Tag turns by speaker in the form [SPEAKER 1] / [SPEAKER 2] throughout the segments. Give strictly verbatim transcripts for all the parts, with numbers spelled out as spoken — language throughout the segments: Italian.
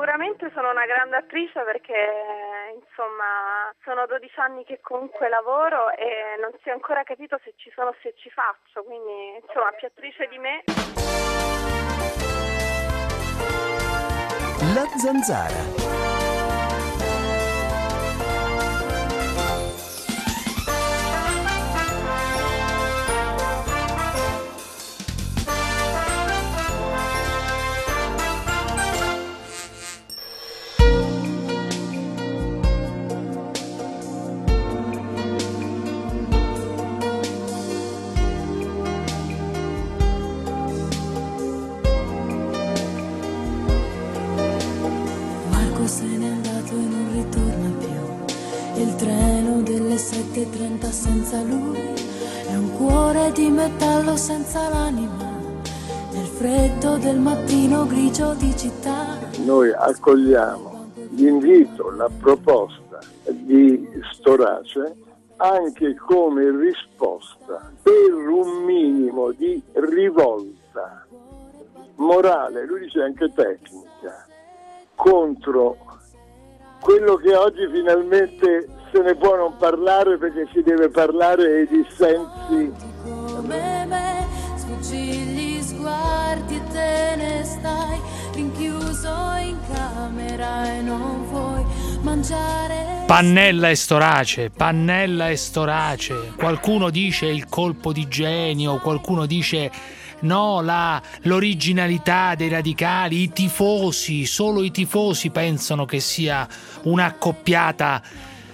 [SPEAKER 1] sicuramente sono una grande attrice perché insomma sono dodici anni che comunque lavoro e non si è ancora capito se ci sono, se ci faccio, quindi insomma più attrice di me.
[SPEAKER 2] La Zanzara.
[SPEAKER 3] Se n'è andato e non ritorna più. Il treno delle sette e trenta senza lui è un cuore di metallo senza l'anima. Nel freddo del mattino grigio di città. Noi accogliamo l'invito, la proposta di Storace anche come risposta per un minimo di rivolta morale, lui dice anche tecnica, contro quello che oggi finalmente se ne può non parlare perché si deve parlare e i dissensi. Come me, sfuggi gli sguardi e te ne stai rinchiuso in camera e non vuoi mangiare.
[SPEAKER 4] Pannella e Storace, Pannella e Storace. Qualcuno dice il colpo di genio, qualcuno dice no, la, l'originalità dei radicali, i tifosi, solo i tifosi pensano che sia un'accoppiata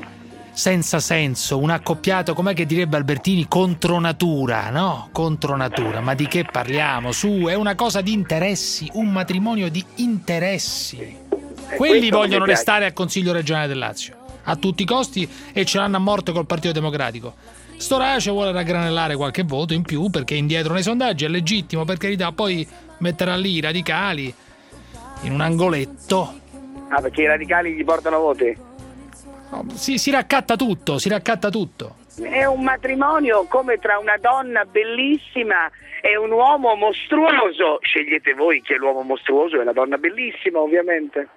[SPEAKER 4] senza senso, un'accoppiata, com'è che direbbe Albertini, contro natura, no? Contro natura, ma di che parliamo? Su, è una cosa di interessi, un matrimonio di interessi. Quelli vogliono restare al Consiglio regionale del Lazio, a tutti i costi, e ce l'hanno a morte col Partito Democratico. Storace vuole raggranellare qualche voto in più perché è indietro nei sondaggi, è legittimo, per carità, poi metterà lì i radicali in un angoletto.
[SPEAKER 5] Ah, perché i radicali gli portano voti?
[SPEAKER 4] No, si, si raccatta tutto, si raccatta tutto.
[SPEAKER 5] È un matrimonio come tra una donna bellissima e un uomo mostruoso. Scegliete voi chi è l'uomo mostruoso e la donna bellissima, ovviamente.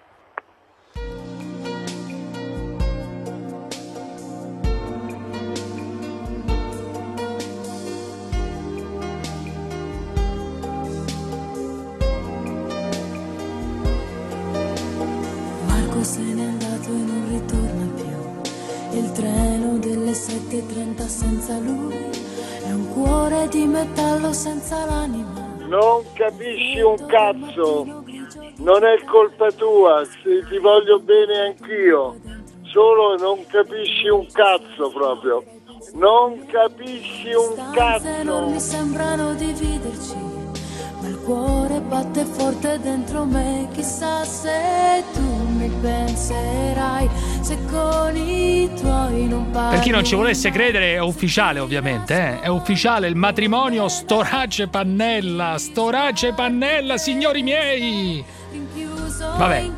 [SPEAKER 3] Se n'è andato e non ritorna più. Il treno delle sette e trenta senza lui è un cuore di metallo senza l'anima.
[SPEAKER 6] Non capisci un cazzo, non è colpa tua, se ti voglio bene anch'io, solo non capisci un cazzo proprio, non capisci un cazzo.
[SPEAKER 3] Non mi sembrano dividerci, ma il cuore batte forte dentro me. Chissà se tu mi penserai, se con i tuoi non parli.
[SPEAKER 4] Per chi non ci volesse credere, è ufficiale ovviamente, eh? È ufficiale il matrimonio Storace Pannella, Storace Pannella, signori miei. Vabbè.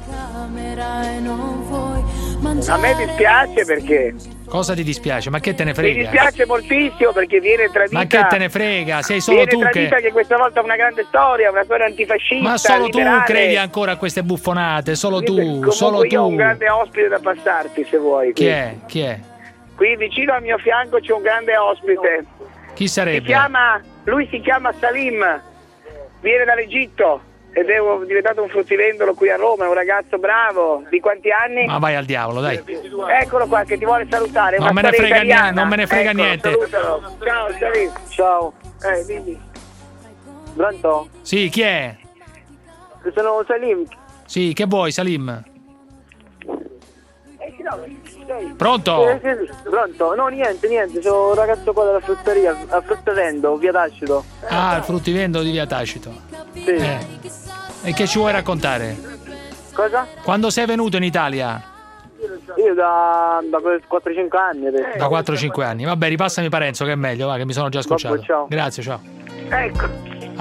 [SPEAKER 5] A me dispiace perché...
[SPEAKER 4] Cosa ti dispiace? Ma che te ne frega?
[SPEAKER 5] Mi dispiace moltissimo perché viene tradita.
[SPEAKER 4] Ma che te ne frega? Sei solo
[SPEAKER 5] viene
[SPEAKER 4] tu che...
[SPEAKER 5] Viene tradita che questa volta è una grande storia, una storia antifascista.
[SPEAKER 4] Ma solo
[SPEAKER 5] liberale.
[SPEAKER 4] Tu credi ancora a queste buffonate, solo
[SPEAKER 5] Quindi,
[SPEAKER 4] tu,
[SPEAKER 5] comunque
[SPEAKER 4] solo
[SPEAKER 5] io
[SPEAKER 4] tu.
[SPEAKER 5] ho un grande ospite da passarti se vuoi.
[SPEAKER 4] Chi
[SPEAKER 5] qui.
[SPEAKER 4] è? Chi è?
[SPEAKER 5] Qui vicino al mio fianco c'è un grande ospite.
[SPEAKER 4] Chi sarebbe?
[SPEAKER 5] Si chiama, lui si chiama Salim, viene dall'Egitto ed è diventato un fruttivendolo qui a Roma, è un ragazzo bravo. Di quanti anni?
[SPEAKER 4] Ma vai al diavolo, dai.
[SPEAKER 5] Eccolo qua che ti vuole salutare.
[SPEAKER 4] Non me ne frega niente, non me ne frega
[SPEAKER 5] Eccolo,
[SPEAKER 4] niente.
[SPEAKER 5] Salutalo. Ciao Salim. Ciao. Eh, dimmi. Pronto?
[SPEAKER 4] Sì, chi è?
[SPEAKER 5] Sono Salim.
[SPEAKER 4] Sì, che vuoi, Salim? Pronto?
[SPEAKER 5] Eh, sì, sì. Pronto? No, niente, niente, sono un ragazzo qua della frutteria, a Fruttivendolo, via Tacito.
[SPEAKER 4] Ah, il fruttivendolo di via Tacito.
[SPEAKER 5] Sì.
[SPEAKER 4] Eh. E che ci vuoi raccontare?
[SPEAKER 5] Cosa?
[SPEAKER 4] Quando sei venuto in Italia?
[SPEAKER 5] Io da, da quattro cinque anni adesso.
[SPEAKER 4] Da quattro cinque anni. Vabbè, ripassami Parenzo che è meglio, va, che mi sono già scocciato.
[SPEAKER 5] Vabbè, ciao.
[SPEAKER 4] Grazie, ciao.
[SPEAKER 5] Ecco.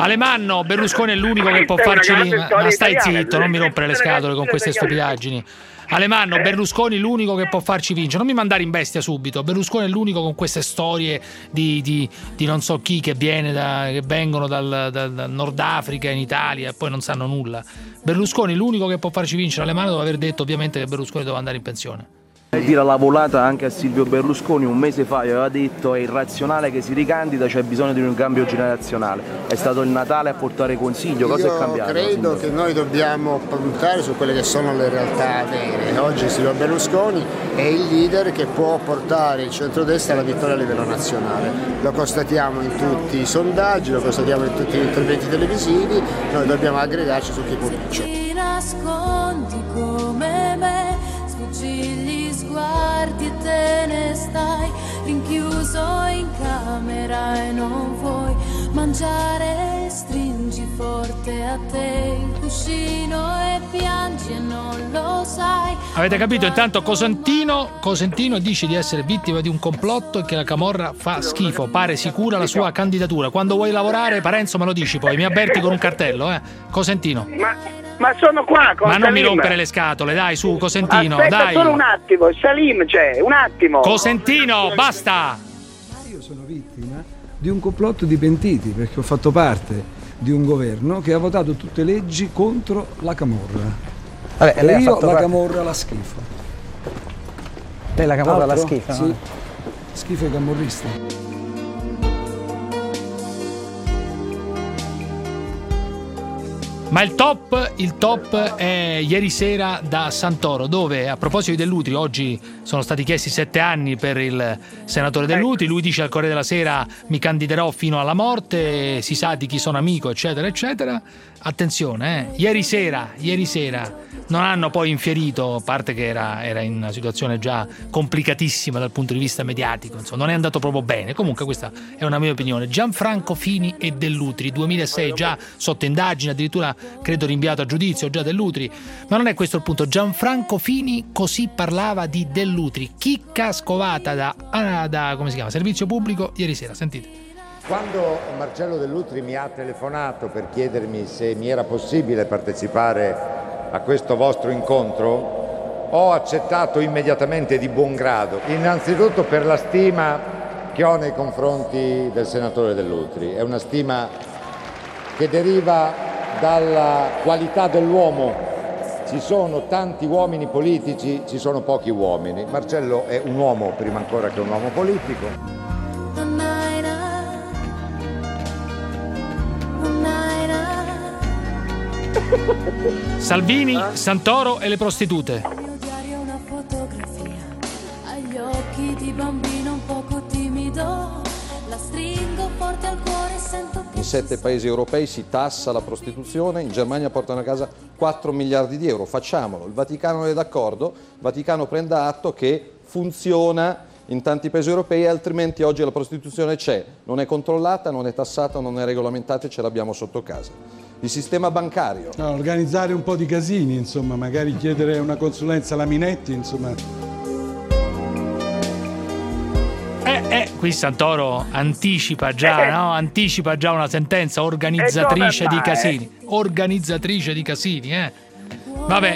[SPEAKER 4] Alemanno, Berlusconi è l'unico che può farci vincere. Ma stai zitto, non mi rompere le scatole con queste stupidaggini. Alemanno, Berlusconi è l'unico che può farci vincere. Non mi mandare in bestia subito. Berlusconi è l'unico con queste storie di, di, di non so chi che viene da, che vengono dal, dal, dal Nord Africa in Italia e poi non sanno nulla. Berlusconi è l'unico che può farci vincere. Alemanno deve aver detto ovviamente che Berlusconi doveva andare in pensione.
[SPEAKER 2] Tira la volata anche a Silvio Berlusconi, un mese fa aveva detto è irrazionale che si ricandida, c'è bisogno di un cambio generazionale. È stato il Natale a portare consiglio, cosa
[SPEAKER 7] Io
[SPEAKER 2] è cambiato?
[SPEAKER 7] Credo che noi dobbiamo puntare su quelle che sono le realtà vere. Oggi Silvio Berlusconi è il leader che può portare il centrodestra alla vittoria a livello nazionale. Lo constatiamo in tutti i sondaggi, lo constatiamo in tutti gli interventi televisivi, noi dobbiamo aggregarci su chi può vincere.
[SPEAKER 3] Ti nascondi come me, sfuggi guardi e te ne stai rinchiuso in camera e non vuoi mangiare, stringi forte a te il cuscino e piangi e non lo sai.
[SPEAKER 4] Avete capito? Intanto Cosentino, Cosentino dice di essere vittima di un complotto e che la camorra fa schifo, pare sicura la sua candidatura. Quando vuoi lavorare, Parenzo, me lo dici poi, mi avverti con un cartello, eh? Cosentino.
[SPEAKER 5] Ma... Ma sono qua con
[SPEAKER 4] Ma non
[SPEAKER 5] Salim.
[SPEAKER 4] mi rompere le scatole, dai, su, Cosentino,
[SPEAKER 5] Aspetta
[SPEAKER 4] dai.
[SPEAKER 5] solo un attimo, Salim c'è, un attimo.
[SPEAKER 4] Cosentino, basta!
[SPEAKER 8] Io sono vittima di un complotto di pentiti, perché ho fatto parte di un governo che ha votato tutte leggi contro la camorra. Vabbè, e lei io la parte... camorra la schifo.
[SPEAKER 9] Lei la camorra la schifo?
[SPEAKER 8] Sì, no? Schifo ai camorristi.
[SPEAKER 4] Ma il top, il top è ieri sera da Santoro, dove a proposito di Dell'Utri oggi sono stati chiesti sette anni per il senatore Dell'Utri. Lui dice al Corriere della Sera mi candiderò fino alla morte, si sa di chi sono amico, eccetera eccetera. Attenzione, eh, ieri sera, ieri sera non hanno poi infierito, a parte che era, era in una situazione già complicatissima dal punto di vista mediatico, insomma, non è andato proprio bene. Comunque questa è una mia opinione. Gianfranco Fini e Dell'Utri, duemilasei già sotto indagine, addirittura credo rinviato a giudizio già Dell'Utri, ma non è questo il punto. Gianfranco Fini così parlava di Dell'Utri, chicca scovata da, da come si chiama, servizio pubblico ieri sera, sentite.
[SPEAKER 10] Quando Marcello Dell'Utri mi ha telefonato per chiedermi se mi era possibile partecipare a questo vostro incontro, ho accettato immediatamente di buon grado, innanzitutto per la stima che ho nei confronti del senatore Dell'Utri. È una stima che deriva dalla qualità dell'uomo. Ci sono tanti uomini politici, ci sono pochi uomini. Marcello è un uomo prima ancora che un uomo politico.
[SPEAKER 4] Salvini, Santoro e le prostitute.
[SPEAKER 3] Una fotografia agli occhi di bambino un poco timido, la stringo forte al cuore e sento che
[SPEAKER 11] in sette paesi europei si tassa la prostituzione, in Germania portano a casa quattro miliardi di euro, facciamolo, il Vaticano è d'accordo, il Vaticano prenda atto che funziona in tanti paesi europei, altrimenti oggi la prostituzione c'è, non è controllata, non è tassata, non è regolamentata e ce l'abbiamo sotto casa. Il sistema bancario.
[SPEAKER 8] No, organizzare un po' di casini, insomma, magari chiedere una consulenza alla Minetti, insomma.
[SPEAKER 4] Eh, eh, qui Santoro anticipa già, no? Anticipa già una sentenza, organizzatrice di casini. Organizzatrice di casini, eh. Vabbè.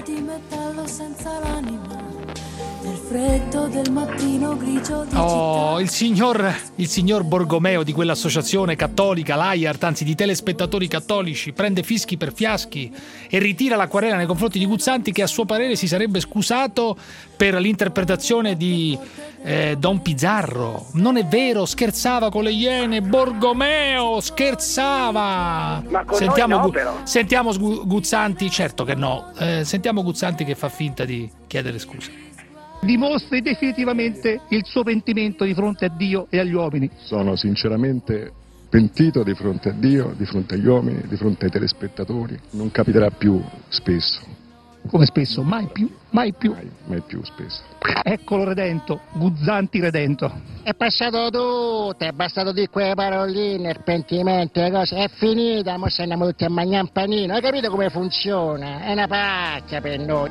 [SPEAKER 3] Del mattino grigio di
[SPEAKER 4] oh, il signor, il signor Borgomeo di quell'associazione cattolica, l'A I A R T, anzi di telespettatori cattolici, prende fischi per fiaschi e ritira la querela nei confronti di Guzzanti, che a suo parere si sarebbe scusato per l'interpretazione di eh, Don Pizzarro. Non è vero, scherzava con le Iene. Borgomeo scherzava.
[SPEAKER 5] Ma con
[SPEAKER 4] sentiamo,
[SPEAKER 5] noi no, però.
[SPEAKER 4] Sentiamo Guzzanti, certo che no. Eh, sentiamo Guzzanti che fa finta di chiedere scusa.
[SPEAKER 12] Dimostri definitivamente il suo pentimento di fronte a Dio e agli uomini.
[SPEAKER 13] Sono sinceramente pentito di fronte a Dio, di fronte agli uomini, di fronte ai telespettatori. Non capiterà più spesso.
[SPEAKER 12] Come spesso? Mai più, mai più.
[SPEAKER 13] Mai, mai più spesso.
[SPEAKER 12] Eccolo redento, Guzzanti redento.
[SPEAKER 7] È passato tutto, è bastato di quelle paroline, il pentimento, le cose, è finita, mo se andiamo tutti a mangiare un panino. Hai capito come funziona? È una pacchia per noi.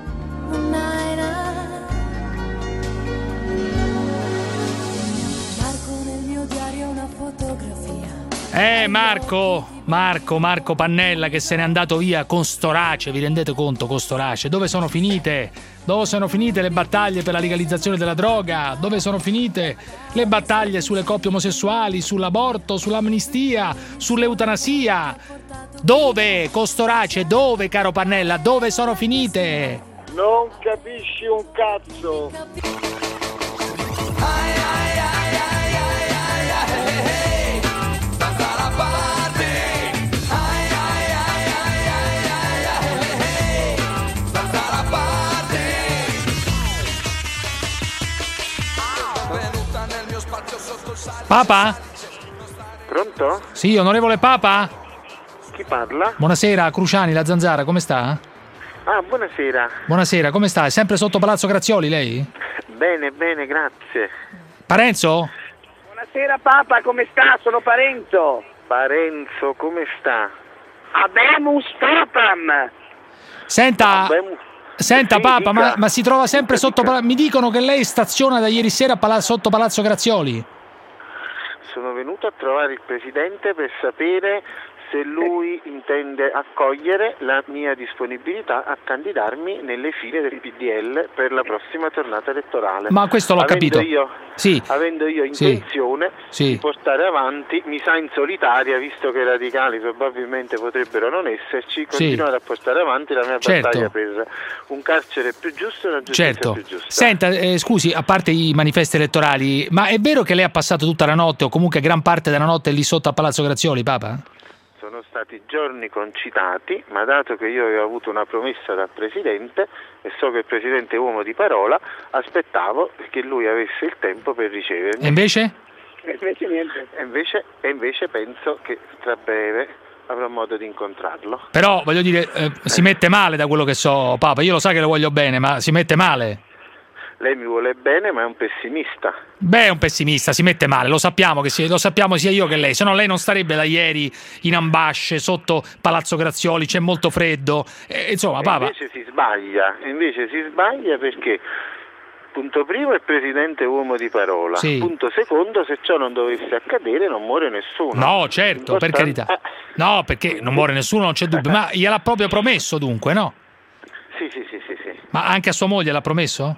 [SPEAKER 3] Marco nel mio diario una fotografia
[SPEAKER 4] Eh Marco, Marco, Marco Pannella che se n'è andato via con Storace, vi rendete conto con Storace? Dove sono finite? Dove sono finite le battaglie per la legalizzazione della droga? Dove sono finite le battaglie sulle coppie omosessuali, sull'aborto, sull'amnistia, sull'eutanasia? Dove, con Storace, dove caro Pannella? Dove sono finite?
[SPEAKER 6] Non capisci un cazzo.
[SPEAKER 4] Papa?
[SPEAKER 14] Pronto?
[SPEAKER 4] Sì, onorevole Papa?
[SPEAKER 14] Chi parla?
[SPEAKER 4] Buonasera, Cruciani, la Zanzara, come sta?
[SPEAKER 14] Ah, buonasera.
[SPEAKER 4] Buonasera, come sta? È sempre sotto Palazzo Grazioli lei?
[SPEAKER 14] Bene, bene, grazie.
[SPEAKER 4] Parenzo?
[SPEAKER 5] Buonasera Papa, come sta? Sono Parenzo.
[SPEAKER 14] Parenzo, come sta?
[SPEAKER 5] Abemus Papam.
[SPEAKER 4] Senta,
[SPEAKER 14] Abemus.
[SPEAKER 4] senta
[SPEAKER 14] Sì,
[SPEAKER 4] Papa,
[SPEAKER 14] dica.
[SPEAKER 4] ma, ma si trova sempre
[SPEAKER 14] Dica,
[SPEAKER 4] sotto
[SPEAKER 14] dica.
[SPEAKER 4] Palazzo... Mi dicono che lei staziona da ieri sera a Pala- sotto Palazzo Grazioli.
[SPEAKER 14] Sono venuto a trovare il Presidente per sapere se lui intende accogliere la mia disponibilità a candidarmi nelle file del P D L per la prossima tornata elettorale.
[SPEAKER 4] Ma questo l'ho
[SPEAKER 14] avendo
[SPEAKER 4] capito.
[SPEAKER 14] Io,
[SPEAKER 4] Sì.
[SPEAKER 14] Avendo io
[SPEAKER 4] Sì.
[SPEAKER 14] intenzione
[SPEAKER 4] Sì.
[SPEAKER 14] di portare avanti, mi sa in solitaria, visto che i radicali probabilmente potrebbero non esserci, continuare a portare avanti la mia
[SPEAKER 4] Certo.
[SPEAKER 14] battaglia per un carcere più giusto e una giustizia
[SPEAKER 4] Certo.
[SPEAKER 14] più giusta.
[SPEAKER 4] Senta, eh, scusi, a parte i manifesti elettorali, ma è vero che lei ha passato tutta la notte o comunque gran parte della notte lì sotto a Palazzo Grazioli, Papa?
[SPEAKER 14] Sono stati giorni concitati, ma dato che io avevo avuto una promessa dal Presidente e so che il Presidente è uomo di parola, aspettavo che lui avesse il tempo per ricevermi.
[SPEAKER 4] E invece?
[SPEAKER 14] E invece niente. E invece, e invece penso che tra breve avrò modo di incontrarlo.
[SPEAKER 4] Però, voglio dire, eh, si mette male da quello che so, Papa. Io lo so che lo voglio bene, ma si mette male.
[SPEAKER 14] Lei mi vuole bene, ma è un pessimista.
[SPEAKER 4] Beh, è un pessimista, si mette male, lo sappiamo, che si, lo sappiamo sia io che lei, se no lei non starebbe da ieri in ambasce sotto Palazzo Grazioli, c'è molto freddo, eh, insomma,
[SPEAKER 14] E
[SPEAKER 4] Papa.
[SPEAKER 14] invece si sbaglia, invece si sbaglia perché punto primo il Presidente è uomo di parola,
[SPEAKER 4] Sì.
[SPEAKER 14] punto secondo se ciò non dovesse accadere non muore nessuno.
[SPEAKER 4] No, certo, per
[SPEAKER 14] Importante-
[SPEAKER 4] carità. No, perché non muore nessuno, non c'è dubbio, ma gliel'ha proprio promesso dunque, no?
[SPEAKER 14] Sì, sì, sì, sì, sì.
[SPEAKER 4] Ma anche a sua moglie l'ha promesso?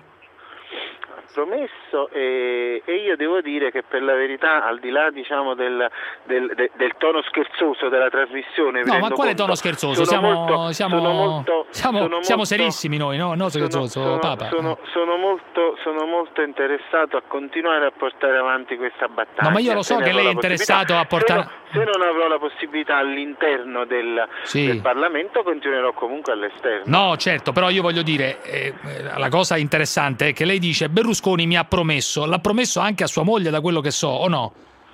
[SPEAKER 14] Promesso e, e io devo dire che per la verità al di là diciamo del, del, del, del tono scherzoso della trasmissione mi
[SPEAKER 4] No, ma
[SPEAKER 14] rendo
[SPEAKER 4] quale
[SPEAKER 14] conto,
[SPEAKER 4] tono scherzoso?
[SPEAKER 14] sono
[SPEAKER 4] Siamo,
[SPEAKER 14] molto,
[SPEAKER 4] siamo,
[SPEAKER 14] sono molto,
[SPEAKER 4] siamo,
[SPEAKER 14] sono
[SPEAKER 4] siamo
[SPEAKER 14] molto-
[SPEAKER 4] serissimi noi, no? No, scherzoso,
[SPEAKER 14] sono,
[SPEAKER 4] Papa.
[SPEAKER 14] sono, sono molto, sono molto interessato a continuare a portare avanti questa battaglia.
[SPEAKER 4] No, ma io lo so
[SPEAKER 14] Se ne
[SPEAKER 4] che
[SPEAKER 14] avrò
[SPEAKER 4] lei è
[SPEAKER 14] la
[SPEAKER 4] interessato
[SPEAKER 14] possibilità.
[SPEAKER 4] a portare-
[SPEAKER 14] Se non, se non avrò la possibilità all'interno del,
[SPEAKER 4] Sì.
[SPEAKER 14] del Parlamento continuerò comunque all'esterno.
[SPEAKER 4] No, certo, però io voglio dire, eh, la cosa interessante è che lei dice Berlusconi mi ha promesso, l'ha promesso anche a sua moglie da quello che so, o no?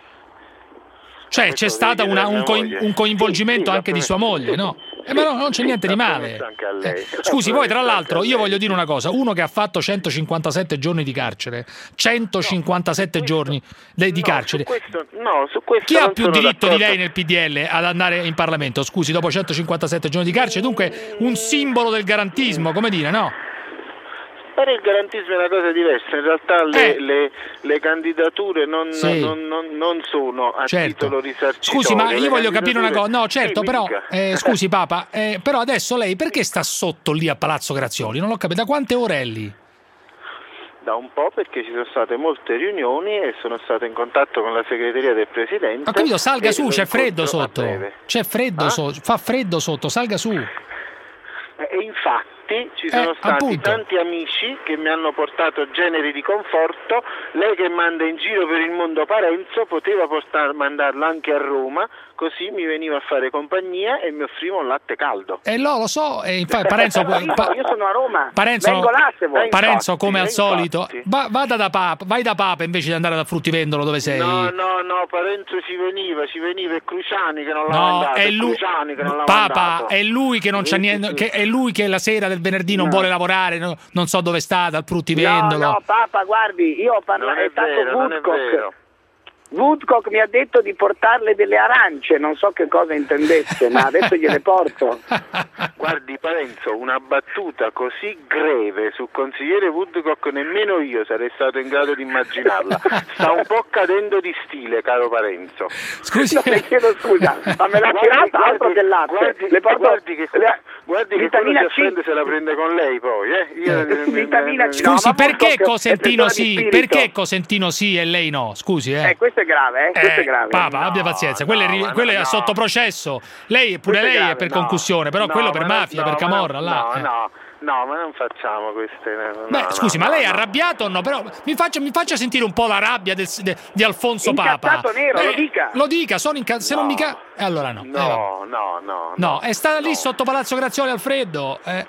[SPEAKER 4] Cioè
[SPEAKER 14] Questo
[SPEAKER 4] c'è
[SPEAKER 14] lo
[SPEAKER 4] stato
[SPEAKER 14] devi
[SPEAKER 4] una-
[SPEAKER 14] chiedere a
[SPEAKER 4] un,
[SPEAKER 14] mia
[SPEAKER 4] coin-
[SPEAKER 14] moglie.
[SPEAKER 4] un coinvolgimento
[SPEAKER 14] Sì, sì,
[SPEAKER 4] anche
[SPEAKER 14] l'ha
[SPEAKER 4] di sua
[SPEAKER 14] promesso.
[SPEAKER 4] moglie, no? Eh, ma no, non c'è
[SPEAKER 14] Sì,
[SPEAKER 4] niente di
[SPEAKER 14] l'ha
[SPEAKER 4] male.
[SPEAKER 14] promesso anche a lei.
[SPEAKER 4] Eh,
[SPEAKER 14] L'ha
[SPEAKER 4] scusi, poi tra
[SPEAKER 14] promesso
[SPEAKER 4] l'altro
[SPEAKER 14] anche a
[SPEAKER 4] io
[SPEAKER 14] lei.
[SPEAKER 4] voglio dire una cosa, uno che ha fatto centocinquantasette giorni di carcere, centocinquantasette giorni de- di
[SPEAKER 14] No,
[SPEAKER 4] carcere.
[SPEAKER 14] su questo, no, su questo
[SPEAKER 4] Chi ha
[SPEAKER 14] non
[SPEAKER 4] più
[SPEAKER 14] sono
[SPEAKER 4] diritto di
[SPEAKER 14] d'accordo.
[SPEAKER 4] lei nel P D L ad andare in Parlamento? Scusi, dopo centocinquantasette giorni di carcere, dunque un simbolo del garantismo, come dire, no?
[SPEAKER 14] Per il garantismo è una cosa diversa, in realtà le,
[SPEAKER 4] Eh.
[SPEAKER 14] le, le candidature non,
[SPEAKER 4] Sì.
[SPEAKER 14] non, non, non sono a
[SPEAKER 4] Certo.
[SPEAKER 14] titolo risarcitorio.
[SPEAKER 4] Scusi, ma
[SPEAKER 14] Le
[SPEAKER 4] io voglio capire una cosa.
[SPEAKER 14] candidature-
[SPEAKER 4] No, certo,
[SPEAKER 14] Sì, mi
[SPEAKER 4] però,
[SPEAKER 14] dica.
[SPEAKER 4] eh, scusi Papa, eh, però adesso lei perché sta sotto lì a Palazzo Grazioli? Non l'ho capito. Da quante ore è lì?
[SPEAKER 14] Da un po' perché ci sono state molte riunioni e sono stato in contatto con la segreteria del Presidente.
[SPEAKER 4] Ho capito, salga
[SPEAKER 14] e
[SPEAKER 4] su,
[SPEAKER 14] lo
[SPEAKER 4] c'è freddo
[SPEAKER 14] incontro a
[SPEAKER 4] sotto.
[SPEAKER 14] breve.
[SPEAKER 4] C'è freddo
[SPEAKER 14] Ah?
[SPEAKER 4] sotto, fa freddo sotto, salga su.
[SPEAKER 14] E infatti ci sono
[SPEAKER 4] Eh,
[SPEAKER 14] stati
[SPEAKER 4] appunto.
[SPEAKER 14] tanti amici che mi hanno portato generi di conforto. Lei che manda in giro per il mondo Parenzo poteva portar, mandarlo anche a Roma, così mi veniva a fare compagnia e mi offriva un latte caldo.
[SPEAKER 4] E lo, lo so, e infatti Parenzo, pa-
[SPEAKER 5] Io sono a Roma.
[SPEAKER 4] Parenzo,
[SPEAKER 5] Vengo là se vuoi.
[SPEAKER 4] Parenzo come al
[SPEAKER 14] infatti,
[SPEAKER 4] solito,
[SPEAKER 14] infatti.
[SPEAKER 4] va- vada da Papa, vai da Papa invece di andare da Fruttivendolo dove sei.
[SPEAKER 14] No, no, no, Parenzo ci veniva, ci veniva, è Cruciani che non l'ha
[SPEAKER 4] No,
[SPEAKER 14] mandato,
[SPEAKER 4] è lui,
[SPEAKER 14] Cruciani che non l'ha
[SPEAKER 4] Papa,
[SPEAKER 14] mandato.
[SPEAKER 4] è lui che non c'ha
[SPEAKER 14] Sì,
[SPEAKER 4] niente,
[SPEAKER 14] sì,
[SPEAKER 4] che
[SPEAKER 14] sì.
[SPEAKER 4] è lui che la sera del venerdì non
[SPEAKER 14] No.
[SPEAKER 4] vuole lavorare, no- non so dove sta, dal
[SPEAKER 5] No,
[SPEAKER 4] fruttivendolo.
[SPEAKER 5] no, Papa, guardi, io ho
[SPEAKER 14] Non
[SPEAKER 5] parlato,
[SPEAKER 14] è
[SPEAKER 5] è stato
[SPEAKER 14] vero, non è
[SPEAKER 5] Woodcock.
[SPEAKER 14] vero.
[SPEAKER 5] Woodcock mi ha detto di portarle delle arance, non so che cosa intendesse, ma adesso gliele porto.
[SPEAKER 14] Guardi Parenzo, una battuta così greve sul consigliere Woodcock nemmeno io sarei stato in grado di immaginarla. Sta un po' cadendo di stile, caro Parenzo.
[SPEAKER 4] Scusi,
[SPEAKER 5] no, le chiedo scusa, ma me l'ha tirata altro che latte.
[SPEAKER 14] Guardi,
[SPEAKER 5] le porto,
[SPEAKER 14] guardi che,
[SPEAKER 5] le,
[SPEAKER 14] guardi che quello si offende se la prende con lei poi, eh? Io,
[SPEAKER 5] eh. Vitamina C.
[SPEAKER 4] Scusi,
[SPEAKER 5] no,
[SPEAKER 4] perché Cosentino sì? Perché Cosentino sì e lei no? Scusi, eh.
[SPEAKER 5] Eh, questo è grave, eh? Questo
[SPEAKER 4] eh,
[SPEAKER 5] è grave.
[SPEAKER 4] Papa,
[SPEAKER 5] no,
[SPEAKER 4] abbia pazienza, quello,
[SPEAKER 5] no,
[SPEAKER 4] è, quello
[SPEAKER 5] no.
[SPEAKER 4] è sotto processo. Lei, pure
[SPEAKER 14] questo
[SPEAKER 4] lei è,
[SPEAKER 14] grave,
[SPEAKER 4] è per
[SPEAKER 14] no,
[SPEAKER 4] concussione, però
[SPEAKER 14] no,
[SPEAKER 4] quello per
[SPEAKER 14] no,
[SPEAKER 4] mafia,
[SPEAKER 14] no,
[SPEAKER 4] per camorra,
[SPEAKER 14] no,
[SPEAKER 4] là.
[SPEAKER 14] No,
[SPEAKER 4] eh.
[SPEAKER 14] no, no, ma non facciamo queste... No,
[SPEAKER 4] Beh,
[SPEAKER 14] no,
[SPEAKER 4] scusi,
[SPEAKER 14] no,
[SPEAKER 4] ma lei è
[SPEAKER 14] no.
[SPEAKER 4] arrabbiato o no? Però mi faccia, mi faccia sentire un po' la rabbia del, de, di Alfonso
[SPEAKER 5] Incazzato
[SPEAKER 4] Papa.
[SPEAKER 5] nero,
[SPEAKER 4] eh,
[SPEAKER 5] lo dica.
[SPEAKER 4] Lo dica, sono incazzato. Se
[SPEAKER 14] no.
[SPEAKER 4] non mi ca... Eh, allora no.
[SPEAKER 14] No,
[SPEAKER 4] eh,
[SPEAKER 14] no, no.
[SPEAKER 4] No, è stata
[SPEAKER 14] no.
[SPEAKER 4] lì sotto Palazzo Grazioli al freddo. Eh.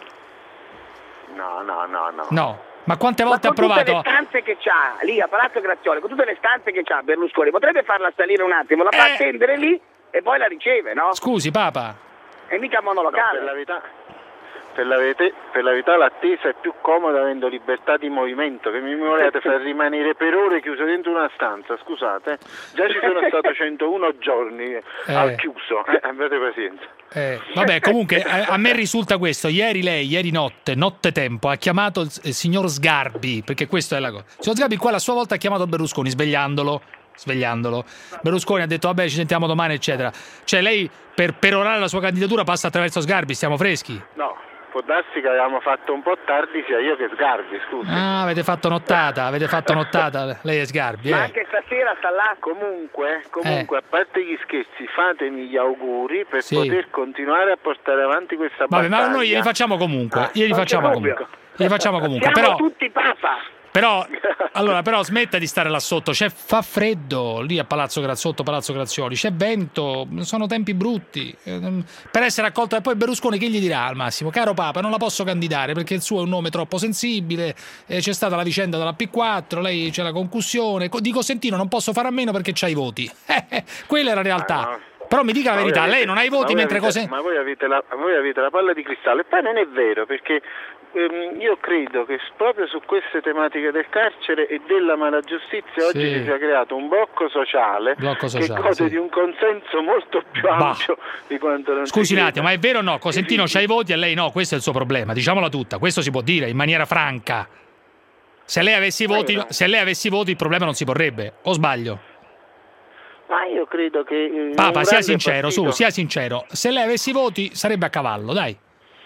[SPEAKER 14] No, no, no, no.
[SPEAKER 4] No. Ma quante volte
[SPEAKER 5] ma
[SPEAKER 4] ha
[SPEAKER 5] con
[SPEAKER 4] provato?
[SPEAKER 5] tutte le stanze che c'ha lì a Palazzo Grazioli, con tutte le stanze che c'ha Berlusconi, potrebbe farla salire un attimo, la fa
[SPEAKER 4] Eh.
[SPEAKER 5] attendere lì e poi la riceve, no?
[SPEAKER 4] Scusi, Papa.
[SPEAKER 5] È mica
[SPEAKER 14] No,
[SPEAKER 5] monolocale.
[SPEAKER 14] per la verità, per la verità, per la verità l'attesa è più comoda avendo libertà di movimento, che mi volete far rimanere per ore chiuso dentro una stanza, scusate. Già ci sono stato centouno giorni
[SPEAKER 4] Eh.
[SPEAKER 14] al chiuso, eh, abbiate pazienza.
[SPEAKER 4] Eh, vabbè, comunque a, a me risulta questo. Ieri lei, ieri notte, notte tempo, ha chiamato il, il signor Sgarbi, perché questa è la cosa. Il signor Sgarbi qua a sua volta ha chiamato Berlusconi, svegliandolo. Svegliandolo. Berlusconi ha detto vabbè, ci sentiamo domani, eccetera. Cioè lei per perorare la sua candidatura passa attraverso Sgarbi, stiamo freschi.
[SPEAKER 14] No, può darsi che avevamo fatto un po' tardi sia io che Sgarbi, scusi.
[SPEAKER 4] Ah, avete fatto nottata, avete fatto nottata lei e Sgarbi,
[SPEAKER 5] Ma
[SPEAKER 4] eh.
[SPEAKER 5] anche stasera sta là.
[SPEAKER 14] Comunque, comunque, a parte gli scherzi, fatemi gli auguri per
[SPEAKER 4] Sì.
[SPEAKER 14] poter continuare a portare avanti questa
[SPEAKER 4] Vabbè,
[SPEAKER 14] battaglia.
[SPEAKER 4] ma noi glieli facciamo comunque,
[SPEAKER 14] Ah,
[SPEAKER 4] glieli
[SPEAKER 14] non
[SPEAKER 4] facciamo
[SPEAKER 14] c'è
[SPEAKER 4] comunque.
[SPEAKER 14] dubbio.
[SPEAKER 4] Glieli facciamo comunque,
[SPEAKER 5] Siamo
[SPEAKER 4] però
[SPEAKER 5] tutti Papa.
[SPEAKER 4] Però, allora, però smetta di stare là sotto, c'è, fa freddo lì a Palazzo Gra- sotto Palazzo Grazioli, c'è vento, sono tempi brutti. Eh, Per essere accolto, e poi Berlusconi che gli dirà al massimo? Caro Papa, non la posso candidare perché il suo è un nome troppo sensibile, eh, c'è stata la vicenda della P quattro, lei c'è la concussione, Co- di Cosentino non posso fare a meno perché c'ha i voti. Quella è la realtà.
[SPEAKER 14] Ah, no.
[SPEAKER 4] Però mi dica la
[SPEAKER 14] Ma voi
[SPEAKER 4] verità,
[SPEAKER 14] avete-
[SPEAKER 4] lei non ha i
[SPEAKER 14] ma
[SPEAKER 4] voti
[SPEAKER 14] voi
[SPEAKER 4] mentre
[SPEAKER 14] avete-
[SPEAKER 4] cose...
[SPEAKER 14] Ma voi avete, la, voi avete la palla di cristallo, e poi non è vero, perché ehm, io credo che proprio su queste tematiche del carcere e della malagiustizia oggi
[SPEAKER 4] Sì.
[SPEAKER 14] si sia creato un blocco sociale,
[SPEAKER 4] Blocco sociale,
[SPEAKER 14] che gode
[SPEAKER 4] sì.
[SPEAKER 14] di un consenso molto più
[SPEAKER 4] Bah.
[SPEAKER 14] ampio di quanto non
[SPEAKER 4] Scusi
[SPEAKER 14] si
[SPEAKER 4] un
[SPEAKER 14] creda.
[SPEAKER 4] attimo, ma è vero o no? Cosentino c'ha i voti e lei no, questo è il suo problema, diciamola tutta, questo si può dire in maniera franca. Se lei avessi i voti, se lei avessi i voti il problema non si porrebbe, o sbaglio?
[SPEAKER 14] Ma io credo che eh, in
[SPEAKER 4] Papa,
[SPEAKER 14] un
[SPEAKER 4] sia
[SPEAKER 14] grande
[SPEAKER 4] sincero,
[SPEAKER 14] partito-
[SPEAKER 4] su, sia sincero. Se lei avessi i voti sarebbe a cavallo, dai.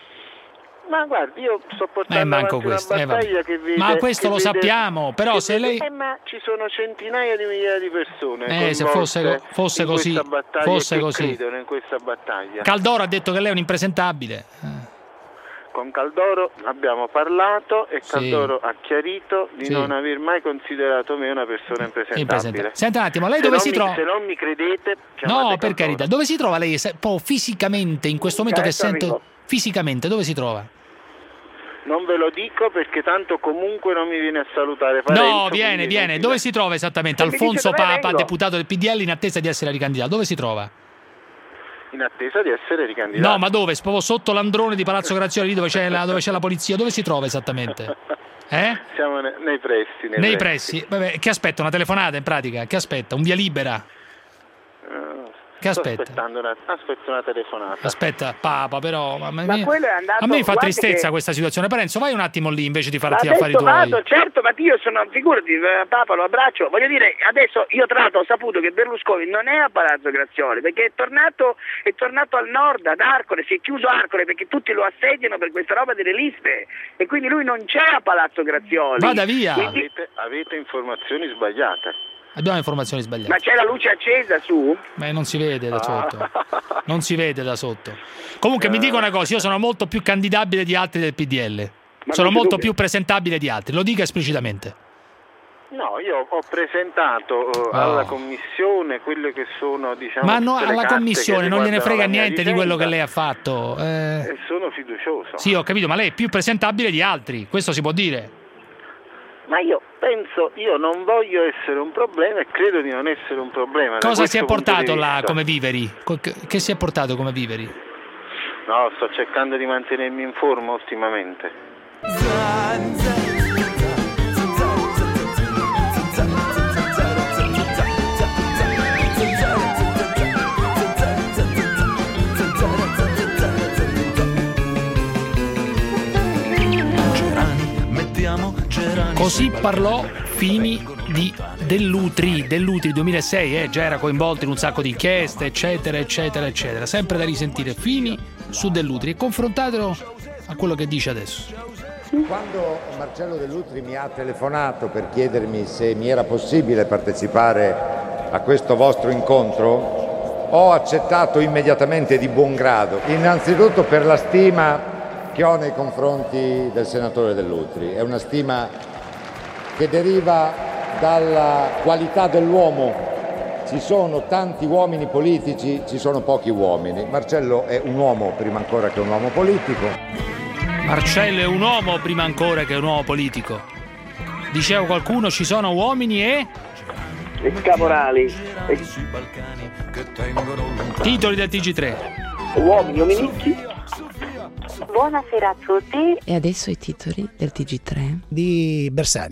[SPEAKER 14] Ma guardi, io sto portando
[SPEAKER 4] Eh, manco
[SPEAKER 14] avanti
[SPEAKER 4] questo,
[SPEAKER 14] una
[SPEAKER 4] eh, vabbè.
[SPEAKER 14] battaglia che vede...
[SPEAKER 4] Ma questo
[SPEAKER 14] che
[SPEAKER 4] lo
[SPEAKER 14] vede-
[SPEAKER 4] sappiamo, però
[SPEAKER 14] che
[SPEAKER 4] se
[SPEAKER 14] vede-
[SPEAKER 4] lei-
[SPEAKER 14] Eh, ma ci sono centinaia di migliaia di persone
[SPEAKER 4] Eh, se
[SPEAKER 14] coinvolte
[SPEAKER 4] fosse, fosse
[SPEAKER 14] in
[SPEAKER 4] così,
[SPEAKER 14] questa battaglia,
[SPEAKER 4] fosse
[SPEAKER 14] che
[SPEAKER 4] così.
[SPEAKER 14] credono in questa battaglia.
[SPEAKER 4] Caldoro ha detto che lei è un impresentabile.
[SPEAKER 14] Con Caldoro abbiamo parlato e
[SPEAKER 4] Sì.
[SPEAKER 14] Caldoro ha chiarito di
[SPEAKER 4] Sì.
[SPEAKER 14] non aver mai considerato me una persona impresentabile.
[SPEAKER 4] Impresentabile. Senta un attimo, lei
[SPEAKER 14] Se
[SPEAKER 4] dove
[SPEAKER 14] non
[SPEAKER 4] si
[SPEAKER 14] mi-
[SPEAKER 4] trova?
[SPEAKER 14] Se non mi credete, chiamate
[SPEAKER 4] No, per
[SPEAKER 14] Caldoro.
[SPEAKER 4] carità, dove si trova lei se- proprio fisicamente in questo momento che
[SPEAKER 14] Certo,
[SPEAKER 4] sento?
[SPEAKER 14] amico.
[SPEAKER 4] Fisicamente, dove si trova?
[SPEAKER 14] Non ve lo dico perché tanto comunque non mi viene a salutare Parenzo.
[SPEAKER 4] No, viene,
[SPEAKER 14] quindi
[SPEAKER 4] viene.
[SPEAKER 14] non
[SPEAKER 4] Dove si trova esattamente?
[SPEAKER 14] E mi dice
[SPEAKER 4] Alfonso
[SPEAKER 14] dove
[SPEAKER 4] Papa,
[SPEAKER 14] vengo?
[SPEAKER 4] deputato del P D L in attesa di essere ricandidato. Dove si trova?
[SPEAKER 14] in attesa di essere ricandidato.
[SPEAKER 4] No, ma dove? Proprio sotto l'androne di Palazzo Grazioli, lì dove c'è la, dove c'è la polizia. Dove si trova esattamente? Eh?
[SPEAKER 14] Siamo ne- nei pressi. Nei,
[SPEAKER 4] Nei pressi. Vabbè, che aspetta? Una telefonata in pratica? Che aspetta? Un via libera? Che
[SPEAKER 14] Sto
[SPEAKER 4] aspetta?
[SPEAKER 14] aspettando una, aspetto una telefonata.
[SPEAKER 4] Aspetta, Papa, però. Ma,
[SPEAKER 5] Ma
[SPEAKER 4] me-
[SPEAKER 5] quello è andato-
[SPEAKER 4] a me fa
[SPEAKER 5] guardi
[SPEAKER 4] tristezza
[SPEAKER 5] che-
[SPEAKER 4] questa situazione. Parenzo, vai un attimo lì invece di farti
[SPEAKER 5] Ma
[SPEAKER 4] affari
[SPEAKER 5] adesso
[SPEAKER 4] tuoi.
[SPEAKER 5] vado, certo, ma io sono, figurati, eh, Papa, lo abbraccio. Voglio dire, adesso io tra l'altro ho saputo che Berlusconi non è a Palazzo Grazioli, perché è tornato, è tornato al nord, ad Arcore, si è chiuso Arcore perché tutti lo assediano per questa roba delle liste, e quindi lui non c'è a Palazzo Grazioli.
[SPEAKER 4] Vada via.
[SPEAKER 5] Quindi-
[SPEAKER 14] Avete, avete informazioni sbagliate.
[SPEAKER 4] Abbiamo informazioni sbagliate.
[SPEAKER 5] ma c'è la luce accesa su?
[SPEAKER 4] Ma non si vede da
[SPEAKER 14] Ah.
[SPEAKER 4] sotto. Non si vede da sotto. Comunque mi dico una cosa, io sono molto più candidabile di altri del P D L.
[SPEAKER 14] Ma
[SPEAKER 4] Sono
[SPEAKER 14] non c'è
[SPEAKER 4] molto
[SPEAKER 14] dubbio.
[SPEAKER 4] più presentabile di altri, lo dica esplicitamente.
[SPEAKER 14] No, io ho presentato eh,
[SPEAKER 4] Oh.
[SPEAKER 14] alla commissione quelle che sono, diciamo,
[SPEAKER 4] Ma no,
[SPEAKER 14] tutte le
[SPEAKER 4] alla
[SPEAKER 14] carte
[SPEAKER 4] commissione
[SPEAKER 14] che
[SPEAKER 4] non gliene
[SPEAKER 14] riguardano
[SPEAKER 4] frega
[SPEAKER 14] la mia
[SPEAKER 4] niente di quello
[SPEAKER 14] vicenda,
[SPEAKER 4] che lei ha fatto. Eh,
[SPEAKER 14] e sono fiducioso.
[SPEAKER 4] sì, ho capito, ma lei è più presentabile di altri, questo si può dire.
[SPEAKER 14] Ma io penso, io non voglio essere un problema e credo di non essere un problema. da
[SPEAKER 4] Cosa si
[SPEAKER 14] questo
[SPEAKER 4] è
[SPEAKER 14] punto
[SPEAKER 4] portato
[SPEAKER 14] di
[SPEAKER 4] là
[SPEAKER 14] vista.
[SPEAKER 4] come viveri? Co- Che si è portato come viveri?
[SPEAKER 14] No, sto cercando di mantenermi in forma ultimamente.
[SPEAKER 4] Così parlò Fini di Dell'Utri, Dell'Utri duemilasei, eh, già era coinvolto in un sacco di inchieste, eccetera, eccetera, eccetera. Sempre da risentire Fini su Dell'Utri e confrontatelo a quello che dice adesso.
[SPEAKER 10] Quando Marcello Dell'Utri mi ha telefonato per chiedermi se mi era possibile partecipare a questo vostro incontro, ho accettato immediatamente di buon grado, innanzitutto per la stima che ho nei confronti del senatore Dell'Utri. È una stima che deriva dalla qualità dell'uomo. Ci sono tanti uomini politici, ci sono pochi uomini. Marcello è un uomo prima ancora che un uomo politico.
[SPEAKER 4] Marcello è un uomo prima ancora che un uomo politico. Diceva qualcuno, ci sono uomini e...
[SPEAKER 5] e caporali. E...
[SPEAKER 4] Titoli del T G tre.
[SPEAKER 5] Uomini, uominicchi.
[SPEAKER 15] Buonasera a tutti.
[SPEAKER 16] E adesso i titoli del T G tre
[SPEAKER 17] di Bersani.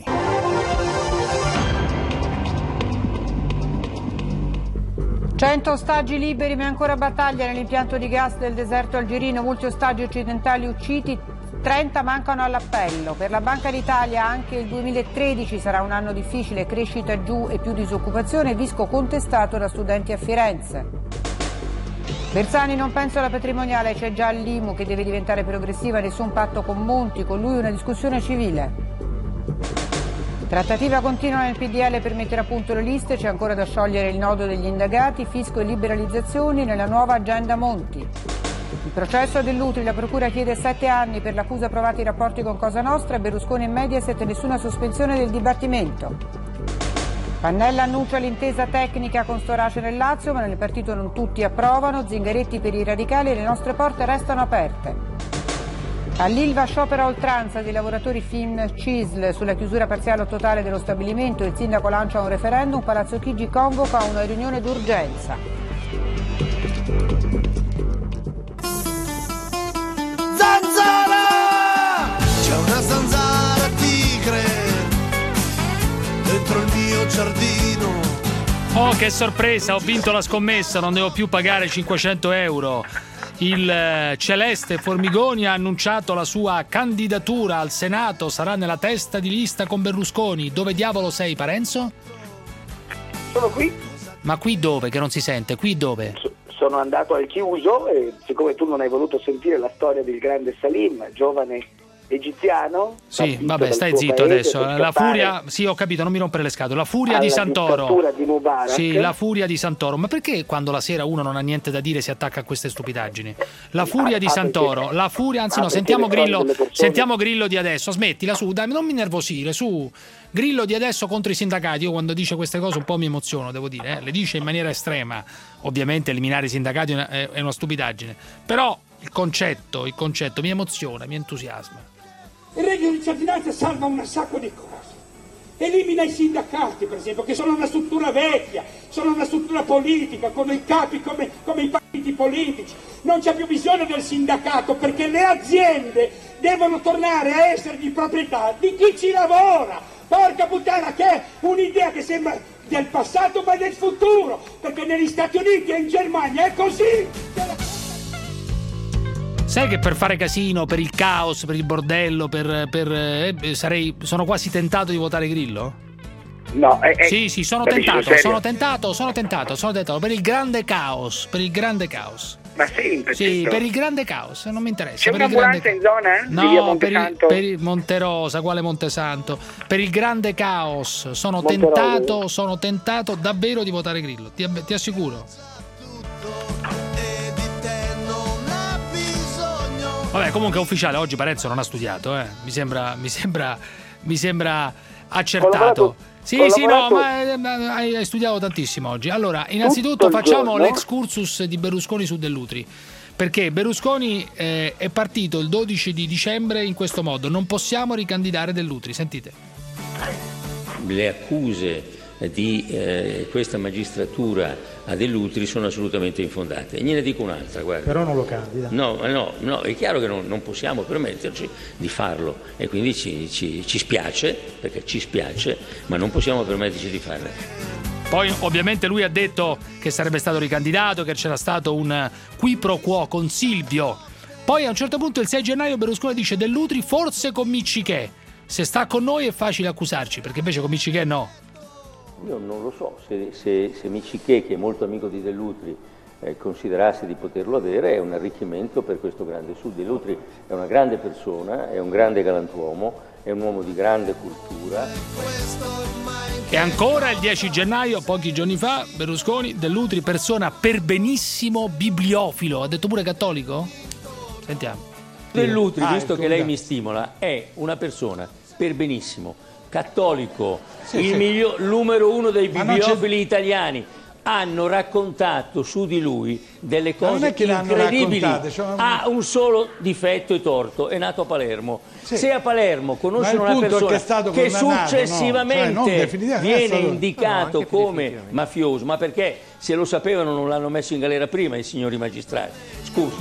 [SPEAKER 18] cento ostaggi liberi, ma ancora battaglia nell'impianto di gas del deserto algerino. Molti ostaggi occidentali uccisi, trenta mancano all'appello. Per la Banca d'Italia anche il duemilatredici sarà un anno difficile, crescita giù e più disoccupazione, Visco contestato da studenti a Firenze. Bersani, non penso alla patrimoniale, c'è già l'I M U che deve diventare progressiva, nessun patto con Monti, con lui una discussione civile. Trattativa continua nel P D L per mettere a punto le liste, c'è ancora da sciogliere il nodo degli indagati, fisco e liberalizzazioni nella nuova agenda Monti. Il processo a Dell'Utri, la procura chiede sette anni per l'accusa provata in rapporti con Cosa Nostra, Berlusconi e Mediaset, nessuna sospensione del dibattimento. Pannella annuncia l'intesa tecnica con Storace nel Lazio, ma nel partito non tutti approvano, Zingaretti per i radicali e le nostre porte restano aperte. All'Ilva sciopera a oltranza dei lavoratori F I M C I S L sulla chiusura parziale o totale dello stabilimento, il sindaco lancia un referendum, Palazzo Chigi convoca una riunione d'urgenza.
[SPEAKER 19] Zanzara! C'è una zanzara tigre dentro il mio giardino.
[SPEAKER 4] Oh, che sorpresa, ho vinto la scommessa, non devo più pagare cinquecento euro. Il Celeste Formigoni ha annunciato la sua candidatura al Senato, sarà nella testa di lista con Berlusconi. Dove diavolo sei, Parenzo?
[SPEAKER 5] Sono qui.
[SPEAKER 4] Ma qui dove? Che non si sente, qui dove?
[SPEAKER 5] Sono andato al chiuso e siccome tu non hai voluto sentire la storia del grande Salim, giovane egiziano.
[SPEAKER 4] Sì, vabbè, stai zitto adesso. La furia, sì, ho capito, non mi rompere le scatole. La furia di Santoro.
[SPEAKER 5] Di Mubarak.
[SPEAKER 4] Sì, la furia di Santoro. Ma perché quando la sera uno non ha niente da dire si attacca a queste stupidaggini? La furia ah, di Santoro, perché... la furia, anzi ah, no, sentiamo Grillo, persone... sentiamo Grillo di adesso. Smettila su, dai, non mi nervosire, su. Grillo di adesso contro i sindacati. Io quando dice queste cose un po' mi emoziono, devo dire, eh? Le dice in maniera estrema. Ovviamente eliminare i sindacati è una, è una stupidaggine. Però il concetto, il concetto mi emoziona, mi entusiasma.
[SPEAKER 20] Il reddito di cittadinanza salva un sacco di cose. Elimina i sindacati, per esempio, che sono una struttura vecchia, sono una struttura politica, come i capi, come, come i partiti politici. Non c'è più bisogno del sindacato perché le aziende devono tornare a essere di proprietà di chi ci lavora. Porca puttana, che è un'idea che sembra del passato ma del futuro, perché negli Stati Uniti e in Germania è così.
[SPEAKER 4] Sai che per fare casino, per il caos, per il bordello, per, per eh, sarei, sono quasi tentato di votare Grillo?
[SPEAKER 5] No, eh, eh,
[SPEAKER 4] sì, sì, sono tentato, sono tentato, sono tentato, sono tentato per il grande caos, per il grande caos.
[SPEAKER 5] Ma sì,
[SPEAKER 4] sì, per il grande caos, non mi interessa.
[SPEAKER 5] C'è
[SPEAKER 4] per
[SPEAKER 5] un'ambulanza in zona?
[SPEAKER 4] No,
[SPEAKER 5] di via Montesanto?
[SPEAKER 4] Per, il, per il Monterosa, quale Montesanto? Per il grande caos, sono
[SPEAKER 5] Monterosa.
[SPEAKER 4] tentato, sono tentato davvero di votare Grillo, ti, ti assicuro. Vabbè, comunque è ufficiale, oggi Parenzo non ha studiato, eh. Mi sembra, mi sembra, mi sembra accertato. Sì, sì, no, ma hai, hai studiato tantissimo oggi. Allora, innanzitutto facciamo l'excursus di Berlusconi su Dell'Utri. Perché Berlusconi eh, è partito il dodici di dicembre in questo modo: non possiamo ricandidare Dell'Utri. Sentite.
[SPEAKER 21] Le accuse di eh, questa magistratura a Dell'Utri sono assolutamente infondate. E gliene dico un'altra, guarda.
[SPEAKER 9] Però non lo candida.
[SPEAKER 21] No, no, no, è chiaro che non, non possiamo permetterci di farlo e quindi ci, ci, ci spiace, perché ci spiace, ma non possiamo permetterci di farlo.
[SPEAKER 4] Poi ovviamente lui ha detto che sarebbe stato ricandidato, che c'era stato un qui pro quo con Silvio. Poi a un certo punto il sei gennaio Berlusconi dice Dell'Utri forse con Miccichè. Se sta con noi è facile accusarci, perché invece con Miccichè no.
[SPEAKER 21] Io non lo so, se, se, se Miccichè, che è molto amico di Dell'Utri, eh, considerasse di poterlo avere, è un arricchimento per questo grande Sud. Dell'Utri è una grande persona, è un grande galantuomo, è un uomo di grande cultura.
[SPEAKER 4] E ancora il dieci gennaio, pochi giorni fa, Berlusconi, Dell'Utri, persona per benissimo bibliofilo, ha detto pure cattolico? Sentiamo.
[SPEAKER 21] Dell'Utri,
[SPEAKER 4] ah,
[SPEAKER 21] visto che lei mi stimola, è una persona per benissimo, cattolico, sì, il sì. Miglior, numero uno dei bibliofili italiani. Hanno raccontato su di lui delle cose incredibili. Cioè... Ha un solo difetto e torto, è nato a Palermo. Sì. Se a Palermo conoscono una persona che, che successivamente no? cioè, viene stato... indicato no, come mafioso, ma perché se lo sapevano non l'hanno messo in galera prima i signori magistrati? Scusi.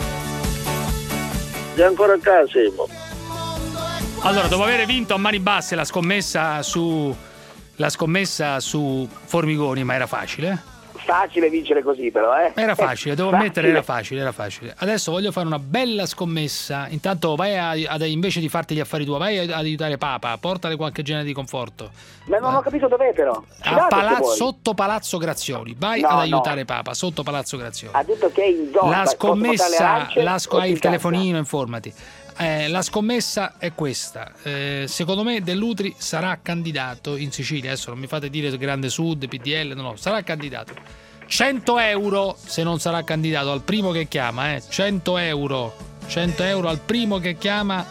[SPEAKER 6] È ancora a casa, Simo.
[SPEAKER 4] Allora, dopo aver vinto a mani basse la scommessa su la scommessa su Formigoni, ma era facile.
[SPEAKER 5] Facile vincere così, però, eh.
[SPEAKER 4] Era facile, devo facile. ammettere, era facile, era facile. Adesso voglio fare una bella scommessa. Intanto vai a, a, invece di farti gli affari tuoi, vai ad aiutare Papa, portale qualche genere di conforto.
[SPEAKER 5] Ma non ho capito dov'è, però.
[SPEAKER 4] A Palazzo, sotto Palazzo Grazioli. Vai no, ad aiutare no. Papa, sotto Palazzo Grazioli.
[SPEAKER 5] Ha detto che è in zona.
[SPEAKER 4] La scommessa, la sc- hai il telefonino, informati. Eh, la scommessa è questa, eh, secondo me Dell'Utri sarà candidato in Sicilia, adesso non mi fate dire Grande Sud, P D L, no, no, sarà candidato. cento euro se non sarà candidato al primo che chiama, eh. cento euro, cento euro al primo che chiama.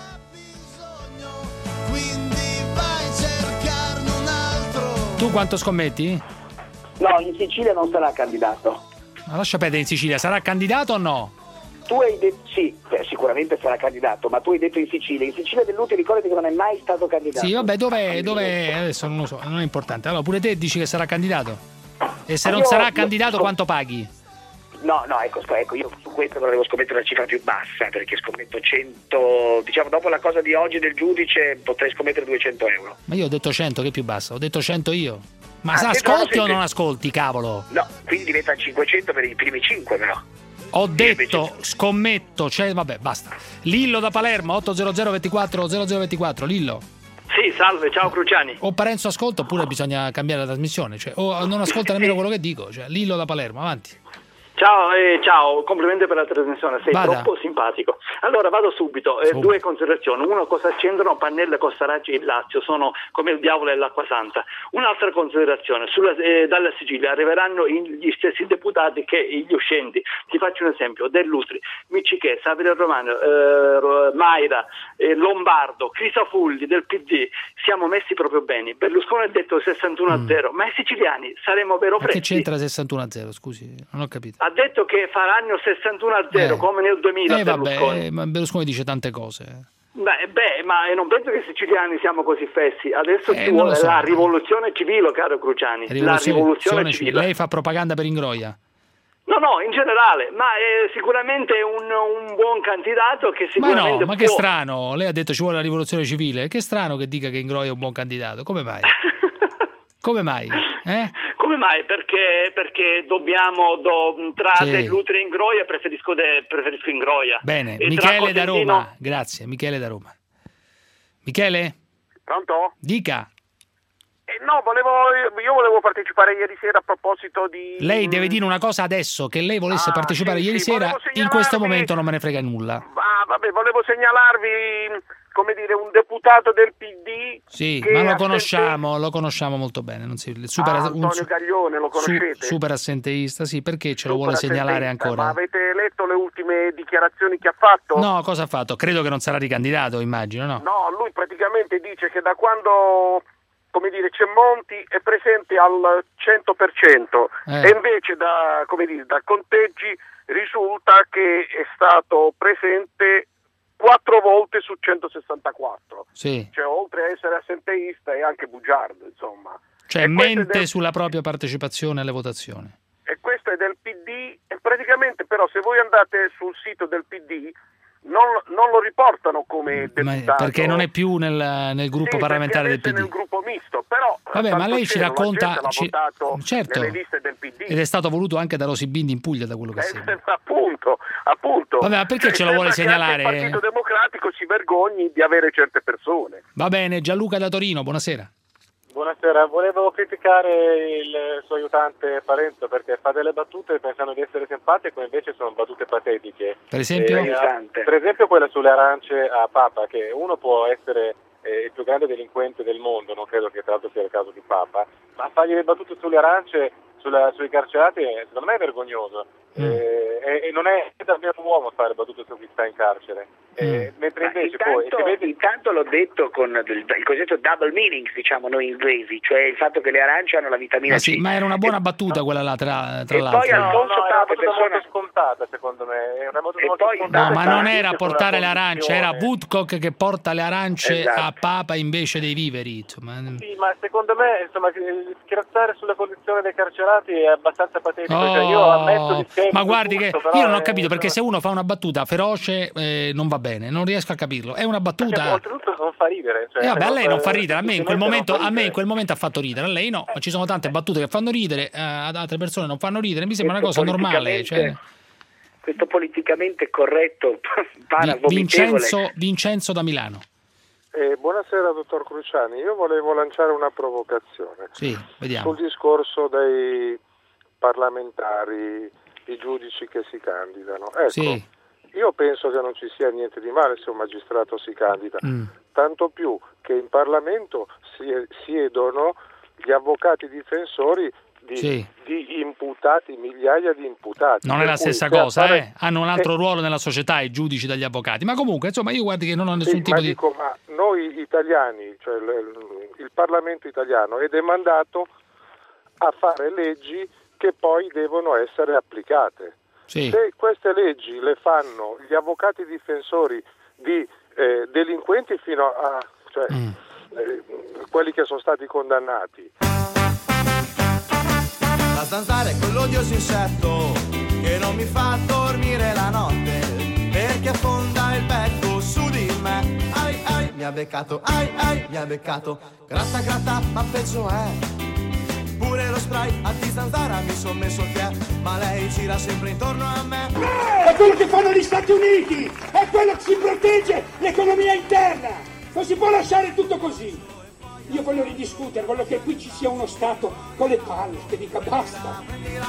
[SPEAKER 4] Tu quanto scommetti?
[SPEAKER 5] No, in Sicilia non sarà candidato.
[SPEAKER 4] Ma lascia perdere, in Sicilia sarà candidato o no?
[SPEAKER 5] Tu hai detto sì, beh, sicuramente sarà candidato, ma tu hai detto in Sicilia. In Sicilia Dell'Utri ricordati che non è mai stato candidato.
[SPEAKER 4] Sì, vabbè, dov'è? dov'è? Adesso non lo so, non è importante. Allora, pure te dici che sarà candidato? E se ma non io, sarà io, candidato, io, quanto paghi?
[SPEAKER 5] No, no, ecco, ecco, io su questo volevo scommettere una cifra più bassa, perché scommetto cento, diciamo, dopo la cosa di oggi del giudice potrei scommettere duecento euro.
[SPEAKER 4] Ma io ho detto cento, che più bassa? Ho detto cento io. Ma ah, ascolti o non ascolti, cavolo?
[SPEAKER 5] No, quindi diventa cinquecento per i primi cinque, però.
[SPEAKER 4] Ho detto, scommetto, cioè, vabbè, basta. Lillo da Palermo, otto zero zero ventiquattro zero zero ventiquattro, Lillo.
[SPEAKER 17] Sì, salve, ciao Cruciani.
[SPEAKER 4] O Parenzo ascolta oppure bisogna cambiare la trasmissione, cioè, o non ascolta nemmeno quello che dico, cioè, Lillo da Palermo, avanti.
[SPEAKER 17] Ciao, eh, ciao, complimenti per la trasmissione, sei Vada. troppo simpatico. Allora vado subito, eh, due considerazioni. Uno, cosa c'entrano Pannella, Costaracci e Lazio? Sono come il diavolo e l'acqua santa. Un'altra considerazione, sulla, eh, dalla Sicilia arriveranno gli stessi deputati che gli uscenti. Ti faccio un esempio, Dell'Utri, Miccichè, Saverio Romano, eh, Maira, eh, Lombardo, Crisafulli del P D, siamo messi proprio bene. Berlusconi ha detto sessantuno a zero, mm. ma i siciliani saremo vero freddi.
[SPEAKER 4] Ma che c'entra sessantuno a zero, scusi, non ho capito.
[SPEAKER 17] Ha detto che faranno sessantuno a zero eh. come nel duemila.
[SPEAKER 4] Eh,
[SPEAKER 17] Berlusconi.
[SPEAKER 4] Vabbè, ma Berlusconi dice tante cose.
[SPEAKER 17] Beh, beh, ma non penso che i siciliani siamo così fessi. Adesso
[SPEAKER 4] eh,
[SPEAKER 17] ci vuole
[SPEAKER 4] so.
[SPEAKER 17] la rivoluzione civile, caro Cruciani.
[SPEAKER 4] Rivoluzione,
[SPEAKER 17] la rivoluzione civile.
[SPEAKER 4] civile. Lei fa propaganda per Ingroia?
[SPEAKER 17] No, no, in generale, ma è sicuramente un, un buon candidato che sicuramente
[SPEAKER 4] Ma no, ma
[SPEAKER 17] può...
[SPEAKER 4] che strano. Lei ha detto ci vuole la rivoluzione civile. Che strano che dica che Ingroia è un buon candidato. Come mai? Come mai? Eh?
[SPEAKER 17] Come mai? Perché, perché dobbiamo do, tra
[SPEAKER 4] sì.
[SPEAKER 17] Dell'Utri e Ingroia preferisco, de, preferisco Ingroia.
[SPEAKER 4] Bene,
[SPEAKER 17] e
[SPEAKER 4] Michele da Roma. Grazie, Michele da Roma. Michele?
[SPEAKER 22] Pronto?
[SPEAKER 4] Dica.
[SPEAKER 22] Eh, no, volevo, io volevo partecipare ieri sera a proposito di...
[SPEAKER 4] Lei deve dire una cosa adesso, che lei volesse
[SPEAKER 22] ah,
[SPEAKER 4] partecipare
[SPEAKER 22] sì,
[SPEAKER 4] ieri
[SPEAKER 22] sì,
[SPEAKER 4] sera, in questo momento non me ne frega nulla.
[SPEAKER 22] Ah, vabbè, volevo segnalarvi, come dire, un deputato del P D.
[SPEAKER 4] Sì, ma lo conosciamo, assente... lo conosciamo molto bene. Non si, super,
[SPEAKER 22] ah, Antonio un, Gaglione, lo conoscete?
[SPEAKER 4] Su, super assenteista, sì, perché ce
[SPEAKER 22] super
[SPEAKER 4] lo vuole segnalare ancora?
[SPEAKER 22] Ma avete letto le ultime dichiarazioni che ha fatto?
[SPEAKER 4] No, cosa ha fatto? Credo che non sarà ricandidato, immagino, no?
[SPEAKER 22] No, lui praticamente dice che da quando... come dire, c'è Monti è presente al cento per cento eh. e invece da, come dire, da conteggi risulta che è stato presente quattro volte su centosessantaquattro.
[SPEAKER 4] Sì.
[SPEAKER 22] Cioè, oltre a essere assenteista è anche bugiardo, insomma.
[SPEAKER 4] Cioè, mente del... sulla propria partecipazione alle votazioni.
[SPEAKER 22] E questo è del P D, e praticamente però se voi andate sul sito del P D Non, non lo riportano come deputato.
[SPEAKER 4] Perché non è più nel, nel gruppo
[SPEAKER 22] sì,
[SPEAKER 4] parlamentare del P D.
[SPEAKER 22] Nel gruppo misto, però
[SPEAKER 4] vabbè, ma lei ci racconta
[SPEAKER 22] la gente
[SPEAKER 4] ci...
[SPEAKER 22] l'ha votato
[SPEAKER 4] certo.
[SPEAKER 22] nelle liste del P D.
[SPEAKER 5] Bindi.
[SPEAKER 4] Ed è stato voluto anche da Rosy Bindi in Puglia, da quello che
[SPEAKER 5] Eh,
[SPEAKER 4] sembra.
[SPEAKER 5] appunto, appunto.
[SPEAKER 4] Vabbè, ma perché ce lo vuole segnalare?
[SPEAKER 5] Il Partito Democratico si vergogni di avere certe persone.
[SPEAKER 4] Va bene, Gianluca da Torino, buonasera.
[SPEAKER 1] Buonasera, volevo criticare il suo aiutante Parenzo perché fa delle battute pensando di essere simpatico, invece sono battute patetiche.
[SPEAKER 4] Per esempio?
[SPEAKER 1] Eh, per esempio quella sulle arance a Papa, che uno può essere eh, il più grande delinquente del mondo, non credo che tra l'altro sia il caso di Papa, ma fargli le battute sulle arance, sulla, sui carcerati, secondo me è vergognoso. Mm. Eh, e, e non è davvero un uomo fare battute su chi sta in carcere. Eh,
[SPEAKER 5] Mm.
[SPEAKER 1] mentre invece
[SPEAKER 5] intanto,
[SPEAKER 1] poi se vede...
[SPEAKER 5] intanto l'ho detto con il, il cosiddetto double meanings, diciamo noi inglesi, cioè il fatto che le arance hanno la vitamina
[SPEAKER 4] Ma,
[SPEAKER 5] C.
[SPEAKER 4] sì, ma era una buona battuta quella là, tra, tra
[SPEAKER 5] E
[SPEAKER 4] l'altro.
[SPEAKER 5] poi Alfonso
[SPEAKER 1] No, no, è una
[SPEAKER 5] Papa,
[SPEAKER 1] battuta
[SPEAKER 5] persona...
[SPEAKER 1] molto scontata secondo me. È una battuta
[SPEAKER 5] E
[SPEAKER 1] molto
[SPEAKER 5] poi-
[SPEAKER 1] scontata
[SPEAKER 4] No, ma
[SPEAKER 1] che
[SPEAKER 4] non
[SPEAKER 1] agisce
[SPEAKER 4] era
[SPEAKER 1] sulla
[SPEAKER 4] portare le arance, era
[SPEAKER 1] condizione.
[SPEAKER 4] Woodcock che porta le arance
[SPEAKER 1] Esatto.
[SPEAKER 4] a Papa invece dei viveri. Insomma.
[SPEAKER 1] Sì, ma secondo me insomma eh, scherzare sulla condizione dei carcerati è abbastanza patetico. Cioè, io ammetto di
[SPEAKER 4] Oh, ma guardi
[SPEAKER 1] tutto,
[SPEAKER 4] che
[SPEAKER 1] però
[SPEAKER 4] io non ho
[SPEAKER 1] è-
[SPEAKER 4] capito perché se uno fa una battuta feroce eh, non va bene, non riesco a capirlo. È una
[SPEAKER 1] Perché
[SPEAKER 4] battuta.
[SPEAKER 1] oltretutto non fa ridere. Cioè,
[SPEAKER 4] Eh, vabbè, a lei non fa
[SPEAKER 1] eh,
[SPEAKER 4] ridere, a me in quel
[SPEAKER 1] semplicemente
[SPEAKER 4] momento
[SPEAKER 1] non fa
[SPEAKER 4] a me in
[SPEAKER 1] ridere.
[SPEAKER 4] quel momento ha fatto ridere, a lei no, ma ci sono tante battute che fanno ridere, eh, ad altre persone non fanno ridere, mi sembra una cosa
[SPEAKER 5] Questo
[SPEAKER 4] normale, cioè,
[SPEAKER 5] politicamente- Questo politicamente corretto
[SPEAKER 4] Vi-
[SPEAKER 5] paravomitevole.
[SPEAKER 4] Vincenzo, Vincenzo da Milano.
[SPEAKER 2] Eh, buonasera dottor Cruciani, io volevo lanciare una provocazione
[SPEAKER 4] Sì, vediamo.
[SPEAKER 2] sul discorso dei parlamentari, i giudici che si candidano. Ecco,
[SPEAKER 4] Sì.
[SPEAKER 2] io penso che non ci sia niente di male se un magistrato si candida,
[SPEAKER 4] Mm.
[SPEAKER 2] tanto più che in Parlamento sie- siedono gli avvocati difensori di,
[SPEAKER 4] Sì.
[SPEAKER 2] di imputati, migliaia di imputati.
[SPEAKER 4] Non è
[SPEAKER 2] Per
[SPEAKER 4] la
[SPEAKER 2] cui
[SPEAKER 4] stessa
[SPEAKER 2] se
[SPEAKER 4] cosa,
[SPEAKER 2] appare-
[SPEAKER 4] eh? Hanno un altro
[SPEAKER 2] Eh,
[SPEAKER 4] ruolo nella società i giudici dagli avvocati, ma comunque insomma io guardi che non ho nessun
[SPEAKER 2] Sì,
[SPEAKER 4] tipo
[SPEAKER 2] ma
[SPEAKER 4] di...
[SPEAKER 2] dico, ma noi italiani, cioè il, il Parlamento italiano è demandato a fare leggi che poi devono essere applicate.
[SPEAKER 4] Sì.
[SPEAKER 2] Se queste leggi le fanno gli avvocati difensori di eh, delinquenti fino a cioè,
[SPEAKER 4] Mm.
[SPEAKER 2] eh, quelli che sono stati condannati.
[SPEAKER 19] La zanzara è quell'odioso insetto che non mi fa dormire la notte perché affonda il becco su di me. Ai ai, mi ha beccato, ai ai, mi ha beccato. Gratta gratta, ma peggio è. Pure lo spray a di zanzara mi son messo il pie, ma lei gira sempre intorno a me.
[SPEAKER 20] È quello che fanno gli Stati Uniti, è quello che si protegge l'economia interna. Non si può lasciare tutto così. Io voglio ridiscutere, voglio che qui ci sia uno Stato con le palle, che dica basta.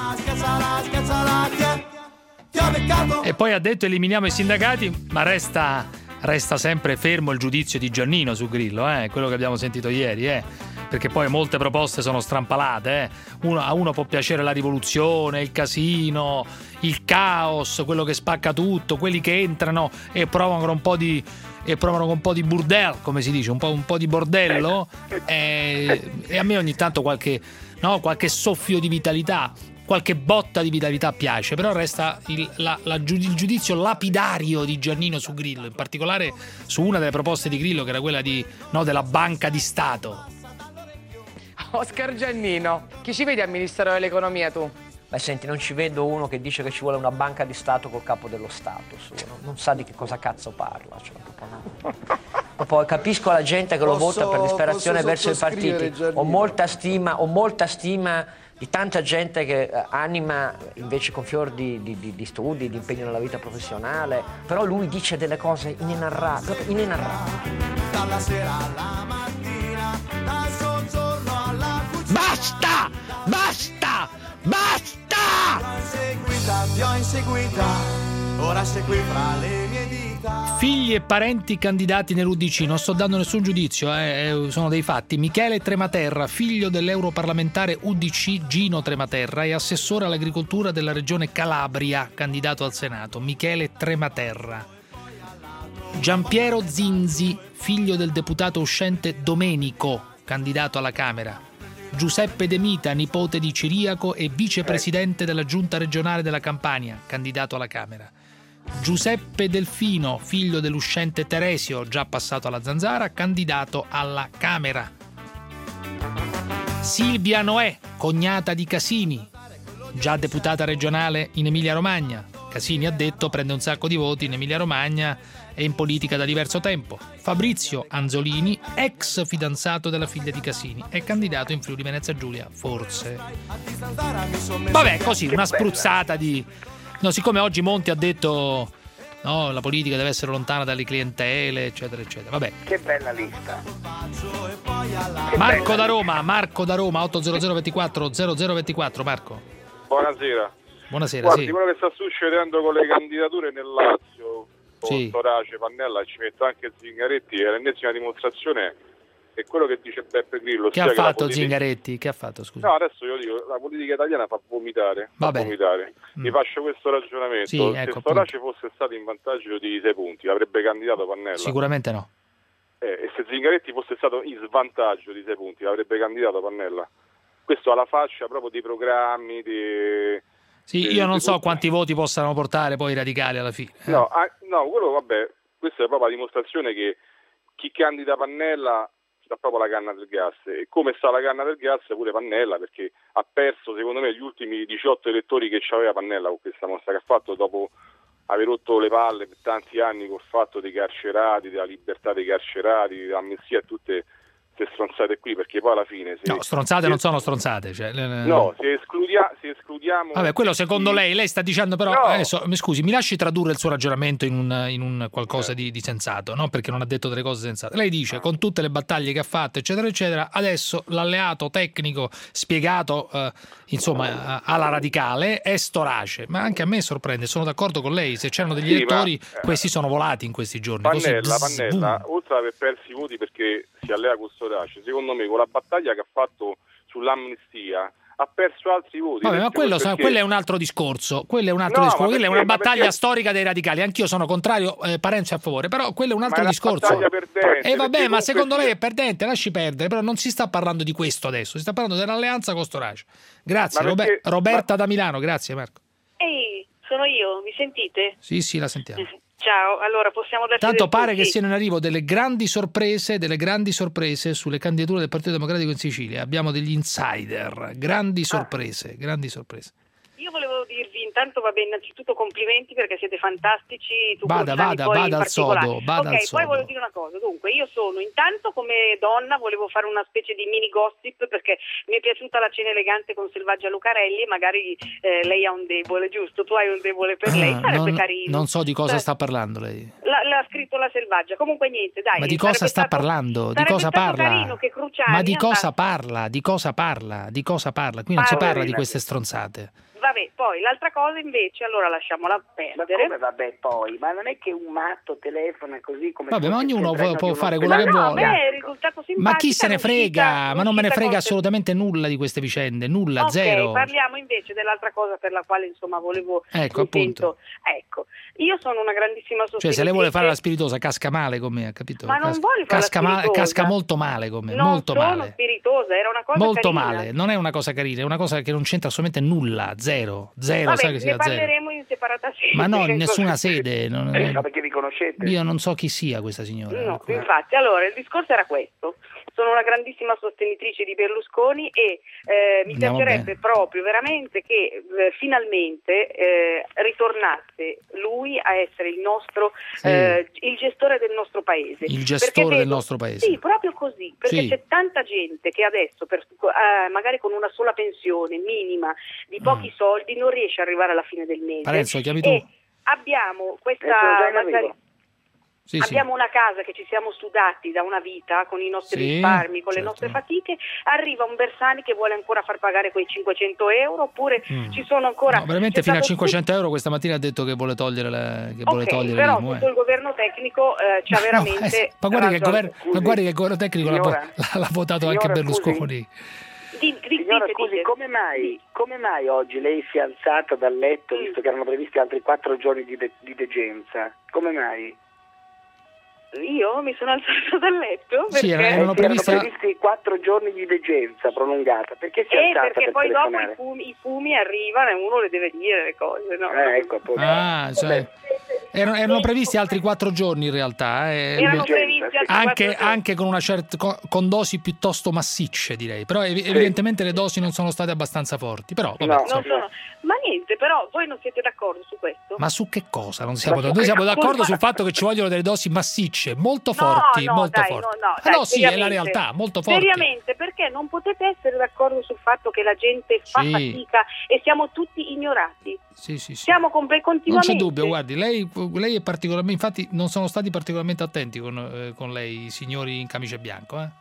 [SPEAKER 4] E poi ha detto eliminiamo i sindacati, ma resta, resta sempre fermo il giudizio di Giannino su Grillo, eh? Quello che abbiamo sentito ieri, eh? Perché poi molte proposte sono strampalate, eh? Uno, a uno può piacere la rivoluzione, il casino, il caos, quello che spacca tutto, quelli che entrano e provano un po' di e provano con un po' di burdel, come si dice, un po', un po' di bordello, e, e a me ogni tanto qualche, no, qualche soffio di vitalità, qualche botta di vitalità piace, però resta il, la, la, il giudizio lapidario di Giannino su Grillo, in particolare su una delle proposte di Grillo che era quella di, no, della banca di Stato.
[SPEAKER 23] Oscar Giannino, chi ci vedi al Ministero dell'Economia tu?
[SPEAKER 24] Beh, senti, non ci vedo uno che dice che ci vuole una banca di Stato col capo dello Stato, su, no? Non sa di che cosa cazzo parla. Cioè, proprio, proprio capisco la gente che lo
[SPEAKER 25] Posso-
[SPEAKER 24] vota per disperazione
[SPEAKER 25] posso
[SPEAKER 24] verso i
[SPEAKER 25] sottoscrivere,
[SPEAKER 24] partiti.
[SPEAKER 25] Giannino?
[SPEAKER 24] Ho molta stima, ho molta stima di tanta gente che eh, anima invece con fior di, di, di, di studi, di impegno nella vita professionale, però lui dice delle cose inenarrabili, proprio inenarrabili.
[SPEAKER 19] Dalla sera alla mattina, dal soggiorno alla cucina.
[SPEAKER 4] Basta! Basta! Basta!
[SPEAKER 19] Ti ho inseguita, ti ho inseguita, ora sei qui fra le mie dita.
[SPEAKER 4] Figli e parenti candidati nell'U D C, non sto dando nessun giudizio, eh, sono dei fatti. Michele Trematerra, figlio dell'europarlamentare U D C Gino Trematerra e assessore all'agricoltura della regione Calabria, candidato al Senato. Michele Trematerra. Giampiero Zinzi, figlio del deputato uscente Domenico, candidato alla Camera. Giuseppe De Mita, nipote di Ciriaco e vicepresidente della giunta regionale della Campania, candidato alla Camera. Giuseppe Delfino, figlio dell'uscente Teresio, già passato alla Zanzara, candidato alla Camera. Silvia Noè, cognata di Casini, già deputata regionale in Emilia-Romagna, Casini ha detto prende un sacco di voti in Emilia Romagna, è in politica da diverso tempo. Fabrizio Anzolini, ex fidanzato della figlia di Casini, è candidato in Friuli Venezia Giulia, forse. Vabbè, così, una spruzzata di... No, siccome oggi Monti ha detto no, la politica deve essere lontana dalle clientele, eccetera, eccetera. Vabbè.
[SPEAKER 5] Che bella lista.
[SPEAKER 4] Che Marco bella da Roma, Marco da Roma, otto zero zero ventiquattro zero zero ventiquattro, Marco.
[SPEAKER 2] Buonasera.
[SPEAKER 4] Buonasera,
[SPEAKER 2] Guardi,
[SPEAKER 4] sì.
[SPEAKER 2] quello che sta succedendo con le candidature nel Lazio, con
[SPEAKER 4] sì.
[SPEAKER 2] Storace, Pannella, ci metto anche Zingaretti, è l'ennesima dimostrazione è quello che dice Beppe Grillo.
[SPEAKER 4] Che ha fatto politica... Zingaretti? Che ha fatto, scusa?
[SPEAKER 2] No, adesso io dico, la politica italiana fa vomitare. Fa
[SPEAKER 4] Vabbè.
[SPEAKER 2] vomitare. Vi mm. faccio questo ragionamento.
[SPEAKER 4] Sì,
[SPEAKER 2] Se
[SPEAKER 4] ecco,
[SPEAKER 2] Storace fosse stato in vantaggio di sei punti, avrebbe candidato Pannella?
[SPEAKER 4] Sicuramente no.
[SPEAKER 2] Eh, e se Zingaretti fosse stato in svantaggio di sei punti, avrebbe candidato Pannella? Questo alla faccia proprio dei programmi, di...
[SPEAKER 4] Sì,
[SPEAKER 2] di,
[SPEAKER 4] io non
[SPEAKER 2] di
[SPEAKER 4] so
[SPEAKER 2] tutto.
[SPEAKER 4] quanti voti possano portare poi i radicali alla fine. Eh.
[SPEAKER 2] No, ah, no, quello vabbè, questa è proprio la dimostrazione che chi candida Pannella sta proprio la canna del gas, e come sta la canna del gas pure Pannella, perché ha perso secondo me gli ultimi diciotto elettori che c'aveva Pannella con questa mossa che ha fatto dopo aver rotto le palle per tanti anni col fatto dei carcerati, della libertà dei carcerati, dell'amnistia e tutte queste stronzate qui, perché poi alla fine se,
[SPEAKER 4] no, stronzate
[SPEAKER 2] se,
[SPEAKER 4] non sono stronzate, cioè,
[SPEAKER 2] no, se, escludia, se escludiamo
[SPEAKER 4] vabbè, quello secondo
[SPEAKER 2] sì.
[SPEAKER 4] lei, lei sta dicendo però,
[SPEAKER 2] no.
[SPEAKER 4] adesso mi scusi, mi lasci tradurre il suo ragionamento in un, in un qualcosa eh. di, di sensato, no? Perché non ha detto delle cose sensate. Lei dice, con tutte le battaglie che ha fatto, eccetera, eccetera, adesso l'alleato tecnico spiegato, eh, insomma, alla radicale è Storace, ma anche a me sorprende, sono d'accordo con lei, se c'erano degli sì, elettori, ma, eh, questi sono volati in questi giorni.
[SPEAKER 2] Pannella,
[SPEAKER 4] così,
[SPEAKER 2] Pannella,
[SPEAKER 4] boom.
[SPEAKER 2] oltre ad aver perso i voti perché si allea con Storace, secondo me con la battaglia che ha fatto sull'amnistia ha perso altri voti.
[SPEAKER 4] Vabbè, ma quello, perché... quello è un altro discorso. Quello è un altro no, discorso. Quella è una battaglia perché... storica dei radicali. Anch'io sono contrario, eh, Parenzo è a favore, però quello è un altro
[SPEAKER 2] ma è
[SPEAKER 4] discorso.
[SPEAKER 2] Perdente,
[SPEAKER 4] e eh, vabbè, ma secondo
[SPEAKER 2] sia...
[SPEAKER 4] lei è perdente, lasci perdere. Però non si sta parlando di questo adesso, si sta parlando dell'alleanza con Storace. Grazie,
[SPEAKER 2] perché...
[SPEAKER 4] Rober- Roberta
[SPEAKER 2] ma...
[SPEAKER 4] da Milano. Grazie, Marco.
[SPEAKER 15] Ehi, sono io, mi sentite?
[SPEAKER 4] Sì, sì, la sentiamo.
[SPEAKER 15] Ciao, allora possiamo darci
[SPEAKER 4] Tanto pare
[SPEAKER 15] punti?
[SPEAKER 4] che siano in arrivo delle grandi sorprese, delle grandi sorprese sulle candidature del Partito Democratico in Sicilia. Abbiamo degli insider, grandi sorprese, ah. grandi sorprese.
[SPEAKER 15] Io volevo dirvi, intanto va bene, innanzitutto complimenti perché siete fantastici. Tu
[SPEAKER 4] vada, vada,
[SPEAKER 15] poi
[SPEAKER 4] vada al sodo, vada
[SPEAKER 15] ok,
[SPEAKER 4] al sodo.
[SPEAKER 15] Poi volevo dire una cosa, dunque io sono, intanto come donna volevo fare una specie di mini gossip perché mi è piaciuta la cena elegante con Selvaggia Lucarelli e magari eh, lei ha un debole, giusto? Tu hai un debole per lei, sarebbe
[SPEAKER 4] non,
[SPEAKER 15] carino.
[SPEAKER 4] Non so di cosa
[SPEAKER 15] Beh,
[SPEAKER 4] sta parlando lei.
[SPEAKER 15] La, l'ha scritto la Selvaggia, comunque niente, dai.
[SPEAKER 4] Ma di cosa sta
[SPEAKER 15] stato,
[SPEAKER 4] parlando? Di cosa parla?
[SPEAKER 15] Che Cruciani
[SPEAKER 4] Ma di cosa
[SPEAKER 15] andasse...
[SPEAKER 4] parla? Di cosa parla? Di cosa parla? Qui non
[SPEAKER 15] parla,
[SPEAKER 4] si parla di queste stronzate.
[SPEAKER 15] Vabbè, poi l'altra cosa invece, allora lasciamola perdere.
[SPEAKER 5] Ma come vabbè poi? Ma non è che un matto telefona così come...
[SPEAKER 4] Vabbè, ma ognuno può, può fare quello
[SPEAKER 15] ma
[SPEAKER 4] che
[SPEAKER 15] no,
[SPEAKER 4] vuole.
[SPEAKER 15] A me è risultato simpatico.
[SPEAKER 4] Ma chi se ne frega? Ma non me ne frega assolutamente nulla di queste vicende, nulla,
[SPEAKER 15] okay,
[SPEAKER 4] zero.
[SPEAKER 15] Parliamo invece dell'altra cosa per la quale insomma volevo...
[SPEAKER 4] Ecco, appunto.
[SPEAKER 15] Ecco, io sono una grandissima sostenitrice...
[SPEAKER 4] Cioè, se lei vuole fare la spiritosa, casca male con me, ha capito?
[SPEAKER 15] Ma non
[SPEAKER 4] Cas-
[SPEAKER 15] voglio fare
[SPEAKER 4] casca
[SPEAKER 15] la
[SPEAKER 4] male, casca molto male con me,
[SPEAKER 15] non
[SPEAKER 4] molto male.
[SPEAKER 15] Non sono spiritosa, era una cosa
[SPEAKER 4] molto
[SPEAKER 15] carina.
[SPEAKER 4] male, non è una cosa carina, è una cosa che non c'entra assolutamente nulla, zero, zero.
[SPEAKER 15] Vabbè,
[SPEAKER 4] sai che sia
[SPEAKER 15] ne parleremo
[SPEAKER 4] zero.
[SPEAKER 15] In separata sede.
[SPEAKER 4] Ma no, in nessuna sede. Non...
[SPEAKER 5] Eh, perché vi conoscete?
[SPEAKER 4] Io non so chi sia questa signora.
[SPEAKER 15] No, ecco. Infatti, allora, il discorso era questo. Sono una grandissima sostenitrice di Berlusconi e eh, mi
[SPEAKER 4] Andiamo
[SPEAKER 15] piacerebbe
[SPEAKER 4] bene.
[SPEAKER 15] proprio veramente che eh, finalmente eh, ritornasse lui a essere il nostro
[SPEAKER 4] sì.
[SPEAKER 15] eh, il gestore del nostro paese.
[SPEAKER 4] Il gestore
[SPEAKER 15] vedo,
[SPEAKER 4] del nostro paese.
[SPEAKER 15] Sì, proprio così, perché
[SPEAKER 4] sì.
[SPEAKER 15] c'è tanta gente che adesso per, eh, magari con una sola pensione minima di pochi mm. soldi non riesce ad arrivare alla fine del mese.
[SPEAKER 4] Parenzo, chiami tu?
[SPEAKER 15] E abbiamo questa magari,
[SPEAKER 4] Sì,
[SPEAKER 15] abbiamo
[SPEAKER 4] sì.
[SPEAKER 15] una casa che ci siamo studati da una vita con i nostri
[SPEAKER 4] sì,
[SPEAKER 15] risparmi, con
[SPEAKER 4] certo.
[SPEAKER 15] le nostre fatiche, arriva un Bersani che vuole ancora far pagare quei cinquecento euro oppure mm. ci sono ancora...
[SPEAKER 4] No, veramente fino a cinquecento euro questa mattina ha detto che vuole togliere la, che vuole
[SPEAKER 15] okay,
[SPEAKER 4] togliere
[SPEAKER 15] però
[SPEAKER 4] l'I M U,
[SPEAKER 15] tutto
[SPEAKER 4] eh.
[SPEAKER 15] il governo tecnico eh, ci ha veramente...
[SPEAKER 4] No, eh, ma, guardi che il governo, ma guardi che il governo tecnico l'ha, l'ha, l'ha votato
[SPEAKER 5] signora,
[SPEAKER 4] anche Berlusconi.
[SPEAKER 5] Scusi. Di, di, Signora, dite, scusi, dite. Come, mai, come mai oggi lei si è alzata dal letto, mm. visto che erano previsti altri quattro giorni di, de, di degenza? Come mai?
[SPEAKER 15] Io mi sono alzata dal letto perché
[SPEAKER 4] sì, erano, previsti...
[SPEAKER 5] erano previsti quattro giorni di degenza prolungata. Perché si è
[SPEAKER 15] eh,
[SPEAKER 5] alzata
[SPEAKER 15] perché
[SPEAKER 5] per
[SPEAKER 15] poi
[SPEAKER 5] telefonare?
[SPEAKER 15] dopo i fumi, i fumi arrivano e uno le deve dire le cose, no?
[SPEAKER 5] Eh, ecco,
[SPEAKER 4] ah, cioè, erano, erano previsti altri quattro giorni in realtà. Eh.
[SPEAKER 15] Erano previsti
[SPEAKER 4] anche, anche con una certa con, con dosi piuttosto massicce, direi, però ev- evidentemente le dosi non sono state abbastanza forti, però vabbè,
[SPEAKER 15] no, non sono, ma niente, però voi non siete d'accordo su questo?
[SPEAKER 4] Ma su che cosa? Non siamo, noi siamo d'accordo sul fatto che ci vogliono delle dosi massicce, molto forti,
[SPEAKER 15] no, no,
[SPEAKER 4] molto
[SPEAKER 15] dai,
[SPEAKER 4] forti.
[SPEAKER 15] no, no,
[SPEAKER 4] ah,
[SPEAKER 15] dai,
[SPEAKER 4] no sì, è la realtà, molto forti.
[SPEAKER 15] Seriamente, perché non potete essere d'accordo sul fatto che la gente fa
[SPEAKER 4] sì.
[SPEAKER 15] fatica e siamo tutti ignorati?
[SPEAKER 4] Sì, sì, sì.
[SPEAKER 15] Siamo comp- continuamente.
[SPEAKER 4] Non c'è dubbio, guardi, lei, lei è particolarmente, infatti non sono stati particolarmente attenti con, eh, con lei i signori in camice bianco, eh?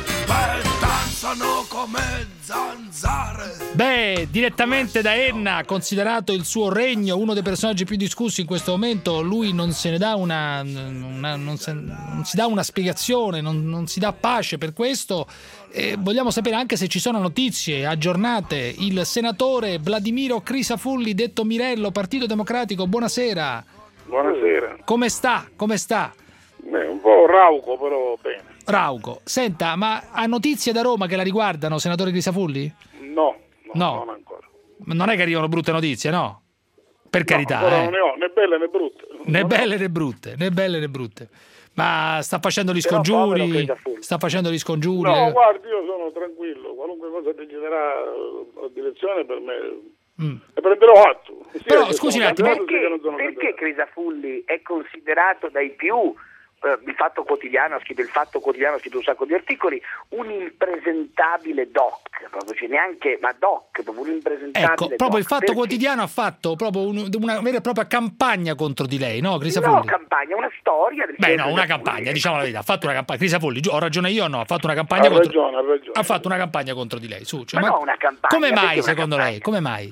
[SPEAKER 19] Danzano come zanzare.
[SPEAKER 4] Beh, direttamente da Enna, considerato il suo regno uno dei personaggi più discussi in questo momento, lui non se ne dà una, una non, se, non si dà una spiegazione, non, non si dà pace per questo. E vogliamo sapere anche se ci sono notizie aggiornate. Il senatore Vladimiro Crisafulli, detto Mirello, Partito Democratico, buonasera.
[SPEAKER 8] Buonasera.
[SPEAKER 4] Come sta? Come sta?
[SPEAKER 8] Beh, un po' rauco, però bene.
[SPEAKER 4] Rauco. Senta, ma ha notizie da Roma che la riguardano, senatore Crisafulli?
[SPEAKER 8] No, no,
[SPEAKER 4] no.
[SPEAKER 8] non ancora.
[SPEAKER 4] Non è che arrivano brutte notizie, no? Per carità.
[SPEAKER 8] No,
[SPEAKER 4] eh.
[SPEAKER 8] non ne ho, né belle né brutte.
[SPEAKER 4] Né belle né brutte, né belle né brutte. Ma sta facendo gli scongiuri? Sta facendo gli scongiuri?
[SPEAKER 8] No, guardi, io sono tranquillo, qualunque cosa deciderà la direzione per me... Mm. E prenderò atto. Sì,
[SPEAKER 4] però scusi un attimo,
[SPEAKER 5] perché, perché Crisafulli è considerato dai più, eh, il Fatto Quotidiano ha scritto il Fatto Quotidiano ha scritto un sacco di articoli, un impresentabile doc, proprio, cioè neanche, ma doc, proprio un impresentabile
[SPEAKER 4] ecco, proprio
[SPEAKER 5] doc.
[SPEAKER 4] il Fatto
[SPEAKER 5] perché?
[SPEAKER 4] Quotidiano ha fatto proprio un, una vera e propria campagna contro di lei, no, Crisafulli?
[SPEAKER 5] No, campagna, una storia del
[SPEAKER 4] Beh, no, una campagna, diciamo la verità, ha fatto una campagna. Crisafulli, ho ragione io o no? Ha fatto una campagna
[SPEAKER 8] ha
[SPEAKER 4] contro
[SPEAKER 8] ragione, ha ragione.
[SPEAKER 4] Ha fatto una campagna contro di lei, su, cioè,
[SPEAKER 5] ma,
[SPEAKER 4] ma
[SPEAKER 5] no, una campagna.
[SPEAKER 4] Come mai,
[SPEAKER 5] una
[SPEAKER 4] secondo
[SPEAKER 5] campagna?
[SPEAKER 4] lei? Come mai?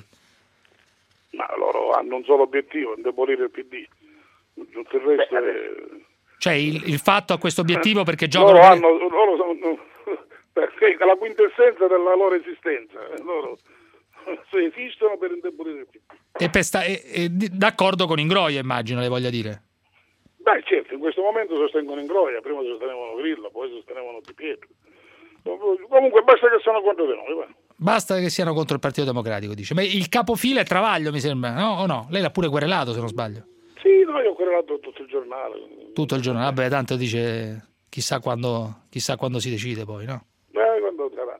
[SPEAKER 8] Ma loro hanno un solo obiettivo, indebolire il P D. Tutto il resto
[SPEAKER 5] Beh,
[SPEAKER 8] è...
[SPEAKER 4] Cioè il, il fatto ha questo obiettivo perché giocano...
[SPEAKER 8] Loro hanno, loro sono, perché la quintessenza della loro esistenza. Loro esistono per indebolire il P D.
[SPEAKER 4] E per sta, e, e, d'accordo con Ingroia, immagino, le voglia dire.
[SPEAKER 8] Beh, certo, in questo momento sostengono Ingroia, prima sostenevano Grillo, poi sostenevano Di Pietro. Comunque basta che sono contro di noi, va.
[SPEAKER 4] Basta che siano contro il Partito Democratico, dice. Ma il capofila è Travaglio, mi sembra, no? O no? Lei l'ha pure querelato, se non sbaglio.
[SPEAKER 8] Sì, no, io ho querelato tutto il giornale.
[SPEAKER 4] Tutto il giornale, vabbè, tanto dice chissà quando, chissà quando si decide poi, no?
[SPEAKER 8] Beh, quando sarà.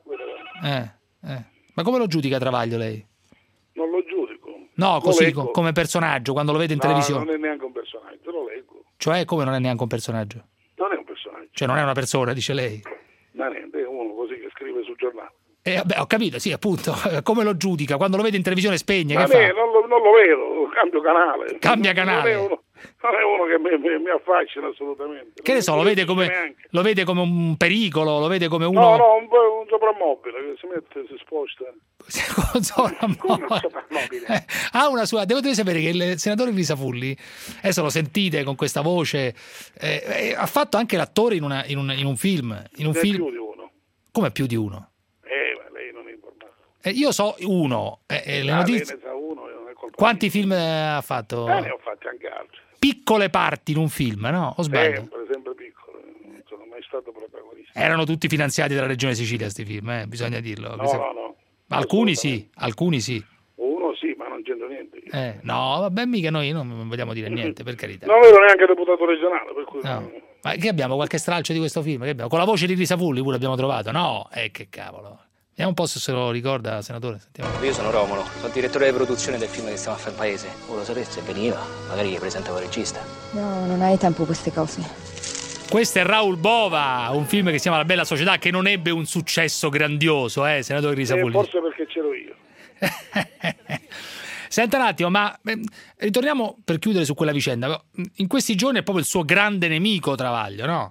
[SPEAKER 4] Eh, eh. Ma come lo giudica Travaglio lei?
[SPEAKER 8] Non lo giudico.
[SPEAKER 4] No, così, co- come personaggio, quando lo vede in
[SPEAKER 8] no,
[SPEAKER 4] televisione.
[SPEAKER 8] non è neanche un personaggio, lo leggo.
[SPEAKER 4] Cioè, come non è neanche un personaggio?
[SPEAKER 8] Non è un personaggio.
[SPEAKER 4] Cioè, non è una persona, dice lei?
[SPEAKER 8] Ma niente, è uno così che scrive sul giornale.
[SPEAKER 4] Eh, vabbè, ho capito, sì, appunto. Come lo giudica? Quando lo vede in televisione spegne,
[SPEAKER 8] Ma
[SPEAKER 4] che fa?
[SPEAKER 8] Non lo, non lo vedo, cambio canale.
[SPEAKER 4] Cambia canale.
[SPEAKER 8] Non è uno, non è uno che mi, mi, mi affascina assolutamente.
[SPEAKER 4] Che ne so, lo vede, come, lo vede come un pericolo, lo vede come uno...
[SPEAKER 8] No, no, un, un soprammobile che si mette, si sposta.
[SPEAKER 4] un soprammobile. Eh, ha una sua... Devo sapere che il senatore Crisafulli, adesso lo sentite con questa voce, eh, eh, ha fatto anche l'attore in, una, in, un, in un film. In un
[SPEAKER 8] ne
[SPEAKER 4] film...
[SPEAKER 8] più di uno.
[SPEAKER 4] Come più di uno?
[SPEAKER 8] Eh, ma lei non è informato.
[SPEAKER 4] Eh, io so uno. Eh, eh, le
[SPEAKER 8] ah,
[SPEAKER 4] notizie...
[SPEAKER 8] ne sa uno, non è colpa
[SPEAKER 4] Quanti film ha fatto?
[SPEAKER 8] Eh, ne ho fatti anche altri.
[SPEAKER 4] Piccole parti in un film, no? O sbaglio?
[SPEAKER 8] Sempre, sempre piccole. Non sono mai stato protagonista.
[SPEAKER 4] Erano tutti finanziati dalla Regione Sicilia, questi film, eh? Bisogna dirlo.
[SPEAKER 8] No, no, no.
[SPEAKER 4] Alcuni sì, alcuni sì.
[SPEAKER 8] Uno sì, ma non c'entra niente.
[SPEAKER 4] Eh, no, vabbè, mica noi non vogliamo dire niente, per carità.
[SPEAKER 8] Non ero neanche deputato regionale, per cui...
[SPEAKER 4] No. Ma che abbiamo? Qualche stralcio di questo film? Che abbiamo? Con la voce di Crisafulli pure abbiamo trovato? No? Eh, che cavolo. Vediamo un po' se se lo ricorda, senatore. Sentiamo.
[SPEAKER 11] Io sono Romolo, sono direttore di produzione del film che stiamo a fare in paese. O lo sapesse, veniva, magari gli presentavo il regista.
[SPEAKER 16] No, non hai tempo per queste cose.
[SPEAKER 4] Questo è Raul Bova, un film che si chiama La Bella Società, che non ebbe un successo grandioso, eh, senatore Crisafulli.
[SPEAKER 8] Eh, forse perché c'ero io.
[SPEAKER 4] Senta un attimo, ma eh, ritorniamo per chiudere su quella vicenda. In questi giorni è proprio il suo grande nemico Travaglio, no?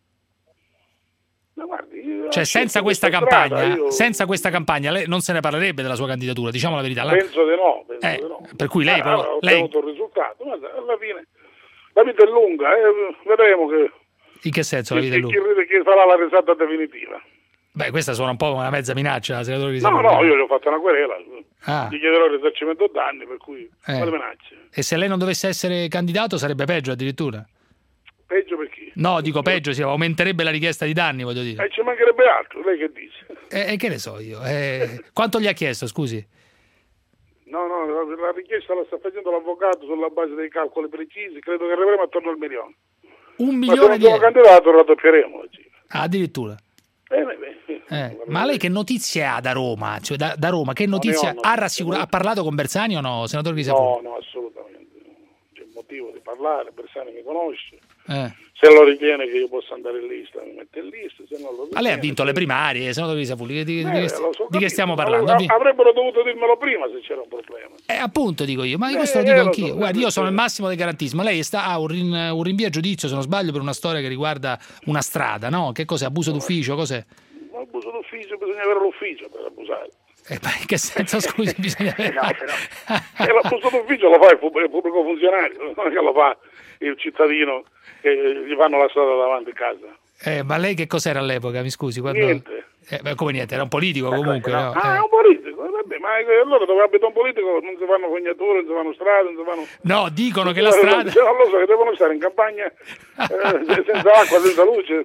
[SPEAKER 8] Ma guardi, io
[SPEAKER 4] cioè senza questa campagna,
[SPEAKER 8] strada, io...
[SPEAKER 4] senza questa campagna lei non se ne parlerebbe della sua candidatura, diciamo la verità.
[SPEAKER 8] Penso di no, penso
[SPEAKER 4] eh,
[SPEAKER 8] di no.
[SPEAKER 4] Per cui lei,
[SPEAKER 8] ah,
[SPEAKER 4] proprio,
[SPEAKER 8] ho
[SPEAKER 4] lei...
[SPEAKER 8] ottenuto il risultato, ma alla fine la vita è lunga, eh, vedremo che...
[SPEAKER 4] In che senso la vita
[SPEAKER 8] chi,
[SPEAKER 4] è lunga?
[SPEAKER 8] Chi, chi farà la risata definitiva.
[SPEAKER 4] Beh, questa suona un po' una mezza minaccia, senatore
[SPEAKER 8] No,
[SPEAKER 4] Crisafulli.
[SPEAKER 8] no, io gli ho fatto una querela,
[SPEAKER 4] ah.
[SPEAKER 8] gli chiederò il risarcimento danni, per cui
[SPEAKER 4] eh.
[SPEAKER 8] quale minacce.
[SPEAKER 4] E se lei non dovesse essere candidato sarebbe peggio addirittura?
[SPEAKER 8] Peggio per chi?
[SPEAKER 4] No, dico peggio, sì, aumenterebbe la richiesta di danni, voglio dire.
[SPEAKER 8] E eh, ci mancherebbe altro, lei che dice?
[SPEAKER 4] E eh, che ne so io? Eh, quanto gli ha chiesto, scusi?
[SPEAKER 8] No, no, la, la richiesta la sta facendo l'avvocato sulla base dei calcoli precisi, credo che arriveremo attorno al milione.
[SPEAKER 4] Un milione
[SPEAKER 8] di euro. Ma se non sono candidato raddoppieremo la cifra.
[SPEAKER 4] Ah, addirittura.
[SPEAKER 8] Eh, beh, beh.
[SPEAKER 4] Eh, ma lei che notizie ha da Roma? Cioè, da, da Roma, che notizie
[SPEAKER 8] no,
[SPEAKER 4] ha? Rassicura- ha parlato con Bersani o no, senatore
[SPEAKER 8] No,
[SPEAKER 4] Grisafulli?
[SPEAKER 8] no, assolutamente. Non c'è motivo di parlare, Bersani mi conosce.
[SPEAKER 4] Eh.
[SPEAKER 8] Se lo ritiene che io possa andare in lista, mi mette in lista, se non lo ritiene...
[SPEAKER 4] Ma lei ha vinto le primarie, senatore Grisafulli, di, di,
[SPEAKER 8] Eh,
[SPEAKER 4] di, che,
[SPEAKER 8] so,
[SPEAKER 4] di che stiamo parlando?
[SPEAKER 8] Av- avrebbero dovuto dirmelo prima se c'era un problema.
[SPEAKER 4] Eh, appunto dico io, ma
[SPEAKER 8] Eh,
[SPEAKER 4] questo lo dico
[SPEAKER 8] eh, lo
[SPEAKER 4] anch'io.
[SPEAKER 8] so,
[SPEAKER 4] Guardi, io
[SPEAKER 8] lo
[SPEAKER 4] sono
[SPEAKER 8] so.
[SPEAKER 4] il massimo del garantismo. Lei sta, ha un, rin, un rinvio a giudizio, se non sbaglio, per una storia che riguarda una strada, no? Che cos'è? Abuso d'ufficio? Cos'è?
[SPEAKER 8] Ma abuso d'ufficio, bisogna avere l'ufficio per abusare.
[SPEAKER 4] Eh, ma in che senso, scusi, bisogna avere...
[SPEAKER 8] No, e l'abuso d'ufficio lo fa il pub- il pubblico funzionario, non è che lo fa il cittadino che gli fanno la strada davanti a casa.
[SPEAKER 4] Eh, ma lei che cos'era all'epoca, mi scusi? Quando...
[SPEAKER 8] Niente.
[SPEAKER 4] Eh, beh, come niente, era un politico comunque, no?
[SPEAKER 8] Ah,
[SPEAKER 4] Eh.
[SPEAKER 8] è un politico, vabbè, ma allora dove abita un politico non si fanno fognature, non si fanno strade, non si fanno...
[SPEAKER 4] No, dicono che la strada...
[SPEAKER 8] Non lo so, che devono stare in campagna eh, senza acqua, senza luce.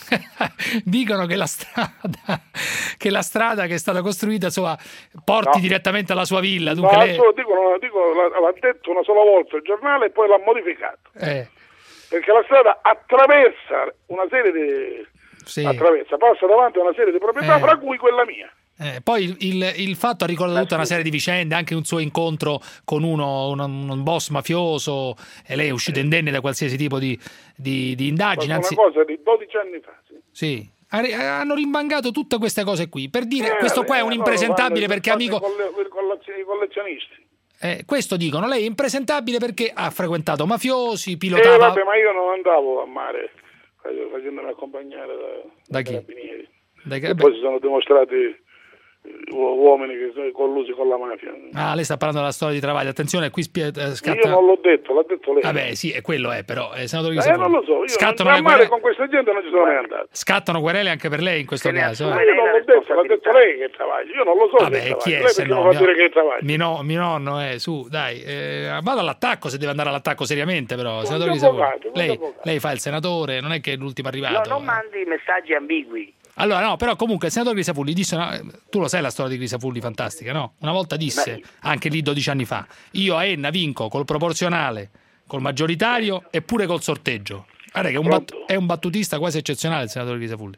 [SPEAKER 4] Dicono che la strada che la strada che è stata costruita insomma, porti
[SPEAKER 8] No.
[SPEAKER 4] direttamente alla sua villa.
[SPEAKER 8] No,
[SPEAKER 4] Dunque lei...
[SPEAKER 8] solo dicono, dicono, l'ha l'ha detto una sola volta il giornale e poi l'ha modificato.
[SPEAKER 4] Eh,
[SPEAKER 8] Perché la strada attraversa una serie di...
[SPEAKER 4] sì.
[SPEAKER 8] attraversa, passa davanti a una serie di proprietà,
[SPEAKER 4] Eh.
[SPEAKER 8] fra cui quella mia.
[SPEAKER 4] Eh, poi il, il, il fatto ha ricordato tutta una serie di vicende, anche un suo incontro con uno, un, un boss mafioso, e lei è uscita indenne da qualsiasi tipo di, di, di indagine.
[SPEAKER 8] Una
[SPEAKER 4] Anzi,
[SPEAKER 8] cosa di dodici anni fa. Sì.
[SPEAKER 4] sì. Ha- hanno rimbangato tutte queste cose qui per dire
[SPEAKER 8] Eh,
[SPEAKER 4] questo qua è
[SPEAKER 8] eh,
[SPEAKER 4] un
[SPEAKER 8] loro
[SPEAKER 4] impresentabile
[SPEAKER 8] fanno-
[SPEAKER 4] perché
[SPEAKER 8] fanno
[SPEAKER 4] amico.
[SPEAKER 8] I colle- i collezio- i collezionisti.
[SPEAKER 4] Eh, questo dicono, lei è impresentabile perché ha frequentato mafiosi,
[SPEAKER 8] Eh,
[SPEAKER 4] pilotava.
[SPEAKER 8] vabbè, ma io non andavo a mare fac- facendomi accompagnare da,
[SPEAKER 4] Da chi?
[SPEAKER 8] carabinieri.
[SPEAKER 4] Dai,
[SPEAKER 8] E
[SPEAKER 4] che-
[SPEAKER 8] poi si sono dimostrati eh, uomini che sono collusi con la mafia.
[SPEAKER 4] Ah, lei sta parlando della storia di Travaglio. Attenzione, qui spie- eh, scatta.
[SPEAKER 8] Io non l'ho detto, l'ha detto lei.
[SPEAKER 4] Vabbè, sì, è quello è, però, eh, senatore
[SPEAKER 8] Eh,
[SPEAKER 4] Ghisafulli,
[SPEAKER 8] non lo so, io
[SPEAKER 4] scattano,
[SPEAKER 8] non,
[SPEAKER 4] le
[SPEAKER 8] a mare
[SPEAKER 4] querele,
[SPEAKER 8] con questa gente non ci sono mai andato.
[SPEAKER 4] scattano querele anche per lei in questo caso.
[SPEAKER 8] Ma
[SPEAKER 4] eh.
[SPEAKER 8] io non l'ho detto, l'ha detto lei che travaglia. Io non lo so
[SPEAKER 4] Vabbè,
[SPEAKER 8] che
[SPEAKER 4] chi
[SPEAKER 8] travaglia.
[SPEAKER 4] è
[SPEAKER 8] Lei
[SPEAKER 4] se
[SPEAKER 8] perché
[SPEAKER 4] no?
[SPEAKER 8] mi fa
[SPEAKER 4] Mio,
[SPEAKER 8] dire che travaglia?
[SPEAKER 4] mio, no- mio nonno è su, dai, eh, vado all'attacco se deve andare all'attacco seriamente, però, senatore Ghisafulli,
[SPEAKER 8] avvocato,
[SPEAKER 4] lei,
[SPEAKER 8] avvocato.
[SPEAKER 4] lei fa il senatore, non è che è l'ultimo
[SPEAKER 5] No,
[SPEAKER 4] arrivato.
[SPEAKER 5] non mandi messaggi ambigui.
[SPEAKER 4] Allora, no, però comunque il senatore Grisafulli disse, no, tu lo sai la storia di Grisafulli fantastica, no? Una volta disse, anche lì dodici anni fa, io a Enna vinco col proporzionale, col maggioritario e pure col sorteggio. Guarda che è un, bat- è un battutista quasi eccezionale il senatore Grisafulli.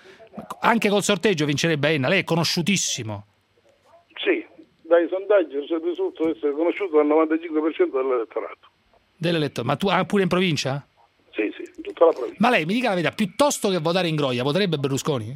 [SPEAKER 4] Anche col sorteggio vincerebbe Enna, lei è conosciutissimo.
[SPEAKER 8] Sì, dai sondaggi risulta essere conosciuto dal novantacinque per cento dell'elettorato.
[SPEAKER 4] Dell'eletto. Ma tu ah, pure in provincia?
[SPEAKER 8] Sì, sì, in tutta la provincia.
[SPEAKER 4] Ma lei mi dica la verità, piuttosto che votare in Groia, voterebbe Berlusconi?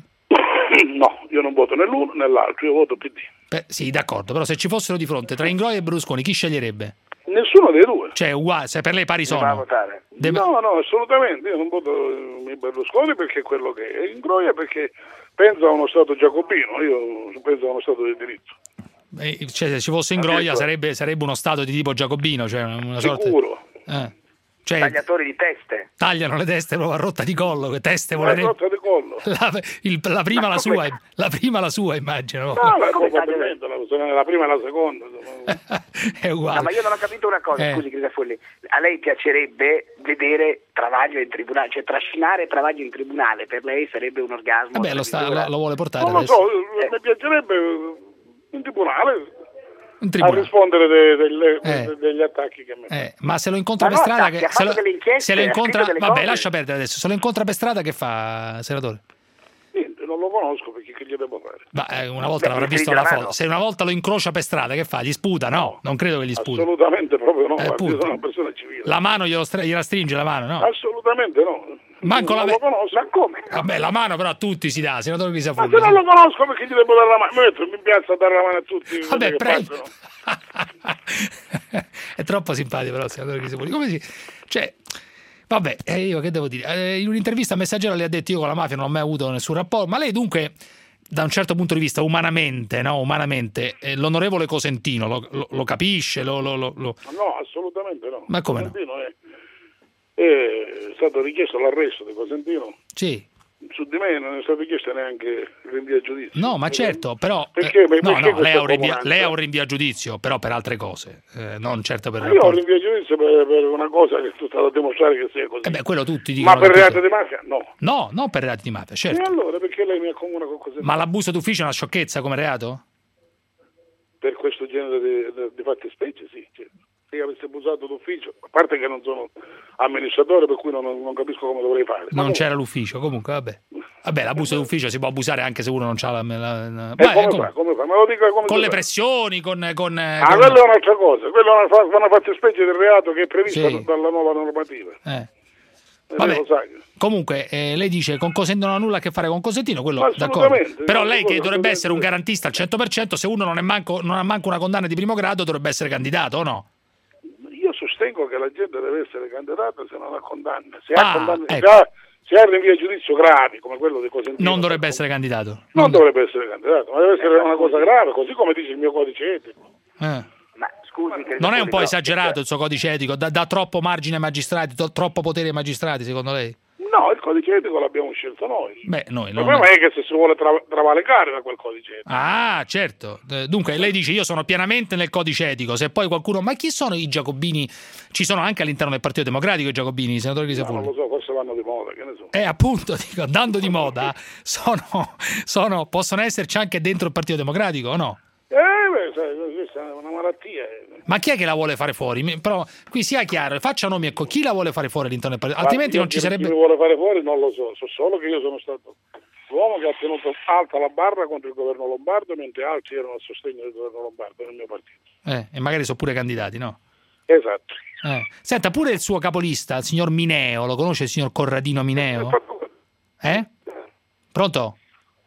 [SPEAKER 8] No, io non voto né l'uno né l'altro, io voto P D.
[SPEAKER 4] Beh, sì, d'accordo, però se ci fossero di fronte tra Ingroia e Berlusconi, chi sceglierebbe?
[SPEAKER 8] Nessuno dei due.
[SPEAKER 4] Cioè, uguale, se per lei pari sono. Deve-
[SPEAKER 8] No, no, assolutamente, io non voto eh, Berlusconi perché è quello che è, in Groia perché penso a uno Stato giacobino, io penso a uno Stato di diritto.
[SPEAKER 4] eh, cioè, se ci fosse in Groia sarebbe, sarebbe uno stato di tipo giacobino, cioè una, una sorta.
[SPEAKER 8] Sicuro.
[SPEAKER 4] Eh. Cioè,
[SPEAKER 5] Tagliatori di teste.
[SPEAKER 4] tagliano le teste proprio a rotta di collo, che teste
[SPEAKER 8] La
[SPEAKER 4] volerebbe.
[SPEAKER 8] rotta di collo.
[SPEAKER 4] La, il- la prima
[SPEAKER 5] Ma
[SPEAKER 4] la
[SPEAKER 5] come-
[SPEAKER 4] sua, la prima la sua, immagino.
[SPEAKER 8] No, ma probabilmente la, la prima e la seconda.
[SPEAKER 4] È uguale.
[SPEAKER 5] No, ma io non ho capito una cosa,
[SPEAKER 4] Eh.
[SPEAKER 5] scusi Grisafulli, a lei piacerebbe vedere Travaglio in tribunale, cioè trascinare Travaglio in tribunale, per lei sarebbe un orgasmo?
[SPEAKER 4] Vabbè, lo, sta, lo, lo vuole portare
[SPEAKER 8] Non lo
[SPEAKER 4] adesso.
[SPEAKER 8] so, eh, mi piacerebbe in tribunale
[SPEAKER 4] In
[SPEAKER 8] a
[SPEAKER 4] tribunale.
[SPEAKER 8] rispondere de- delle-
[SPEAKER 4] Eh.
[SPEAKER 8] de- degli attacchi che mi
[SPEAKER 4] Eh, ma se lo incontra
[SPEAKER 5] Ma
[SPEAKER 4] per
[SPEAKER 5] no,
[SPEAKER 4] strada,
[SPEAKER 5] Tacchi,
[SPEAKER 4] che,
[SPEAKER 5] ha
[SPEAKER 4] se, lo,
[SPEAKER 5] fatto delle inchieste,
[SPEAKER 4] se lo
[SPEAKER 5] ha
[SPEAKER 4] incontra,
[SPEAKER 5] scritto delle
[SPEAKER 4] vabbè,
[SPEAKER 5] cose.
[SPEAKER 4] lascia perdere adesso. Se lo incontra per strada, che fa, senatore?
[SPEAKER 8] Niente, non lo conosco perché che gli devo fare?
[SPEAKER 4] Ma eh, una volta
[SPEAKER 5] Beh,
[SPEAKER 4] l'avrà
[SPEAKER 5] gli
[SPEAKER 4] visto
[SPEAKER 5] stringe
[SPEAKER 4] la
[SPEAKER 5] la
[SPEAKER 4] foto.
[SPEAKER 5] mano.
[SPEAKER 4] Se una volta lo incrocia per strada, che fa? Gli sputa? No, non credo che gli sputi.
[SPEAKER 8] Assolutamente proprio no,
[SPEAKER 4] Eh,
[SPEAKER 8] guarda, io
[SPEAKER 4] appunto.
[SPEAKER 8] sono una persona civile.
[SPEAKER 4] La mano glielo stre- gliela stringe la mano, no?
[SPEAKER 8] Assolutamente no.
[SPEAKER 4] Manco
[SPEAKER 8] non
[SPEAKER 4] la
[SPEAKER 8] lo
[SPEAKER 4] ve-
[SPEAKER 8] conosco. Ma come?
[SPEAKER 4] Vabbè, la mano però a tutti si dà, senatore
[SPEAKER 8] Ma
[SPEAKER 4] Grisafulli.
[SPEAKER 8] se non lo conosco perché gli devo dare la mano? Mi metto in piazza a dare la mano a tutti. quelli
[SPEAKER 4] Vabbè,
[SPEAKER 8] che
[SPEAKER 4] prego.
[SPEAKER 8] passano.
[SPEAKER 4] È troppo simpatico però, senatore Grisafulli. Come si... Cioè, vabbè, eh, io che devo dire? Eh, in un'intervista a Messaggero lei ha detto io con la mafia non ho mai avuto nessun rapporto, ma lei dunque, da un certo punto di vista, umanamente, no? Umanamente, eh, l'onorevole Cosentino lo, lo- lo capisce? Lo, lo- lo- lo-
[SPEAKER 8] No, assolutamente no.
[SPEAKER 4] Ma come no?
[SPEAKER 8] Cosentino è, è stato richiesto l'arresto di Cosentino.
[SPEAKER 4] Sì.
[SPEAKER 8] Su di me non è stato richiesto neanche il rinvio a giudizio.
[SPEAKER 4] No, ma certo, però...
[SPEAKER 8] Perché?
[SPEAKER 4] eh,
[SPEAKER 8] Perché
[SPEAKER 4] no, no,
[SPEAKER 8] questa
[SPEAKER 4] lei ha, un rinvio,
[SPEAKER 8] comunanza?
[SPEAKER 4] lei ha un rinvio a giudizio, però per altre cose, eh, non certo per il
[SPEAKER 8] Ma io ho
[SPEAKER 4] rapporto.
[SPEAKER 8] rinvio a giudizio per, per una cosa che tu stato a dimostrare che sia così.
[SPEAKER 4] Eh beh, quello tutti dicono.
[SPEAKER 8] Ma per
[SPEAKER 4] che-
[SPEAKER 8] reato di mafia? No.
[SPEAKER 4] No, non per reati di mafia, certo.
[SPEAKER 8] E allora perché lei mi accomuna con cose?
[SPEAKER 4] Ma l'abuso d'ufficio è una sciocchezza come reato?
[SPEAKER 8] Per questo genere di, di, di fattispecie, sì, certo. se avesse abusato d'ufficio, a parte che non sono amministratore, per cui non, non capisco come dovrei fare.
[SPEAKER 4] Non c'era l'ufficio, comunque vabbè. Vabbè, l'abuso d'ufficio si può abusare anche se uno non c'ha la... la, la...
[SPEAKER 8] E come, come fa? Come fa? Me lo dica come
[SPEAKER 4] con le
[SPEAKER 8] fa.
[SPEAKER 4] pressioni, con... con
[SPEAKER 8] ah,
[SPEAKER 4] con...
[SPEAKER 8] quella è un'altra cosa, quella è una, una fattispecie del reato che è prevista
[SPEAKER 4] sì.
[SPEAKER 8] dalla nuova normativa.
[SPEAKER 4] Eh. Vabbè, comunque eh, lei dice con Cosentino non ha nulla a che fare con Cosentino, quello d'accordo. Però lei che dovrebbe essere un garantista al cento per cento, se uno non, è manco, non ha manco una condanna di primo grado dovrebbe essere candidato o no?
[SPEAKER 8] Io sostengo che la gente deve essere candidata se non ha condanne. Se
[SPEAKER 4] ah,
[SPEAKER 8] ha condanne,
[SPEAKER 4] ecco.
[SPEAKER 8] se ha, se ha rinvii a giudizio gravi come quello di Cosentino
[SPEAKER 4] non dovrebbe essere candidato.
[SPEAKER 8] Non,
[SPEAKER 4] non
[SPEAKER 8] dovrebbe essere candidato, ma deve essere una cosa grave, così come dice il mio codice etico.
[SPEAKER 4] Eh.
[SPEAKER 5] Ma scusi,
[SPEAKER 4] non è un po' esagerato il suo codice etico? Dà, dà troppo margine ai magistrati, do, troppo potere ai magistrati, secondo lei?
[SPEAKER 8] No, il codice etico l'abbiamo scelto noi.
[SPEAKER 4] Beh, noi
[SPEAKER 8] il
[SPEAKER 4] non...
[SPEAKER 8] problema è che se si vuole tra- travalicare da quel codice etico.
[SPEAKER 4] Ah, certo. Dunque, lei dice io sono pienamente nel codice etico. Se poi qualcuno... Ma chi sono i giacobini? Ci sono anche all'interno del Partito Democratico i giacobini, senatori Crisafulli?
[SPEAKER 8] No, non lo so, forse vanno di moda, che ne so.
[SPEAKER 4] Eh, appunto, dico, andando di moda, sono, sono, possono esserci anche dentro il Partito Democratico, o no?
[SPEAKER 8] Eh, beh, sai, questa è una malattia.
[SPEAKER 4] Ma chi è che la vuole fare fuori? Però qui sia chiaro, faccia nomi, ecco, chi la vuole fare fuori all'interno del partito? Altrimenti non ci sarebbe...
[SPEAKER 8] Chi la vuole fare fuori non lo so, so solo che io sono stato l'uomo che ha tenuto alta la barra contro il governo Lombardo, mentre altri erano a sostegno del governo Lombardo nel mio partito.
[SPEAKER 4] Eh, e magari sono pure candidati, no?
[SPEAKER 8] Esatto.
[SPEAKER 4] Eh. Senta, pure il suo capolista, il signor Mineo, lo conosce il signor Corradino Mineo? Eh? Pronto?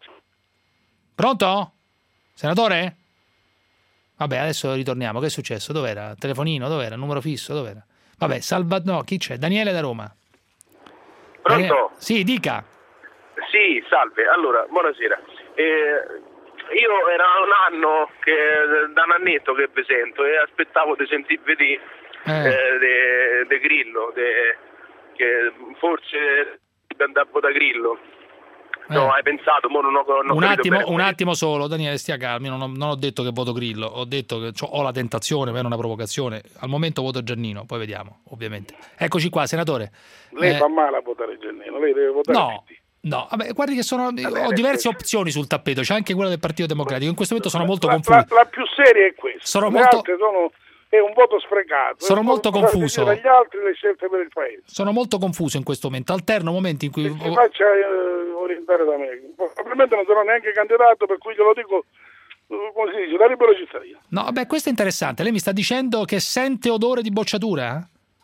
[SPEAKER 4] Pronto? Senatore? Vabbè, adesso ritorniamo. Che è successo? Dov'era? Telefonino? Dov'era? Numero fisso? Dov'era? Vabbè, salva... No, chi c'è? Daniele da Roma.
[SPEAKER 3] Pronto?
[SPEAKER 4] Daniele... Sì, dica.
[SPEAKER 3] Sì, salve. Allora, buonasera. Eh, io era un anno che da un annetto che vi sento e aspettavo di sentirvi di eh. eh, de, de Grillo, de, che forse andavo da Grillo. No, eh. hai pensato? Mo non ho, non
[SPEAKER 4] un, attimo, un attimo solo, Daniele, stia calmi. Non ho, non ho detto che voto Grillo, ho detto che ho la tentazione, ma è una provocazione. Al momento voto Giannino, poi vediamo, ovviamente. Eccoci qua, senatore.
[SPEAKER 8] Lei
[SPEAKER 4] eh,
[SPEAKER 8] fa male a votare Giannino, lei deve votare.
[SPEAKER 4] No, no, vabbè, guardi che sono, vabbè, ho diverse opzioni sul tappeto, c'è anche quella del Partito Democratico. In questo momento sono molto
[SPEAKER 8] la,
[SPEAKER 4] confuso.
[SPEAKER 8] La, la più seria è questa.
[SPEAKER 4] Sono
[SPEAKER 8] le
[SPEAKER 4] molto...
[SPEAKER 8] altre sono... È un voto sprecato.
[SPEAKER 4] Sono molto confuso.
[SPEAKER 8] Dagli altri le scelte per il paese.
[SPEAKER 4] Sono molto confuso in questo momento. Alterno momenti in cui.
[SPEAKER 8] E si faccia eh, orientare da me. Probabilmente non sarò neanche candidato, per cui glielo dico, come si dice, da libero cittadino.
[SPEAKER 4] No, vabbè, questo è interessante. Lei mi sta dicendo che sente odore di bocciatura?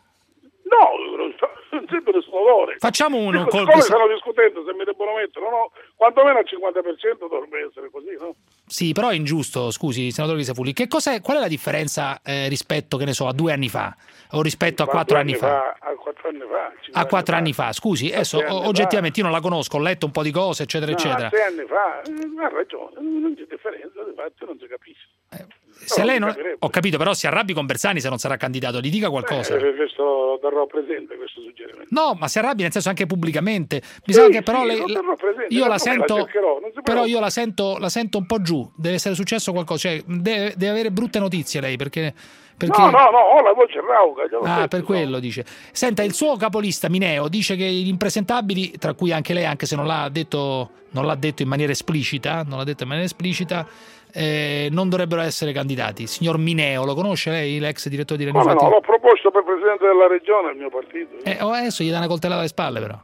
[SPEAKER 8] No, non sento nessun odore.
[SPEAKER 4] Facciamo uno.
[SPEAKER 8] Come col... stanno discutendo se mi debbono mettere, no? Quantomeno al cinquanta per cento dovrebbe essere così, no?
[SPEAKER 4] Sì, però è ingiusto, scusi, senatore Crisafulli. Che cos'è, qual è la differenza eh, rispetto, che ne so, a due anni fa? O rispetto a quattro anni fa?
[SPEAKER 8] A quattro anni fa.
[SPEAKER 4] A quattro anni fa, scusi, adesso oggettivamente io non la conosco, ho letto un po' di cose, eccetera,
[SPEAKER 8] no,
[SPEAKER 4] eccetera.
[SPEAKER 8] A sei anni fa, ha ragione, non c'è differenza, di fatto non si capisce.
[SPEAKER 4] Eh, se no, lei non... Ho capito, però si arrabbi con Bersani se non sarà candidato, gli dica qualcosa.
[SPEAKER 8] Eh, questo terrò presente, questo suggerimento.
[SPEAKER 4] No, ma si arrabbi nel senso anche pubblicamente. Mi sa
[SPEAKER 8] sì,
[SPEAKER 4] che però
[SPEAKER 8] sì,
[SPEAKER 4] lei...
[SPEAKER 8] presente,
[SPEAKER 4] io la sento...
[SPEAKER 8] La cercherò,
[SPEAKER 4] però io la sento, la sento un po' giù, deve essere successo qualcosa, cioè deve, deve avere brutte notizie lei, perché... Perché...
[SPEAKER 8] No, no, no, ho la voce rauca.
[SPEAKER 4] Ah,
[SPEAKER 8] detto,
[SPEAKER 4] per
[SPEAKER 8] no.
[SPEAKER 4] quello dice. Senta, il suo capolista Mineo dice che gli impresentabili, tra cui anche lei, anche se non l'ha detto, non l'ha detto in maniera esplicita, non l'ha detto in maniera esplicita, eh, non dovrebbero essere candidati. Signor Mineo, lo conosce lei, l'ex direttore di Renio?
[SPEAKER 8] No, no, l'ho proposto per presidente della regione al mio partito.
[SPEAKER 4] Eh, adesso gli dà una coltellata alle spalle, però.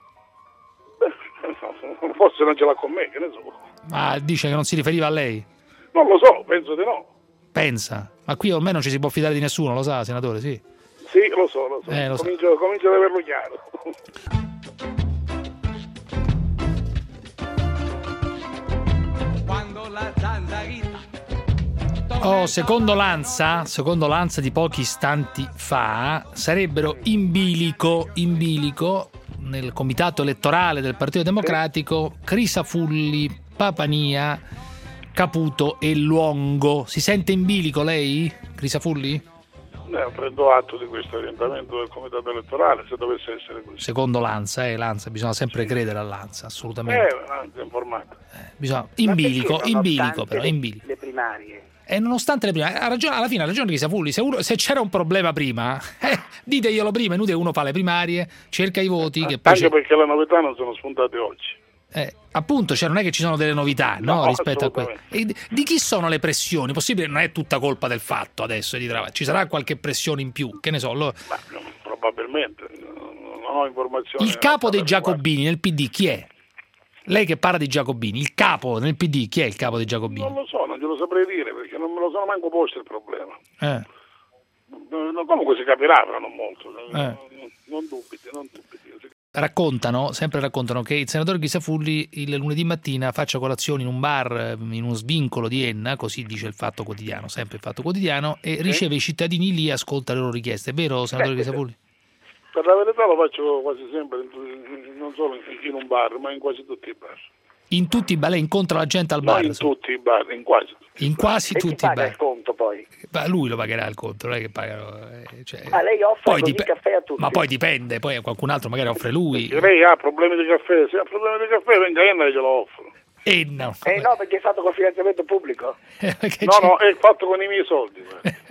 [SPEAKER 8] No, forse non ce l'ha con me, che ne so.
[SPEAKER 4] Ma dice che non si riferiva a lei?
[SPEAKER 8] Non lo so, penso di no.
[SPEAKER 4] Pensa? Ma qui ormai non ci si può fidare di nessuno, lo sa, senatore, sì?
[SPEAKER 8] Sì, lo so, lo so.
[SPEAKER 4] Eh, lo
[SPEAKER 8] comincio, so. comincio ad averlo chiaro.
[SPEAKER 4] Oh, secondo Lanza, secondo Lanza di pochi istanti fa, sarebbero in bilico, in bilico nel comitato elettorale del Partito Democratico Crisafulli, Papania, Caputo e Luongo. Si sente in bilico lei, Crisafulli?
[SPEAKER 8] Eh, prendo atto di questo orientamento del comitato elettorale, se dovesse essere così.
[SPEAKER 4] Secondo Lanza, eh, Lanza, bisogna sempre credere a Lanza, assolutamente.
[SPEAKER 8] Eh, Lanza è informato.
[SPEAKER 4] Eh, bisogna, in bilico, in bilico però, in bilico.
[SPEAKER 5] Le primarie.
[SPEAKER 4] E nonostante le primarie, ha ragione, alla fine ha ragione Crisafulli, se, uno, se c'era un problema prima, eh, diteglielo prima, inutile uno fa le primarie, cerca i voti. Che poi
[SPEAKER 8] Anche perché le novità non sono spuntate oggi.
[SPEAKER 4] Eh, appunto, cioè non è che ci sono delle novità, no,
[SPEAKER 8] no
[SPEAKER 4] rispetto a questo. E di, di chi sono le pressioni? Possibile, non è tutta colpa del fatto adesso di Travaglio. Ci sarà qualche pressione in più, che ne so. Lo...
[SPEAKER 8] Ma, no, probabilmente, non ho informazioni.
[SPEAKER 4] Il capo dei Giacobini nel P D chi è? Lei che parla di Giacobini, il capo nel P D chi è il capo dei Giacobini?
[SPEAKER 8] Non lo so, non glielo saprei dire perché non me lo sono manco posto il problema.
[SPEAKER 4] Eh.
[SPEAKER 8] Comunque si capirà, però non molto.
[SPEAKER 4] Eh.
[SPEAKER 8] Non dubiti, non dubiti.
[SPEAKER 4] Raccontano, sempre raccontano che il senatore Crisafulli il lunedì mattina faccia colazione in un bar, in uno svincolo di Enna, così dice il Fatto Quotidiano, sempre il Fatto Quotidiano, e sì. riceve i cittadini lì e ascolta le loro richieste. È vero, senatore
[SPEAKER 8] Beh,
[SPEAKER 4] Crisafulli?
[SPEAKER 8] Per la verità lo faccio quasi sempre, non solo in un bar, ma in quasi tutti i bar.
[SPEAKER 4] In tutti i bar? Lei incontra la gente al bar?
[SPEAKER 8] No, in tutti i bar, in quasi tutti.
[SPEAKER 4] In quasi
[SPEAKER 5] e
[SPEAKER 4] tutti
[SPEAKER 5] chi
[SPEAKER 4] i
[SPEAKER 5] paga
[SPEAKER 4] bar.
[SPEAKER 5] il conto poi?
[SPEAKER 4] Ma lui lo pagherà il conto, non è che pagano. Eh, cioè...
[SPEAKER 5] Ah, lei offre
[SPEAKER 4] poi
[SPEAKER 5] così
[SPEAKER 4] dip...
[SPEAKER 5] caffè a tutti?
[SPEAKER 4] Ma poi dipende, poi qualcun altro magari offre lui.
[SPEAKER 8] Se lei ha problemi di caffè, se ha problemi di caffè venga Enna e glielo offro.
[SPEAKER 4] Eh no.
[SPEAKER 5] Eh no, perché è fatto con finanziamento pubblico.
[SPEAKER 8] no, no, è fatto con i miei soldi.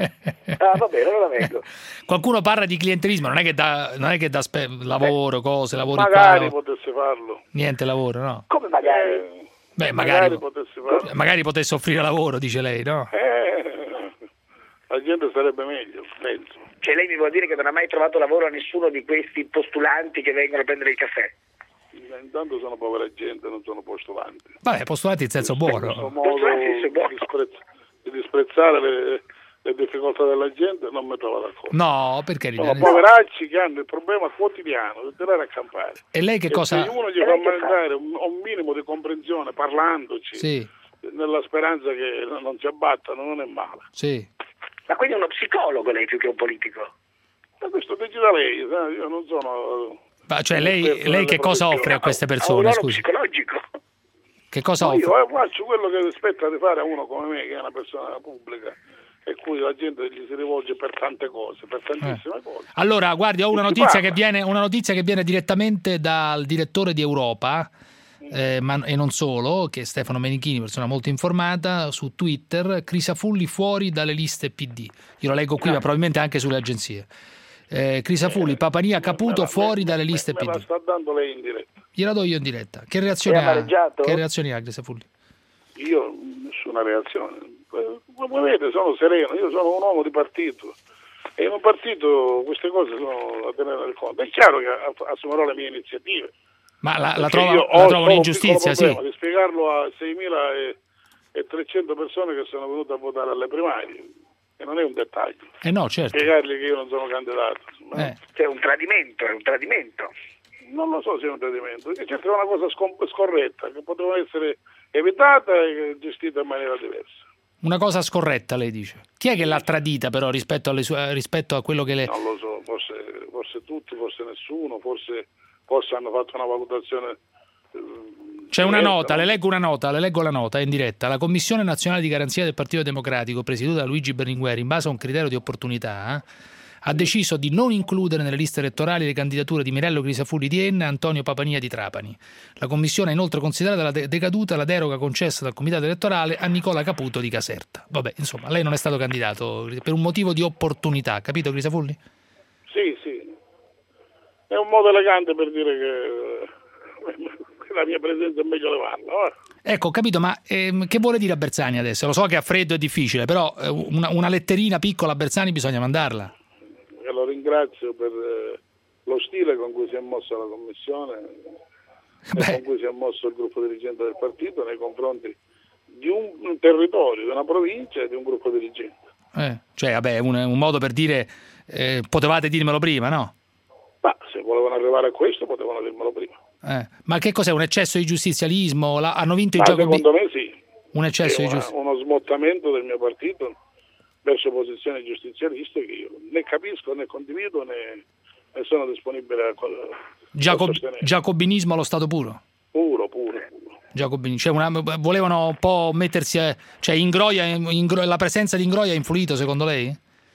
[SPEAKER 5] Ah, va bene, allora vengo.
[SPEAKER 4] Qualcuno parla di clientelismo, non è che dà, non è che dà spe... lavoro, cose, lavori
[SPEAKER 8] magari
[SPEAKER 4] qua.
[SPEAKER 8] potesse farlo.
[SPEAKER 4] Niente lavoro, no?
[SPEAKER 5] Come magari?
[SPEAKER 8] Eh,
[SPEAKER 4] Beh, magari,
[SPEAKER 8] magari, potesse farlo.
[SPEAKER 4] magari potesse offrire lavoro, dice lei, no?
[SPEAKER 8] Eh, la gente sarebbe meglio, penso.
[SPEAKER 5] Cioè lei mi vuol dire che non ha mai trovato lavoro a nessuno di questi postulanti che vengono a prendere il caffè?
[SPEAKER 8] Intanto sono povera gente, non sono postulanti.
[SPEAKER 4] Vabbè, postulanti in senso buono.
[SPEAKER 8] Questo modo di, disprezz- di disprezzare le, le difficoltà della gente non mi trovo d'accordo.
[SPEAKER 4] No, perché
[SPEAKER 8] sono poveracci che hanno il problema quotidiano di tirare a campare.
[SPEAKER 4] E lei che
[SPEAKER 8] e
[SPEAKER 4] cosa...
[SPEAKER 8] se uno gli fa mancare un, un minimo di comprensione parlandoci,
[SPEAKER 4] sì.
[SPEAKER 8] nella speranza che non si abbattano, non è male.
[SPEAKER 4] Sì.
[SPEAKER 5] Ma quindi è uno psicologo lei più che un politico?
[SPEAKER 8] Ma questo decide lei, sai? Io non sono...
[SPEAKER 4] Ma cioè lei, lei che cosa offre a queste persone?
[SPEAKER 5] Un
[SPEAKER 4] scusi?
[SPEAKER 5] psicologico.
[SPEAKER 4] Che cosa
[SPEAKER 8] no,
[SPEAKER 4] offre?
[SPEAKER 8] Io faccio quello che spetta di fare a uno come me, che è una persona pubblica e cui la gente gli si rivolge per tante cose, per tantissime
[SPEAKER 4] eh.
[SPEAKER 8] cose.
[SPEAKER 4] Allora, guardi, ho una notizia che viene, una notizia che viene direttamente dal direttore di Europa, eh, ma, e non solo, che è Stefano Menichini, persona molto informata, su Twitter: Crisafulli fuori dalle liste P D. Io lo leggo qui, ma probabilmente anche sulle agenzie. Eh, Crisafulli, Papania, Caputo fuori dalle liste P D.
[SPEAKER 8] Me la sta dando lei in diretta.
[SPEAKER 4] Gliela do io in diretta. Che reazione ha? Che reazioni ha Crisafulli?
[SPEAKER 8] Io nessuna reazione. Come vedete sono sereno, io sono un uomo di partito e in un partito queste cose sono da tenere nel conto. È chiaro che assumerò le mie iniziative.
[SPEAKER 4] Ma la, la trova, la trova un'ingiustizia, sì.
[SPEAKER 8] Di spiegarlo a seimilatrecento persone che sono venute a votare alle primarie. E non è un dettaglio.
[SPEAKER 4] Eh no, certo.
[SPEAKER 8] Spiegargli che io non sono candidato.
[SPEAKER 4] Eh.
[SPEAKER 5] C'è un tradimento, è un tradimento.
[SPEAKER 8] Non lo so se è un tradimento, perché certo è una cosa scom- scorretta, che poteva essere evitata e gestita in maniera diversa.
[SPEAKER 4] Una cosa scorretta, lei dice. Chi è che l'ha tradita però rispetto, alle sue, rispetto a quello che le...
[SPEAKER 8] Non lo so, forse, forse tutti, forse nessuno, forse, forse hanno fatto una valutazione...
[SPEAKER 4] C'è una nota, le leggo una nota, le leggo la nota, è in diretta. La Commissione Nazionale di Garanzia del Partito Democratico, presieduta da Luigi Berlinguer, in base a un criterio di opportunità, eh, ha deciso di non includere nelle liste elettorali le candidature di Mirello Crisafulli di Enna e Antonio Papania di Trapani. La Commissione ha inoltre considerato la de- decaduta la deroga concessa dal Comitato elettorale a Nicola Caputo di Caserta. Vabbè, insomma, lei non è stato candidato per un motivo di opportunità, capito Crisafulli?
[SPEAKER 8] Sì, sì. È un modo elegante per dire che... la mia presenza è meglio levarla. Eh.
[SPEAKER 4] Ecco, capito, ma ehm, che vuole dire a Bersani adesso? Lo so che a freddo è difficile, però eh, una, una letterina piccola a Bersani bisogna mandarla.
[SPEAKER 8] E lo ringrazio per eh, lo stile con cui si è mossa la Commissione e con cui si è mosso il gruppo dirigente del partito nei confronti di un, un territorio, di una provincia e di un gruppo dirigente.
[SPEAKER 4] Eh, cioè, vabbè, un, un modo per dire eh, potevate dirmelo prima, no?
[SPEAKER 8] Ma se volevano arrivare a questo potevano dirmelo prima.
[SPEAKER 4] Eh, ma che cos'è? Un eccesso di giustizialismo? La, hanno vinto
[SPEAKER 8] ma
[SPEAKER 4] i Giacobini?
[SPEAKER 8] Secondo me sì.
[SPEAKER 4] Un eccesso
[SPEAKER 8] è
[SPEAKER 4] di giustizialismo.
[SPEAKER 8] Uno smottamento del mio partito verso posizioni giustizialiste che io né capisco né condivido né, né sono disponibile a, a
[SPEAKER 4] Giacob,
[SPEAKER 8] sostenere.
[SPEAKER 4] Giacobinismo allo stato puro?
[SPEAKER 8] Puro, puro, puro.
[SPEAKER 4] Giacobini, cioè una, volevano un po' mettersi a, cioè Ingroia, Ingro, la presenza di Ingroia ha influito secondo lei?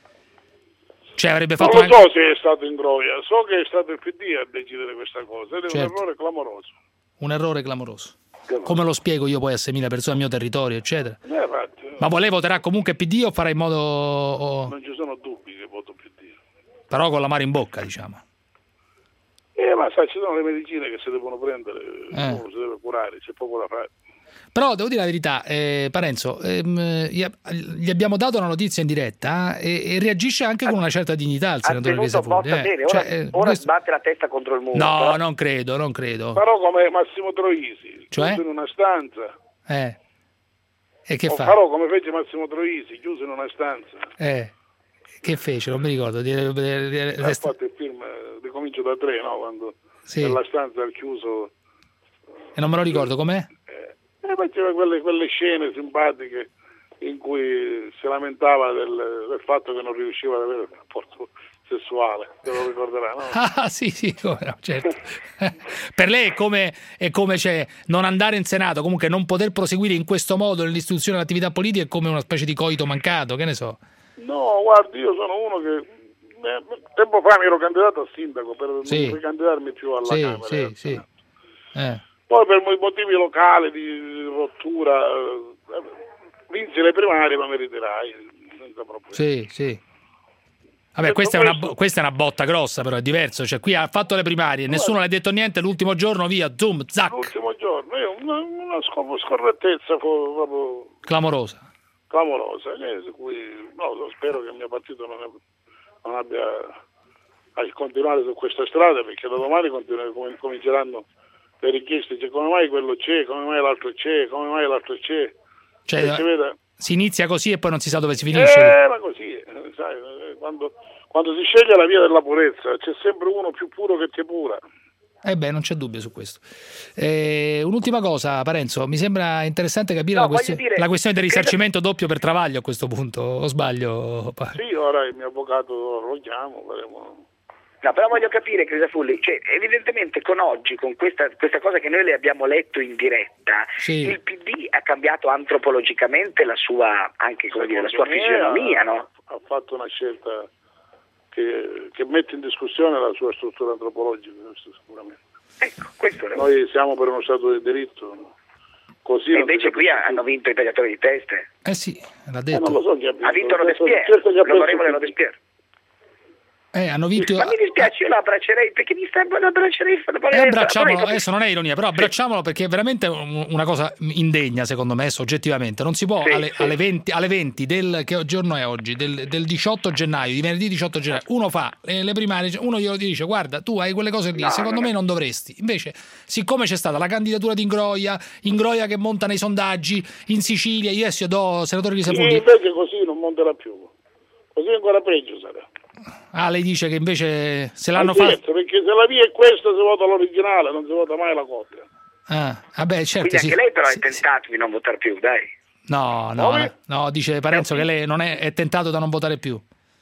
[SPEAKER 4] Cioè avrebbe fatto
[SPEAKER 8] non lo
[SPEAKER 4] anche...
[SPEAKER 8] so se è stato Ingroia, so che è stato il P D a decidere questa cosa ed è
[SPEAKER 4] certo.
[SPEAKER 8] un errore clamoroso.
[SPEAKER 4] Un errore clamoroso. Come lo spiego io poi a seimila persone al mio territorio, eccetera?
[SPEAKER 8] Eh, infatti,
[SPEAKER 4] ma lei voterà comunque P D o farà in modo... O...
[SPEAKER 8] Non ci sono dubbi che voto P D.
[SPEAKER 4] Però con l'amaro in bocca, diciamo.
[SPEAKER 8] E Eh, ma sai, ci sono le medicine che si devono prendere,
[SPEAKER 4] Eh.
[SPEAKER 8] uno si deve curare, c'è poco da fare.
[SPEAKER 4] Però devo dire la verità, eh, Parenzo, ehm, gli, gli abbiamo dato una notizia in diretta eh, e reagisce anche con una certa dignità il
[SPEAKER 5] Ha
[SPEAKER 4] senatore
[SPEAKER 5] tenuto
[SPEAKER 4] Crisafulli.
[SPEAKER 5] botta
[SPEAKER 4] eh.
[SPEAKER 5] bene, ora,
[SPEAKER 4] Cioè, eh,
[SPEAKER 5] ora
[SPEAKER 4] questo-
[SPEAKER 5] sbatte la testa contro il muro.
[SPEAKER 4] No,
[SPEAKER 5] però-
[SPEAKER 4] non credo, non credo.
[SPEAKER 8] Però come Massimo Troisi,
[SPEAKER 4] Cioè?
[SPEAKER 8] chiuso in una stanza,
[SPEAKER 4] Eh. E che
[SPEAKER 8] o
[SPEAKER 4] fa?
[SPEAKER 8] farò come fece Massimo Troisi, chiuso in una stanza.
[SPEAKER 4] Eh. Che fece? Non mi ricordo. Di- di- di- di-
[SPEAKER 8] Ha fatto il film eh, Ricomincio da tre, no? Quando
[SPEAKER 4] Sì.
[SPEAKER 8] nella stanza al chiuso
[SPEAKER 4] E non me lo ricordo com'è?
[SPEAKER 8] eh, faceva quelle, quelle scene simpatiche in cui si lamentava del, del fatto che non riusciva ad avere un rapporto sessuale, te lo ricorderai, no?
[SPEAKER 4] Ah, sì, sì, come no, certo. Per lei è come, è come cioè, non andare in Senato, comunque non poter proseguire in questo modo nell'istituzione dell'attività politica è come una specie di coito mancato, che ne so.
[SPEAKER 8] No, guardi, io sono uno che eh, tempo fa mi ero candidato a sindaco per
[SPEAKER 4] Sì.
[SPEAKER 8] non ricandidarmi più alla
[SPEAKER 4] Sì,
[SPEAKER 8] Camera.
[SPEAKER 4] sì, sì. Eh.
[SPEAKER 8] Poi per mo- motivi locali di rottura eh, vinsi le primarie, ma mi ritirai senza problemi.
[SPEAKER 4] Sì, sì. Vabbè, questa è, una, bo- questa è una botta grossa, però è diverso. Cioè, qui ha fatto le primarie, nessuno le ha detto niente, l'ultimo giorno via, zoom, zac,
[SPEAKER 8] L'ultimo giorno, io, una, una scor- scorrettezza fu proprio
[SPEAKER 4] clamorosa.
[SPEAKER 8] clamorosa, eh, su cui no, spero che il mio partito non, è- non abbia a continuare su questa strada, perché da domani continu- com- cominceranno le richieste, cioè, come mai quello c'è, come mai l'altro c'è, come mai l'altro c'è.
[SPEAKER 4] Cioè,
[SPEAKER 8] E si vede-
[SPEAKER 4] si inizia così e poi non si sa dove si finisce.
[SPEAKER 8] Eh, ma così, eh, sai, eh, quando, quando si sceglie la via della purezza c'è sempre uno più puro che ti epura.
[SPEAKER 4] Eh beh, non c'è dubbio su questo. Eh, un'ultima cosa, Parenzo, mi sembra interessante capire
[SPEAKER 5] No,
[SPEAKER 4] la, questio-
[SPEAKER 5] voglio dire,
[SPEAKER 4] la questione del
[SPEAKER 5] credo-
[SPEAKER 4] risarcimento doppio per travaglio a questo punto, o sbaglio? Pa-
[SPEAKER 8] Sì, ora il mio avvocato lo chiamo, faremo...
[SPEAKER 5] No, però voglio capire, Crisafulli, cioè, evidentemente con oggi, con questa, questa cosa che noi le abbiamo letto in diretta,
[SPEAKER 4] Sì.
[SPEAKER 5] il P D ha cambiato antropologicamente la sua, anche come dire, la sua
[SPEAKER 8] Secondo me
[SPEAKER 5] fisionomia,
[SPEAKER 8] ha,
[SPEAKER 5] no?
[SPEAKER 8] ha fatto una scelta che, che mette in discussione la sua struttura antropologica, questo sicuramente.
[SPEAKER 5] Ecco, questo è
[SPEAKER 8] Noi siamo per uno Stato di diritto, così
[SPEAKER 5] E
[SPEAKER 8] non
[SPEAKER 5] invece
[SPEAKER 8] si
[SPEAKER 5] qui
[SPEAKER 8] capisce
[SPEAKER 5] hanno vinto i tagliatori di teste.
[SPEAKER 4] Eh sì, l'ha
[SPEAKER 8] più. Eh,
[SPEAKER 4] detto.
[SPEAKER 8] non lo so chi ha vinto.
[SPEAKER 5] Ha vinto Robespierre,
[SPEAKER 8] Certo che ha perso
[SPEAKER 5] l'onorevole
[SPEAKER 8] tutti.
[SPEAKER 5] Robespierre.
[SPEAKER 4] Eh, hanno vinto...
[SPEAKER 5] Ma mi dispiace, io lo abbraccerei, perché mi sta lo abbraccerei.
[SPEAKER 4] Eh, abbracciamolo, adesso non è ironia, però abbracciamolo perché è veramente un- una cosa indegna secondo me, soggettivamente. Non si può
[SPEAKER 5] Sì,
[SPEAKER 4] alle,
[SPEAKER 5] sì.
[SPEAKER 4] alle venti, alle venti del che giorno è oggi, del, del diciotto gennaio, di venerdì diciotto gennaio, uno fa eh, le primarie, uno glielo dice guarda tu hai quelle cose lì,
[SPEAKER 5] No,
[SPEAKER 4] secondo
[SPEAKER 5] no,
[SPEAKER 4] me
[SPEAKER 5] no.
[SPEAKER 4] non dovresti. Invece, siccome c'è stata la candidatura di Ingroia, Ingroia che monta nei sondaggi in Sicilia, io adesso do senatore
[SPEAKER 8] Sì,
[SPEAKER 4] Crisafulli.
[SPEAKER 8] invece così non monterà più. Così ancora peggio sarà.
[SPEAKER 4] Ah, lei dice che invece se l'hanno
[SPEAKER 8] Ha
[SPEAKER 4] fatto...
[SPEAKER 8] detto, perché se la via è questa si vota l'originale, non si vota mai la copia.
[SPEAKER 4] Ah, vabbè, certo,
[SPEAKER 5] Quindi
[SPEAKER 4] sì.
[SPEAKER 5] anche lei però
[SPEAKER 4] Sì,
[SPEAKER 5] è tentato di non votare più, dai.
[SPEAKER 4] No, no,
[SPEAKER 8] Come?
[SPEAKER 4] no, no, dice Parenzo che lei non è, è tentato da non votare più.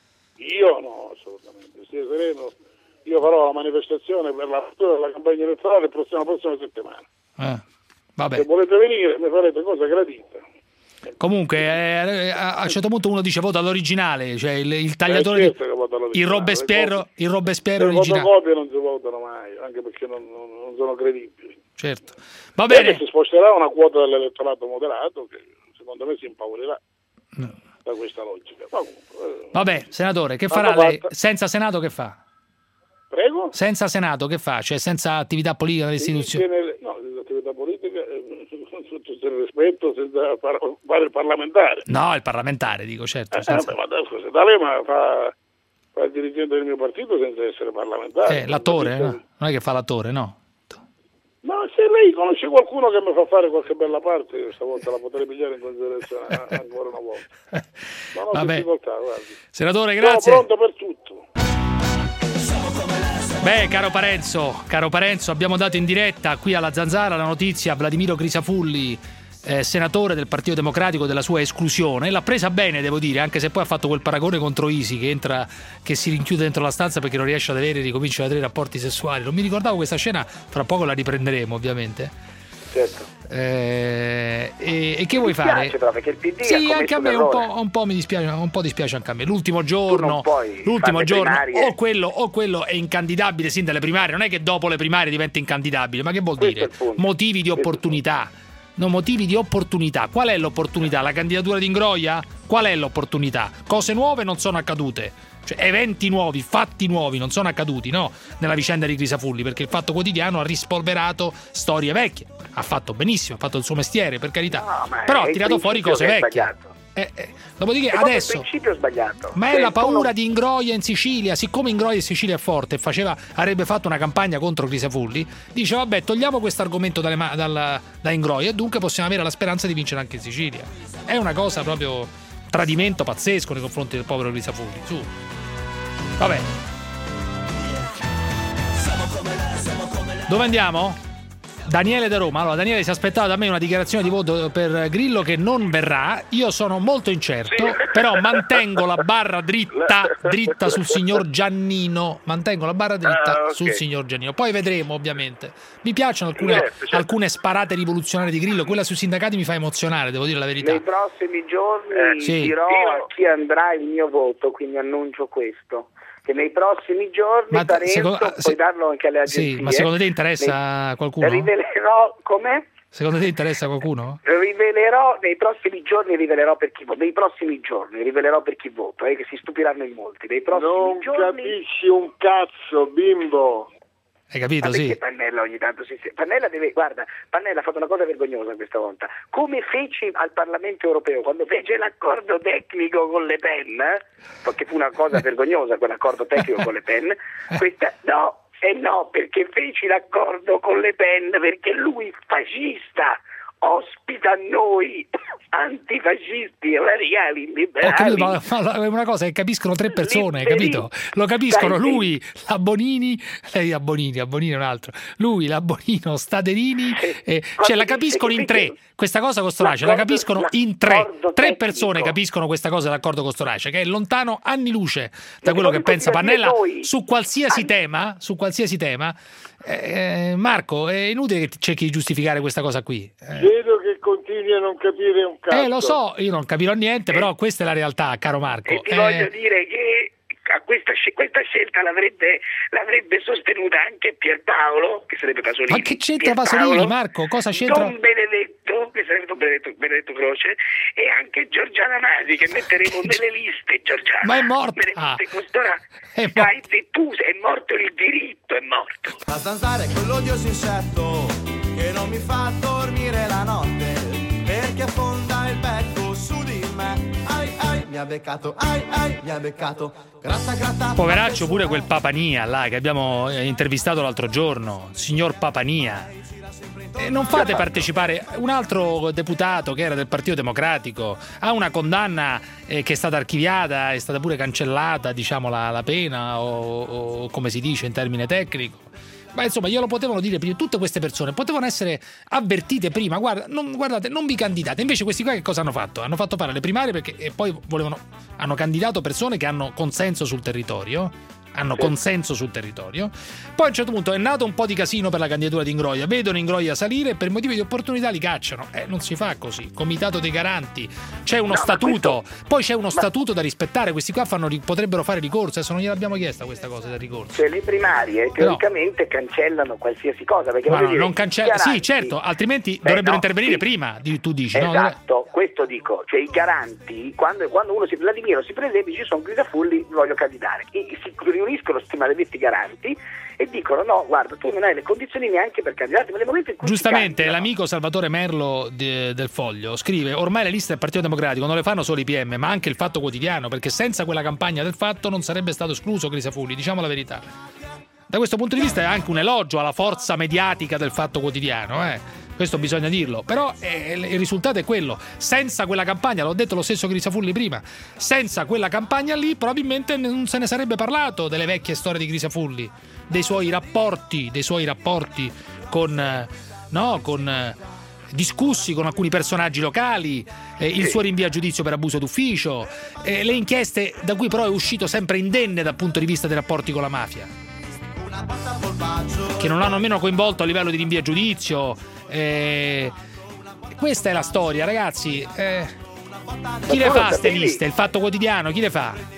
[SPEAKER 8] Io no, assolutamente. Stia sereno. Io farò la manifestazione per l'apertura della campagna elettorale la prossima, prossima settimana.
[SPEAKER 4] Eh, vabbè.
[SPEAKER 8] Se volete venire mi farete cosa gradita.
[SPEAKER 4] Comunque, eh, a a un certo punto uno dice vota all'originale, cioè il, il tagliatore,
[SPEAKER 8] Eh,
[SPEAKER 4] di-
[SPEAKER 8] certo che vota
[SPEAKER 4] il
[SPEAKER 8] all'originale,
[SPEAKER 4] Robespierre,
[SPEAKER 8] le copie-
[SPEAKER 4] il Robespierre
[SPEAKER 8] Le
[SPEAKER 4] originale.
[SPEAKER 8] fotocopie non si votano mai, anche perché non, non- non sono credibili.
[SPEAKER 4] Certo. Va
[SPEAKER 8] Bene.
[SPEAKER 4] bene.
[SPEAKER 8] Si sposterà una quota dell'elettorato moderato che secondo me si impaurirà da questa logica. Ma comunque, eh,
[SPEAKER 4] Vabbè, senatore, che
[SPEAKER 8] L'hanno
[SPEAKER 4] farà lei?
[SPEAKER 8] fatta.
[SPEAKER 4] Senza Senato che fa?
[SPEAKER 8] Prego?
[SPEAKER 4] Senza Senato che fa? Cioè senza attività politica nelle istituzioni?
[SPEAKER 8] In genere- no, l'attività politica, eh, con tutto il rispetto, senza far- fare il parlamentare.
[SPEAKER 4] No, il parlamentare, dico, certo.
[SPEAKER 8] Eh,
[SPEAKER 4] senza-
[SPEAKER 8] vabbè, ma dai, scusa, D'Alema fa, fa il dirigente del mio partito senza essere parlamentare.
[SPEAKER 4] Eh, l'attore, no? Non è che fa l'attore, no?
[SPEAKER 8] Ma se lei conosce qualcuno che mi fa fare qualche bella parte, io stavolta la potrei pigliare in considerazione ancora una volta. Non ho
[SPEAKER 4] Vabbè.
[SPEAKER 8] difficoltà, guardi.
[SPEAKER 4] Senatore, grazie.
[SPEAKER 8] Sono pronto per tutto.
[SPEAKER 4] Beh, caro Parenzo, caro Parenzo, abbiamo dato in diretta qui alla Zanzara la notizia Vladimiro Crisafulli, eh, senatore del Partito Democratico, della sua esclusione. L'ha presa bene, devo dire, anche se poi ha fatto quel paragone contro Isi che entra, che si rinchiude dentro la stanza perché non riesce ad avere e ricomincia ad avere rapporti sessuali. Non mi ricordavo questa scena, fra poco la riprenderemo, ovviamente.
[SPEAKER 5] Certo.
[SPEAKER 4] Eh, e, e che vuoi
[SPEAKER 5] Mi dispiace
[SPEAKER 4] fare?
[SPEAKER 5] però, perché il P D ha
[SPEAKER 4] Sì,
[SPEAKER 5] commesso
[SPEAKER 4] anche a
[SPEAKER 5] un
[SPEAKER 4] me un
[SPEAKER 5] errore.
[SPEAKER 4] po', un po' mi dispiace, un po' dispiace anche a me. L'ultimo
[SPEAKER 5] non
[SPEAKER 4] giorno,
[SPEAKER 5] puoi
[SPEAKER 4] l'ultimo
[SPEAKER 5] fare le
[SPEAKER 4] giorno
[SPEAKER 5] primarie.
[SPEAKER 4] o quello, o quello è incandidabile sin dalle primarie. Non è che dopo le primarie diventa incandidabile, ma che vuol
[SPEAKER 5] Questo
[SPEAKER 4] dire?
[SPEAKER 5] è il punto.
[SPEAKER 4] Motivi di opportunità. No, motivi di opportunità. Qual è l'opportunità? La candidatura di Ingroia? Qual è l'opportunità? Cose nuove non sono accadute. Cioè, eventi nuovi, fatti nuovi non sono accaduti, no? Nella vicenda di Crisafulli, perché il Fatto Quotidiano ha rispolverato storie vecchie. Ha fatto benissimo, ha fatto il suo mestiere, per carità.
[SPEAKER 5] No,
[SPEAKER 4] però ha tirato fuori cose vecchie. Eh, eh. Dopodiché
[SPEAKER 5] è
[SPEAKER 4] adesso.
[SPEAKER 5] Il principio sbagliato.
[SPEAKER 4] Ma
[SPEAKER 5] cioè,
[SPEAKER 4] è la paura
[SPEAKER 5] uno...
[SPEAKER 4] di Ingroia in Sicilia. Siccome Ingroia in Sicilia è forte e faceva, avrebbe fatto una campagna contro Crisafulli, dice vabbè, togliamo questo argomento dalle, dalla, da Ingroia e dunque possiamo avere la speranza di vincere anche in Sicilia. È una cosa proprio tradimento pazzesco nei confronti del povero Crisafulli. Su. Vabbè. Dove andiamo? Daniele da Roma. Allora, Daniele si aspettava da me una dichiarazione di voto per Grillo che non verrà. Io sono molto incerto, sì. Però mantengo la barra dritta dritta sul signor Giannino. Mantengo la barra dritta ah, okay. sul signor Giannino. Poi vedremo, ovviamente. Mi piacciono alcune, certo, certo. alcune sparate rivoluzionarie di Grillo. Quella sui sindacati mi fa emozionare, devo dire la verità.
[SPEAKER 5] Nei prossimi giorni
[SPEAKER 4] eh, sì.
[SPEAKER 5] dirò a chi andrà il mio voto, quindi annuncio questo. Che nei prossimi giorni ma Parenzo, secondo, puoi se, darlo anche alle agenzie.
[SPEAKER 4] Sì, ma secondo te interessa
[SPEAKER 5] nei,
[SPEAKER 4] qualcuno?
[SPEAKER 5] Rivelerò, come?
[SPEAKER 4] Secondo te interessa qualcuno?
[SPEAKER 5] Rivelerò nei prossimi giorni, rivelerò per chi voto. Nei prossimi giorni rivelerò per chi voto, eh, che si stupiranno in molti. Nei prossimi
[SPEAKER 6] non
[SPEAKER 5] giorni...
[SPEAKER 6] capisci un cazzo, bimbo.
[SPEAKER 4] Hai capito,
[SPEAKER 5] ma
[SPEAKER 4] sì.
[SPEAKER 5] Pannella ogni tanto si... Pannella deve... Guarda, Pannella ha fatto una cosa vergognosa questa volta. Come fece al Parlamento Europeo, quando fece l'accordo tecnico con Le Pen, perché fu una cosa vergognosa quell'accordo tecnico con Le Pen, questa... No, e no, perché feci l'accordo con Le Pen, perché lui, fascista, ospita noi antifascisti, radicali, liberali.
[SPEAKER 4] Ma, ma una cosa che capiscono tre persone, hai capito? Lo capiscono lui, la Bonini, lei la Bonini, la Bonini è un altro. Lui, la Bonino, Staderini, eh, cioè la capiscono in tre. Questa cosa con Storace la capiscono in tre. Tre persone capiscono questa cosa dell'accordo con Storace, che è lontano anni luce da quello che pensa Pannella su qualsiasi tema, su qualsiasi tema. Eh, Marco, è inutile che cerchi di giustificare questa cosa qui. Eh.
[SPEAKER 6] Vedo che continui a non capire un cazzo.
[SPEAKER 4] Eh, lo so, io non capirò niente, però questa è la realtà, caro Marco.
[SPEAKER 5] E ti
[SPEAKER 4] eh.
[SPEAKER 5] voglio dire che a questa, questa scelta l'avrebbe, l'avrebbe sostenuta anche Pierpaolo, che sarebbe Pasolini.
[SPEAKER 4] Ma che c'entra Pasolini, Marco? Cosa c'entra?
[SPEAKER 5] Don Benedetto, che sarebbe Don Benedetto, Benedetto Croce, e anche Giorgiana Masi, che metteremo nelle liste, Giorgiana.
[SPEAKER 4] Ma è morto.
[SPEAKER 5] Ah.
[SPEAKER 4] È morto.
[SPEAKER 5] Dai, se tu è morto il diritto, è morto.
[SPEAKER 19] La zanzara è quell'odioso insetto che non mi fa dormire la notte, perché affonda il becco su di me. Ai ai, mi ha beccato, ai ai, mi ha beccato. Gratta, gratta,
[SPEAKER 4] poveraccio pure quel Papania là che abbiamo intervistato l'altro giorno, signor Papania. Eh, non fate partecipare un altro deputato che era del Partito Democratico a una condanna eh, che è stata archiviata, è stata pure cancellata, diciamo, la, la pena o, o come si dice in termine tecnico. Ma insomma, glielo potevano dire prima. Tutte queste persone potevano essere avvertite prima. Guarda, non, guardate, non vi candidate. Invece questi qua che cosa hanno fatto? Hanno fatto fare le primarie perché e poi volevano hanno candidato persone che hanno consenso sul territorio. Hanno consenso sul territorio. Poi a un certo punto è nato un po' di casino per la candidatura di Ingroia. Vedono Ingroia salire e per motivi di opportunità li cacciano. Eh, non si fa così. Comitato dei garanti. C'è uno no, statuto. Questo... Poi c'è uno ma... statuto da rispettare. Questi qua fanno, potrebbero fare ricorso. Adesso non gliel'abbiamo chiesta questa cosa del ricorso.
[SPEAKER 5] Cioè le primarie teoricamente Però... cancellano qualsiasi cosa. Perché
[SPEAKER 4] ma no,
[SPEAKER 5] dire,
[SPEAKER 4] non cancella. Garanti... Sì, certo. Altrimenti Beh, dovrebbero no, intervenire sì. prima. Tu dici.
[SPEAKER 5] Esatto.
[SPEAKER 4] No?
[SPEAKER 5] Questo dico. Cioè i garanti, quando, quando uno si Vladimiro si presenta e dice sono Crisafulli, voglio candidare. E, e si riuniscono sti maledetti garanti e dicono no, guarda, tu non hai le condizioni neanche per candidarti. Ma nel momento in cui
[SPEAKER 4] giustamente l'amico Salvatore Merlo de, del Foglio scrive: ormai le liste del Partito Democratico non le fanno solo i P M ma anche il Fatto Quotidiano, perché senza quella campagna del Fatto non sarebbe stato escluso Crisafulli, diciamo la verità. Da questo punto di vista è anche un elogio alla forza mediatica del Fatto Quotidiano, eh. Questo bisogna dirlo, però eh, il risultato è quello. Senza quella campagna, l'ho detto lo stesso Crisafulli prima, senza quella campagna lì probabilmente non se ne sarebbe parlato delle vecchie storie di Crisafulli, dei suoi rapporti, dei suoi rapporti con, eh, no, con eh, discussi con alcuni personaggi locali, eh, il suo rinvio a giudizio per abuso d'ufficio, eh, le inchieste da cui però è uscito sempre indenne dal punto di vista dei rapporti con la mafia, che non l'hanno nemmeno coinvolto a livello di rinvio a giudizio. Eh, questa è la storia, ragazzi. Eh, chi le fa ste liste? Il Fatto Quotidiano? Chi le fa?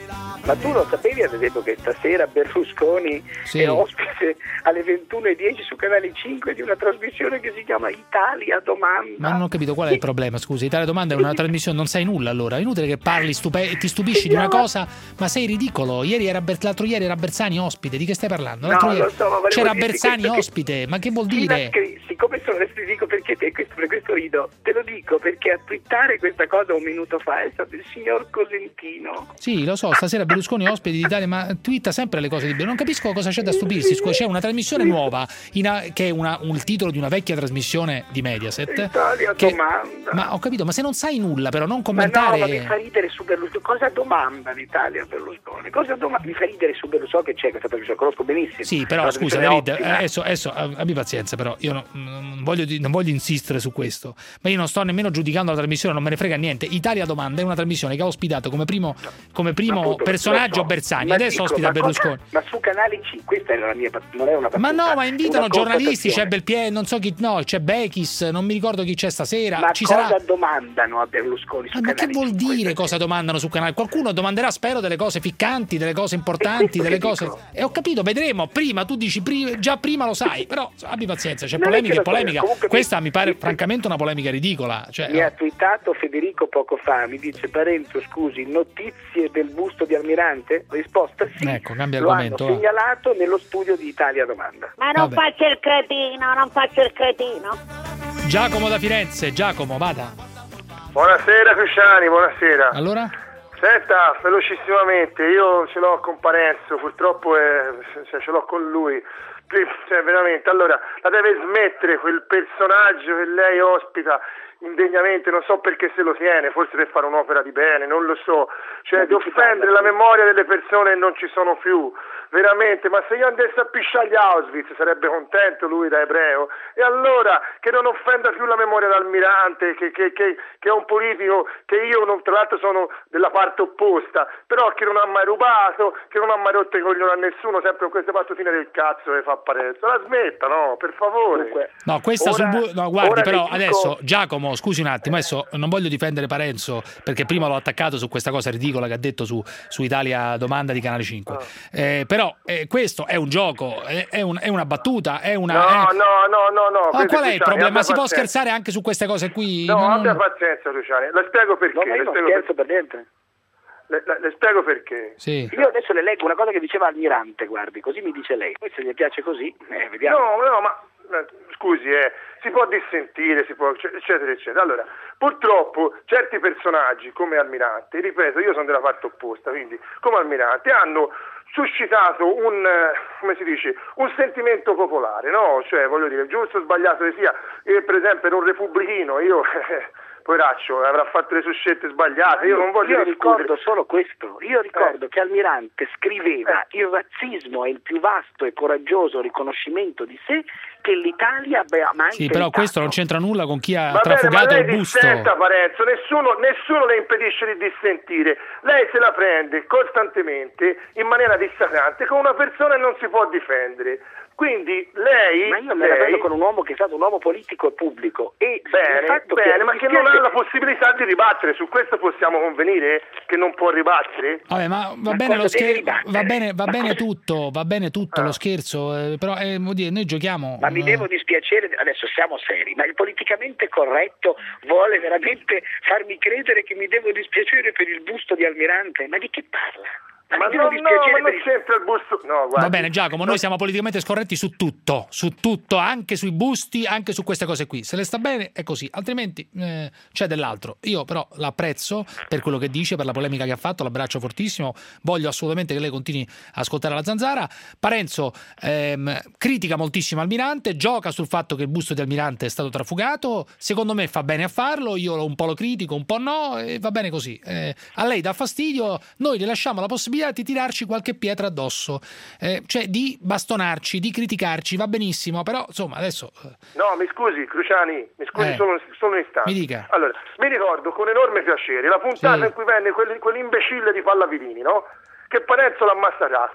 [SPEAKER 5] Ma tu lo sapevi ad esempio che stasera Berlusconi sì. è ospite alle ventuno e dieci su Canale cinque di una trasmissione che si chiama Italia Domanda?
[SPEAKER 4] Ma non ho capito qual è il problema, scusi. Italia Domanda è una trasmissione, non sai nulla allora. È inutile che parli stupe- e ti stupisci di una cosa, ma sei ridicolo. Ieri era Ber- l'altro ieri era Bersani ospite, di che stai parlando?
[SPEAKER 5] No,
[SPEAKER 4] ieri...
[SPEAKER 5] lo so, ma
[SPEAKER 4] c'era
[SPEAKER 5] dirti
[SPEAKER 4] Bersani ospite, che... ma che vuol dire?
[SPEAKER 5] Sì, siccome sono ti dico perché te, questo, per questo rido, te lo dico perché a twittare questa cosa un minuto fa è stato il signor Cosentino.
[SPEAKER 4] Sì, lo so, stasera Berlusconi ospite di Italia, ma twitta sempre le cose di Berlusconi. Non capisco cosa c'è da stupirsi. Scusa, c'è una trasmissione nuova in a, che è una, un titolo di una vecchia trasmissione di Mediaset.
[SPEAKER 5] Italia
[SPEAKER 4] che,
[SPEAKER 5] Domanda.
[SPEAKER 4] Ma ho capito, ma se non sai nulla, però non commentare.
[SPEAKER 5] Ma no, ma mi fa ridere su Berlusconi. Cosa domanda l'Italia Berlusconi? Cosa domanda? Mi fa ridere su Berlusconi, so che c'è questa trasmissione, conosco benissimo.
[SPEAKER 4] Sì, però scusa David, adesso, adesso abbi pazienza, però io no, non, voglio, non voglio insistere su questo, ma io non sto nemmeno giudicando la trasmissione, non me ne frega niente. Italia Domanda è una trasmissione che ha ospitato come primo, come primo appunto, personaggio so. Bersani, ma adesso dico, ospita Berlusconi.
[SPEAKER 5] Cosa, ma su Canale cinque, questa è la mia, non è una battuta.
[SPEAKER 4] Ma no, ma invitano giornalisti, c'è Belpier, non so chi, no, c'è Bechis, non mi ricordo chi c'è stasera.
[SPEAKER 5] Ma
[SPEAKER 4] Ci
[SPEAKER 5] cosa
[SPEAKER 4] sarà...
[SPEAKER 5] domandano a Berlusconi su
[SPEAKER 4] ma, ma che vuol
[SPEAKER 5] cinque?
[SPEAKER 4] dire cosa domandano su Canale? Qualcuno domanderà, spero, delle cose ficcanti, delle cose importanti, delle cose... Dico. E ho capito, vedremo, prima tu dici, pri... già prima lo sai, però abbi pazienza, c'è non polemica e polemica. So, questa mi pare francamente una polemica ridicola. Cioè,
[SPEAKER 5] mi no. ha twittato Federico poco fa, mi dice Parenzo, scusi, notizie del busto di Almirante? Risposta sì.
[SPEAKER 4] Ecco, cambia
[SPEAKER 5] lo
[SPEAKER 4] argomento.
[SPEAKER 5] Hanno segnalato nello studio di Italia Domanda.
[SPEAKER 7] Ma non
[SPEAKER 4] Vabbè.
[SPEAKER 7] faccia il cretino, non faccia il cretino.
[SPEAKER 4] Giacomo da Firenze, Giacomo, vada.
[SPEAKER 12] Buonasera Cruciani, buonasera.
[SPEAKER 4] Allora?
[SPEAKER 12] Senta, velocissimamente, io ce l'ho con Parenzo, purtroppo è, cioè, ce l'ho con lui. Cioè, veramente, allora, la deve smettere quel personaggio che lei ospita indegnamente, non so perché se lo tiene, forse per fare un'opera di bene, non lo so, cioè di offendere la memoria delle persone non ci sono più, veramente, ma se io andessi a pisciare gli Auschwitz sarebbe contento lui da ebreo, e allora che non offenda più la memoria d'Almirante, che, che, che, che è un politico che io non, tra l'altro sono della parte opposta, però che non ha mai rubato, che non ha mai rotto i coglioni a nessuno, sempre con queste battutine del cazzo che fa Parenzo, la smetta, no, per favore.
[SPEAKER 4] Dunque, no, questa ora, sul bu- no, guardi, però dico... adesso Giacomo, scusi un attimo, adesso non voglio difendere Parenzo perché prima l'ho attaccato su questa cosa ridicola che ha detto su, su Italia Domanda di Canale cinque, oh. eh, però eh, questo è un gioco, è, è, un, è una battuta, è una...
[SPEAKER 12] No,
[SPEAKER 4] è...
[SPEAKER 12] no, no, no, no.
[SPEAKER 4] Ma qual è il problema? Ma si
[SPEAKER 12] pazienza.
[SPEAKER 4] può scherzare anche su queste cose qui?
[SPEAKER 12] No,
[SPEAKER 4] non...
[SPEAKER 12] abbia pazienza Luciani, le spiego perché.
[SPEAKER 5] No, ma io
[SPEAKER 12] le
[SPEAKER 5] non
[SPEAKER 12] spiego
[SPEAKER 5] scherzo
[SPEAKER 12] per...
[SPEAKER 5] per niente.
[SPEAKER 12] Le, le, le spiego perché.
[SPEAKER 4] Sì.
[SPEAKER 5] Io adesso le leggo una cosa che diceva Almirante, guardi, così mi dice lei. Poi se gli piace così, eh, vediamo.
[SPEAKER 12] No, no, ma scusi, eh, si può dissentire, si può, eccetera, eccetera. Allora, purtroppo certi personaggi come Almirante, ripeto, io sono della parte opposta, quindi come Almirante hanno suscitato un, come si dice, un sentimento popolare, no? Cioè, voglio dire, giusto o sbagliato che sia, eh, per esempio era un repubblichino, io... Poveraccio, avrà fatto le sue scelte sbagliate, io non voglio
[SPEAKER 5] Io
[SPEAKER 12] discutere.
[SPEAKER 5] ricordo solo questo, io ricordo
[SPEAKER 12] eh.
[SPEAKER 5] che Almirante scriveva il razzismo è il più vasto e coraggioso riconoscimento di sé che l'Italia abbia mai
[SPEAKER 4] Sì,
[SPEAKER 5] tentato.
[SPEAKER 4] però questo non c'entra nulla con chi ha
[SPEAKER 12] Va
[SPEAKER 4] trafugato
[SPEAKER 12] bene, ma
[SPEAKER 4] il
[SPEAKER 12] lei
[SPEAKER 4] busto.
[SPEAKER 12] dissenta, Parenzo, nessuno, nessuno le impedisce di dissentire, lei se la prende costantemente in maniera dissacrante con una persona e non si può difendere. Quindi lei...
[SPEAKER 5] Ma io me la prendo con un uomo che è stato un uomo politico e pubblico. E
[SPEAKER 12] bene,
[SPEAKER 5] il fatto
[SPEAKER 12] bene,
[SPEAKER 5] che
[SPEAKER 12] ma che non ha la possibilità di ribattere, su questo possiamo convenire che non può ribattere?
[SPEAKER 4] Vabbè, ma va
[SPEAKER 5] ma
[SPEAKER 4] bene lo scherzo, va bene, va
[SPEAKER 5] ma
[SPEAKER 4] bene
[SPEAKER 5] cosa...
[SPEAKER 4] tutto, va bene tutto
[SPEAKER 12] ah.
[SPEAKER 4] lo scherzo, eh, però eh, vuol dire, noi giochiamo...
[SPEAKER 5] Ma mi
[SPEAKER 4] eh...
[SPEAKER 5] devo dispiacere, adesso siamo seri, ma il politicamente corretto vuole veramente farmi credere che mi devo dispiacere per il busto di Almirante? Ma di che parla?
[SPEAKER 12] Ma, ma no, no, ma non c'entra il busto. No,
[SPEAKER 4] va bene Giacomo, noi siamo politicamente scorretti su tutto, su tutto, anche sui busti, anche su queste cose qui. Se le sta bene è così, altrimenti eh, c'è dell'altro. Io però l'apprezzo per quello che dice, per la polemica che ha fatto, l'abbraccio fortissimo. Voglio assolutamente che lei continui a ascoltare la Zanzara. Parenzo ehm, critica moltissimo Almirante, gioca sul fatto che il busto di Almirante è stato trafugato. Secondo me fa bene a farlo, io un po' lo critico, un po' no, e va bene così. Eh, a lei dà fastidio, noi le lasciamo la possibilità di tirarci qualche pietra addosso, eh, cioè di bastonarci, di criticarci, va benissimo, però insomma adesso...
[SPEAKER 12] No, mi scusi Cruciani, mi scusi
[SPEAKER 4] eh,
[SPEAKER 12] solo, solo un istante.
[SPEAKER 4] Mi dica.
[SPEAKER 12] Allora, mi ricordo con enorme piacere la puntata
[SPEAKER 4] sì.
[SPEAKER 12] in cui venne quel, quell'imbecille di Pallavidini, no? Che Parenzo l'ha massacrato.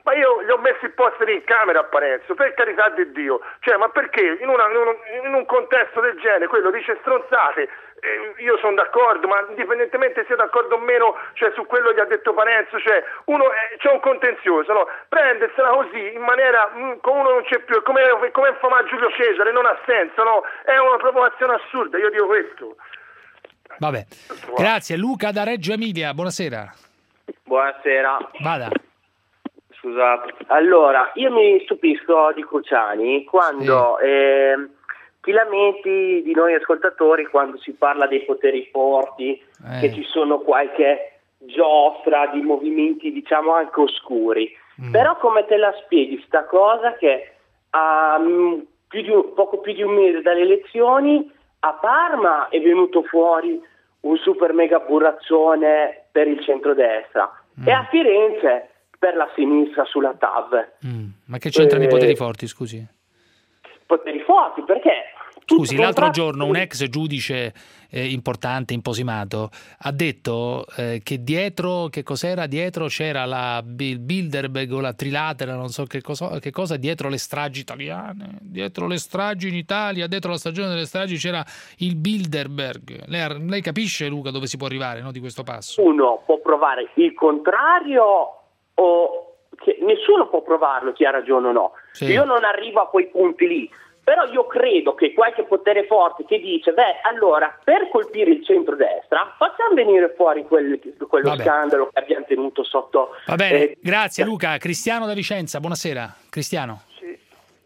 [SPEAKER 12] Ma io gli ho messo il poster in camera a Parenzo, per carità di Dio. Cioè, ma perché in, una, in, un, in un contesto del genere quello dice stronzate? Eh, io sono d'accordo, ma indipendentemente sia d'accordo o meno, cioè su quello che ha detto Parenzo, cioè uno eh, c'è un contenzioso, no? Prendersela così in maniera mh, come uno non c'è più, come, come infamare Giulio Cesare, non ha senso, no? È una provocazione assurda, io dico questo.
[SPEAKER 4] Vabbè, grazie. Luca da Reggio Emilia, buonasera.
[SPEAKER 10] Buonasera.
[SPEAKER 4] Vada.
[SPEAKER 10] Scusate. Allora, io mi stupisco di Cruciani quando sì. eh, ti lamenti di noi ascoltatori quando si parla dei poteri forti, eh. che ci sono qualche giostra di movimenti diciamo anche oscuri. Mm. Però come te la spieghi sta cosa che a um, più di un, poco più di un mese dalle elezioni a Parma è venuto fuori un super mega burrazzone per il centrodestra mm. e a Firenze per la sinistra sulla T A V.
[SPEAKER 4] Mm. Ma che c'entrano eh, i poteri forti, scusi?
[SPEAKER 10] Poteri forti, perché?
[SPEAKER 4] Scusi, l'altro giorno un ex giudice eh, importante, imposimato, ha detto eh, che dietro, che cos'era? Dietro c'era la il Bilderberg o la Trilatera, non so che cosa, che cosa, dietro le stragi italiane, dietro le stragi in Italia, dietro la stagione delle stragi c'era il Bilderberg. Lei, lei capisce, Luca, dove si può arrivare, no, di questo passo?
[SPEAKER 10] Uno può provare il contrario o che nessuno può provarlo, chi ha ragione o no. Sì. Io non arrivo a quei punti lì. Però io credo che qualche potere forte che dice, beh, allora, per colpire il centrodestra, facciamo venire fuori quel, quello Vabbè. scandalo che abbiamo tenuto sotto...
[SPEAKER 4] Va bene, eh, grazie Luca. Cristiano da Vicenza, buonasera. Cristiano.
[SPEAKER 13] Sì.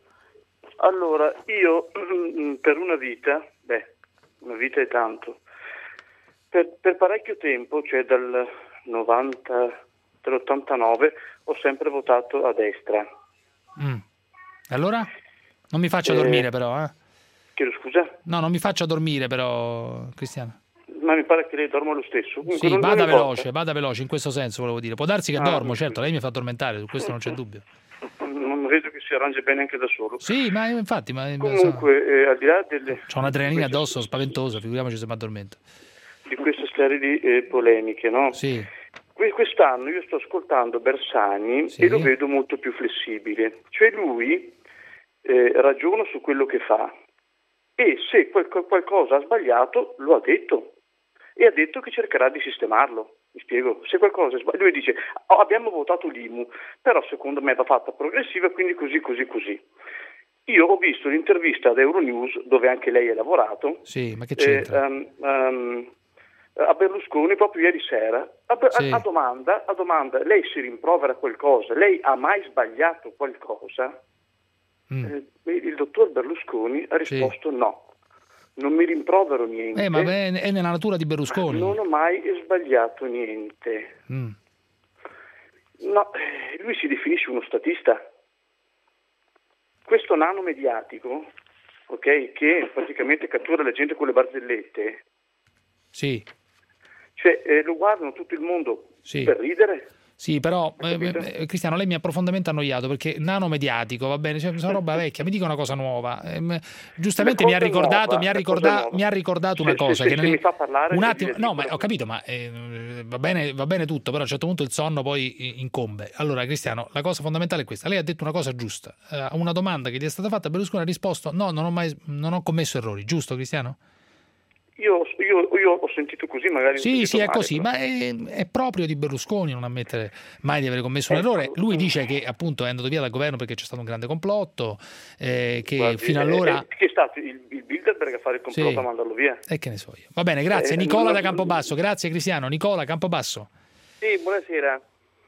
[SPEAKER 13] Allora, io per una vita, beh, una vita è tanto, per, per parecchio tempo, cioè dal novanta, dall'ottantanove, ho sempre votato a destra.
[SPEAKER 4] Mm. Allora? Non mi faccia eh, dormire però, eh?
[SPEAKER 13] Chiedo scusa?
[SPEAKER 4] No, non mi faccia dormire però, Cristiano.
[SPEAKER 13] Ma mi pare che lei dorma lo stesso. Comunque
[SPEAKER 4] sì, vada veloce, vada veloce, in questo senso volevo dire. Può darsi che ah, dormo, certo, lei mi fa addormentare, su questo non c'è dubbio.
[SPEAKER 13] Non vedo che si arrangi bene anche da solo.
[SPEAKER 4] Sì, ma infatti... Ma,
[SPEAKER 13] Comunque, so, eh, al di là delle...
[SPEAKER 4] C'ho un'adrenalina addosso spaventosa, figuriamoci se mi addormento.
[SPEAKER 13] Di queste serie di eh, polemiche, no?
[SPEAKER 4] Sì.
[SPEAKER 13] Quest'anno io sto ascoltando Bersani sì. e lo vedo molto più flessibile. Cioè lui... Eh, ragiona su quello che fa e se qual- qualcosa ha sbagliato lo ha detto e ha detto che cercherà di sistemarlo. Mi spiego, se qualcosa è sbagliato, lui dice oh, abbiamo votato l'I M U, però secondo me va fatta progressiva, quindi così così così. Io ho visto l'intervista ad Euronews dove anche lei ha lavorato
[SPEAKER 4] sì, ma che c'entra?
[SPEAKER 13] Eh, um, um, a Berlusconi proprio ieri sera a, sì. a, a, domanda, a domanda lei si rimprovera qualcosa, lei ha mai sbagliato qualcosa? Mm. Eh, il dottor Berlusconi ha risposto sì. no, non mi rimprovero niente.
[SPEAKER 4] Eh, ma è, è nella natura di Berlusconi.
[SPEAKER 13] Non ho mai sbagliato niente.
[SPEAKER 4] Mm.
[SPEAKER 13] No, lui si definisce uno statista. Questo nano mediatico, ok, che praticamente cattura la gente con le barzellette.
[SPEAKER 4] Sì.
[SPEAKER 13] Cioè, eh, lo guardano tutto il mondo sì. per ridere.
[SPEAKER 4] Sì, però eh, Cristiano, lei mi ha profondamente annoiato perché nano mediatico, va bene, cioè, sono roba vecchia, mi dica una cosa nuova. Eh, giustamente mi ha ricordato, nuova, mi, ha ricordato mi ha ricordato una
[SPEAKER 13] se,
[SPEAKER 4] cosa
[SPEAKER 13] se,
[SPEAKER 4] che
[SPEAKER 13] se
[SPEAKER 4] non
[SPEAKER 13] mi fa parlare
[SPEAKER 4] un attimo, no, ma ho capito, ma eh, va bene, va bene tutto, però a un certo punto il sonno poi incombe. Allora, Cristiano, la cosa fondamentale è questa. Lei ha detto una cosa giusta. A una domanda che gli è stata fatta, Berlusconi ha risposto: "No, non ho mai non ho commesso errori". Giusto, Cristiano?
[SPEAKER 13] Io, io, io ho sentito così, magari...
[SPEAKER 4] Sì, sì, è male, così, però. Ma è, è proprio di Berlusconi non ammettere mai di aver commesso un errore. Lui dice che appunto è andato via dal governo perché c'è stato un grande complotto, eh, che Guardi, fino allora...
[SPEAKER 13] Che è stato il, il Bilderberg a fare il complotto sì. a mandarlo via.
[SPEAKER 4] E che ne so io. Va bene, grazie. Eh, Nicola da Campobasso, grazie Cristiano. Nicola, Campobasso.
[SPEAKER 14] Sì, buonasera.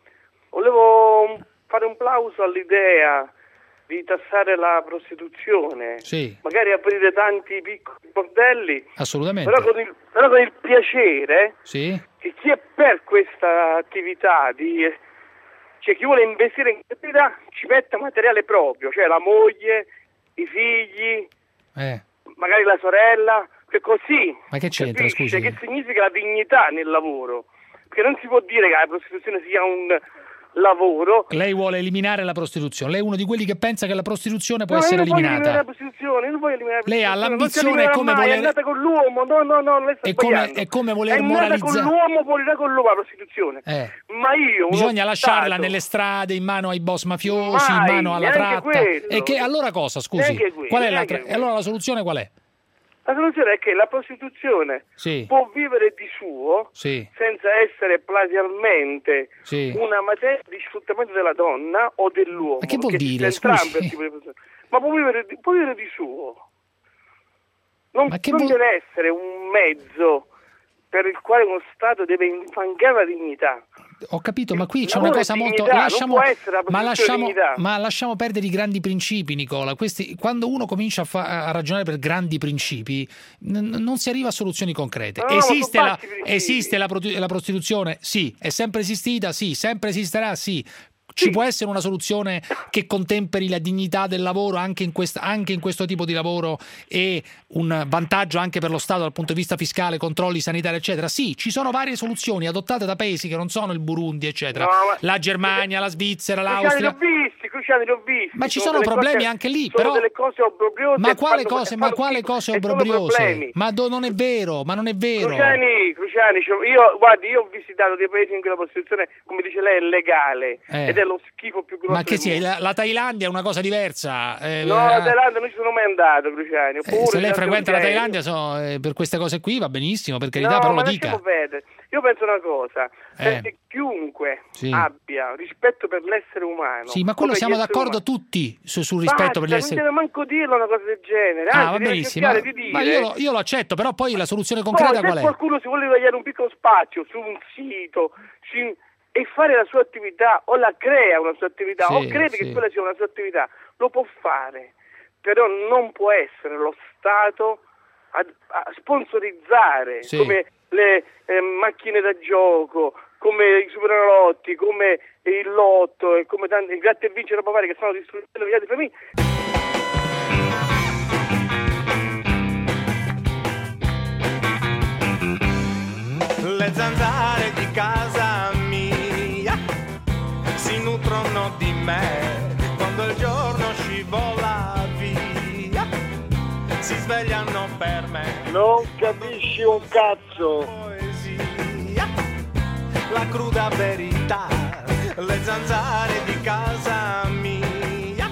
[SPEAKER 14] Volevo fare un plauso all'idea di tassare la prostituzione,
[SPEAKER 4] sì.
[SPEAKER 14] magari aprire tanti piccoli bordelli,
[SPEAKER 4] assolutamente,
[SPEAKER 14] però con il, però con il piacere
[SPEAKER 4] sì.
[SPEAKER 14] che chi è per questa attività, di, cioè chi vuole investire in attività, ci metta materiale proprio, cioè la moglie, i figli,
[SPEAKER 4] eh.
[SPEAKER 14] magari la sorella, che così
[SPEAKER 4] ma che c'entra, scusi?
[SPEAKER 14] Che significa la dignità nel lavoro, perché non si può dire che la prostituzione sia un lavoro.
[SPEAKER 4] Lei vuole eliminare la prostituzione, lei è uno di quelli che pensa che la prostituzione può
[SPEAKER 14] No,
[SPEAKER 4] essere
[SPEAKER 14] io non voglio
[SPEAKER 4] eliminata.
[SPEAKER 14] eliminare la prostituzione, io non voglio eliminare la
[SPEAKER 4] Lei ha
[SPEAKER 14] prostituzione,
[SPEAKER 4] l'ambizione,
[SPEAKER 14] non si
[SPEAKER 4] come
[SPEAKER 14] eliminerà mai,
[SPEAKER 4] voler-
[SPEAKER 14] è nata con l'uomo, no, no, no, lei sta
[SPEAKER 4] È come,
[SPEAKER 14] sbagliando.
[SPEAKER 4] è come voler
[SPEAKER 14] È nata
[SPEAKER 4] moralizzare.
[SPEAKER 14] con l'uomo, morirà con l'uomo la prostituzione.
[SPEAKER 4] Eh.
[SPEAKER 14] Ma io, uno
[SPEAKER 4] Bisogna lasciarla
[SPEAKER 14] Stato-
[SPEAKER 4] nelle strade, in mano ai boss mafiosi,
[SPEAKER 14] Mai,
[SPEAKER 4] in mano alla
[SPEAKER 14] neanche
[SPEAKER 4] tratta.
[SPEAKER 14] quello.
[SPEAKER 4] E che allora cosa, scusi?
[SPEAKER 14] Neanche quello,
[SPEAKER 4] Qual è la
[SPEAKER 14] neanche
[SPEAKER 4] tra-
[SPEAKER 14] quello.
[SPEAKER 4] E allora la soluzione qual è?
[SPEAKER 14] La soluzione è che la prostituzione
[SPEAKER 4] Sì.
[SPEAKER 14] può vivere di suo
[SPEAKER 4] Sì.
[SPEAKER 14] senza essere plagialmente
[SPEAKER 4] Sì.
[SPEAKER 14] una materia di sfruttamento della donna o dell'uomo.
[SPEAKER 4] Ma che vuol
[SPEAKER 14] perché
[SPEAKER 4] dire,
[SPEAKER 14] esiste entrambi
[SPEAKER 4] scusi?
[SPEAKER 14] il tipo di prostituzione. Ma può vivere, di- può vivere di suo. Non,
[SPEAKER 4] Ma che
[SPEAKER 14] non
[SPEAKER 4] vuol-
[SPEAKER 14] deve essere un mezzo per il quale uno Stato deve infangare la dignità.
[SPEAKER 4] Ho capito, ma qui c'è
[SPEAKER 14] Lavoro
[SPEAKER 4] una
[SPEAKER 14] è
[SPEAKER 4] cosa molto.
[SPEAKER 14] dignità, non
[SPEAKER 4] Lasciamo,
[SPEAKER 14] può essere la
[SPEAKER 4] ma,
[SPEAKER 14] prostituzione
[SPEAKER 4] lasciamo,
[SPEAKER 14] dignità.
[SPEAKER 4] ma lasciamo perdere i grandi principi, Nicola. Questi, quando uno comincia a, fa- a ragionare per grandi principi, n- non si arriva a soluzioni concrete.
[SPEAKER 14] No, no,
[SPEAKER 4] esiste
[SPEAKER 14] sono
[SPEAKER 4] la,
[SPEAKER 14] bassi principi.
[SPEAKER 4] esiste la, produ- la prostituzione? Sì. È sempre esistita? Sì. Sempre esisterà? Sì. Ci può essere una soluzione che contemperi la dignità del lavoro anche in, quest- anche in questo tipo di lavoro e un vantaggio anche per lo Stato dal punto di vista fiscale, controlli sanitari, eccetera? Sì, ci sono varie soluzioni adottate da paesi che non sono il Burundi, eccetera.
[SPEAKER 14] No, ma-
[SPEAKER 4] La Germania, la Svizzera,
[SPEAKER 14] Cruciani
[SPEAKER 4] l'Austria.
[SPEAKER 14] li ho visti, Cruciani li ho visti.
[SPEAKER 4] Ma ci sono
[SPEAKER 14] delle
[SPEAKER 4] problemi
[SPEAKER 14] cose-
[SPEAKER 4] anche lì,
[SPEAKER 14] sono
[SPEAKER 4] però-
[SPEAKER 14] delle cose obbrobriose.
[SPEAKER 4] Ma
[SPEAKER 14] e
[SPEAKER 4] quale
[SPEAKER 14] fanno-
[SPEAKER 4] cose,
[SPEAKER 14] e
[SPEAKER 4] ma
[SPEAKER 14] fanno
[SPEAKER 4] quale
[SPEAKER 14] schifo,
[SPEAKER 4] cose
[SPEAKER 14] e sono
[SPEAKER 4] obbrobriose?
[SPEAKER 14] problemi.
[SPEAKER 4] Ma do- non è vero, ma non è vero.
[SPEAKER 14] Cruciani, Cruciani, cioè, io, guardi, io ho visitato dei paesi in cui la prostituzione, come dice lei, è legale
[SPEAKER 4] Eh.
[SPEAKER 14] ed è lo schifo più grosso
[SPEAKER 4] Ma che
[SPEAKER 14] del
[SPEAKER 4] sia,
[SPEAKER 14] mondo.
[SPEAKER 4] la, la Thailandia è una cosa diversa. eh,
[SPEAKER 14] No,
[SPEAKER 4] eh,
[SPEAKER 14] la Thailandia non ci sono mai andato, Cruciani.
[SPEAKER 4] eh,
[SPEAKER 14] Oppure
[SPEAKER 4] se lei
[SPEAKER 14] ci
[SPEAKER 4] frequenta la
[SPEAKER 14] andrei.
[SPEAKER 4] Thailandia so, eh, per queste cose qui va benissimo, per carità,
[SPEAKER 14] No,
[SPEAKER 4] però
[SPEAKER 14] ma
[SPEAKER 4] lo dica.
[SPEAKER 14] lasciamo perdere. Io penso una cosa,
[SPEAKER 4] Eh.
[SPEAKER 14] perché chiunque
[SPEAKER 4] Sì.
[SPEAKER 14] abbia rispetto per l'essere umano.
[SPEAKER 4] Sì, ma quello
[SPEAKER 14] come
[SPEAKER 4] siamo
[SPEAKER 14] gli esseri
[SPEAKER 4] d'accordo
[SPEAKER 14] umani-
[SPEAKER 4] tutti su- sul rispetto per gli
[SPEAKER 14] Basta,
[SPEAKER 4] esseri
[SPEAKER 14] non deve manco dirlo una cosa del genere.
[SPEAKER 4] Ah,
[SPEAKER 14] Anzi,
[SPEAKER 4] va
[SPEAKER 14] deve
[SPEAKER 4] benissimo.
[SPEAKER 14] cercare
[SPEAKER 4] Ma,
[SPEAKER 14] di dire.
[SPEAKER 4] ma io, lo, io lo accetto, però poi la soluzione
[SPEAKER 14] Poi,
[SPEAKER 4] concreta
[SPEAKER 14] se
[SPEAKER 4] qual è?
[SPEAKER 14] qualcuno si vuole tagliare un piccolo spazio su un sito si- e fare la sua attività, o la crea una sua attività,
[SPEAKER 4] Sì,
[SPEAKER 14] o crede
[SPEAKER 4] sì.
[SPEAKER 14] che quella sia una sua attività, lo può fare. Però non può essere lo Stato a, a sponsorizzare
[SPEAKER 4] Sì.
[SPEAKER 14] come le eh, macchine da gioco, come i supererotti, come il lotto e come tanti, i gratta e vinci e roba varia che stanno distruggendo migliaia di famiglie.
[SPEAKER 19] Le zanzare di casa mia si nutrono di me quando il giorno scivola via, si svegliano per me.
[SPEAKER 6] Non capisci un cazzo.
[SPEAKER 19] Poesia, la cruda verità, le zanzare di casa mia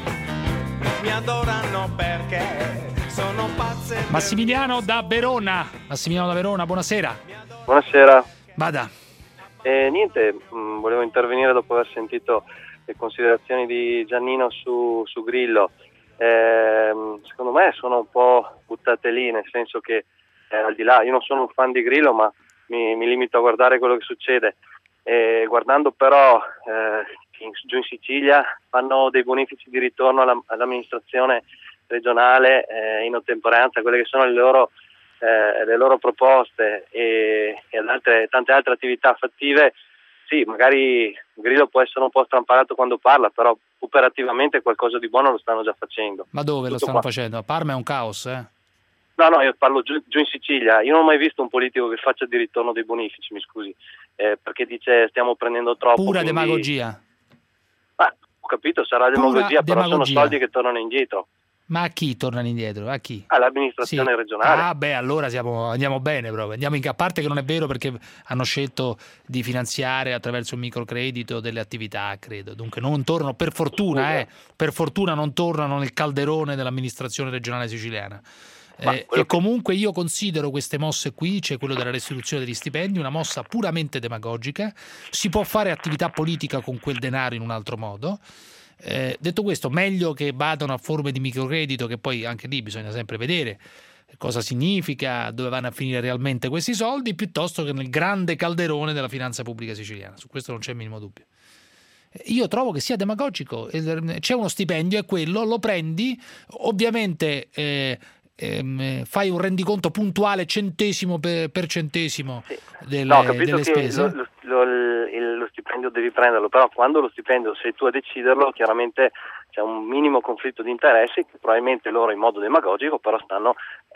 [SPEAKER 19] mi adorano perché sono pazze.
[SPEAKER 4] Massimiliano da Verona. Massimiliano da Verona, buonasera.
[SPEAKER 9] Buonasera.
[SPEAKER 4] Vada.
[SPEAKER 9] Eh, niente, mh, volevo intervenire dopo aver sentito le considerazioni di Giannino su, su Grillo. Eh, secondo me sono un po' buttate lì, nel senso che eh, al di là, io non sono un fan di Grillo, ma mi, mi limito a guardare quello che succede. Eh, guardando però eh, in, giù in Sicilia fanno dei bonifici di ritorno alla, all'amministrazione regionale eh, in ottemperanza a quelle che sono le loro Eh, le loro proposte e, e ad altre, tante altre attività fattive. Sì, magari Grillo può essere un po' strampalato quando parla, però operativamente qualcosa di buono lo stanno già facendo.
[SPEAKER 4] Ma dove lo
[SPEAKER 9] Tutto
[SPEAKER 4] stanno
[SPEAKER 9] qua.
[SPEAKER 4] facendo? A Parma è un caos, eh?
[SPEAKER 9] No, no, io parlo giù, giù in Sicilia. Io non ho mai visto un politico che faccia di ritorno dei bonifici, mi scusi, eh, perché dice stiamo prendendo troppo.
[SPEAKER 4] Pura
[SPEAKER 9] quindi-
[SPEAKER 4] demagogia.
[SPEAKER 9] Ma ho capito, sarà demagogia, però
[SPEAKER 4] demagogia.
[SPEAKER 9] sono soldi che tornano indietro.
[SPEAKER 4] Ma a chi tornano indietro? A chi?
[SPEAKER 9] All'amministrazione
[SPEAKER 4] Sì.
[SPEAKER 9] regionale.
[SPEAKER 4] Ah, beh, allora siamo, andiamo bene proprio. Andiamo in, a parte che non è vero perché hanno scelto di finanziare attraverso un microcredito delle attività, credo. Dunque non tornano, per fortuna, eh, per fortuna non tornano nel calderone dell'amministrazione regionale siciliana. Eh, e comunque io considero queste mosse qui, cioè quello della restituzione degli stipendi, una mossa puramente demagogica. Si può fare attività politica con quel denaro in un altro modo. Eh, detto questo, meglio che vadano a forme di microcredito, che poi anche lì bisogna sempre vedere cosa significa, dove vanno a finire realmente questi soldi, piuttosto che nel grande calderone della finanza pubblica siciliana. Su questo non c'è il minimo dubbio. Io trovo che sia demagogico. C'è uno stipendio, è quello, lo prendi, ovviamente eh, ehm, fai un rendiconto puntuale centesimo per, per centesimo delle,
[SPEAKER 9] No, ho capito
[SPEAKER 4] delle
[SPEAKER 9] che
[SPEAKER 4] spese.
[SPEAKER 9] lo, lo, lo, il- lo stipendio devi prenderlo, però quando lo stipendio sei tu a deciderlo, chiaramente c'è un minimo conflitto di interessi che probabilmente loro in modo demagogico però stanno eh,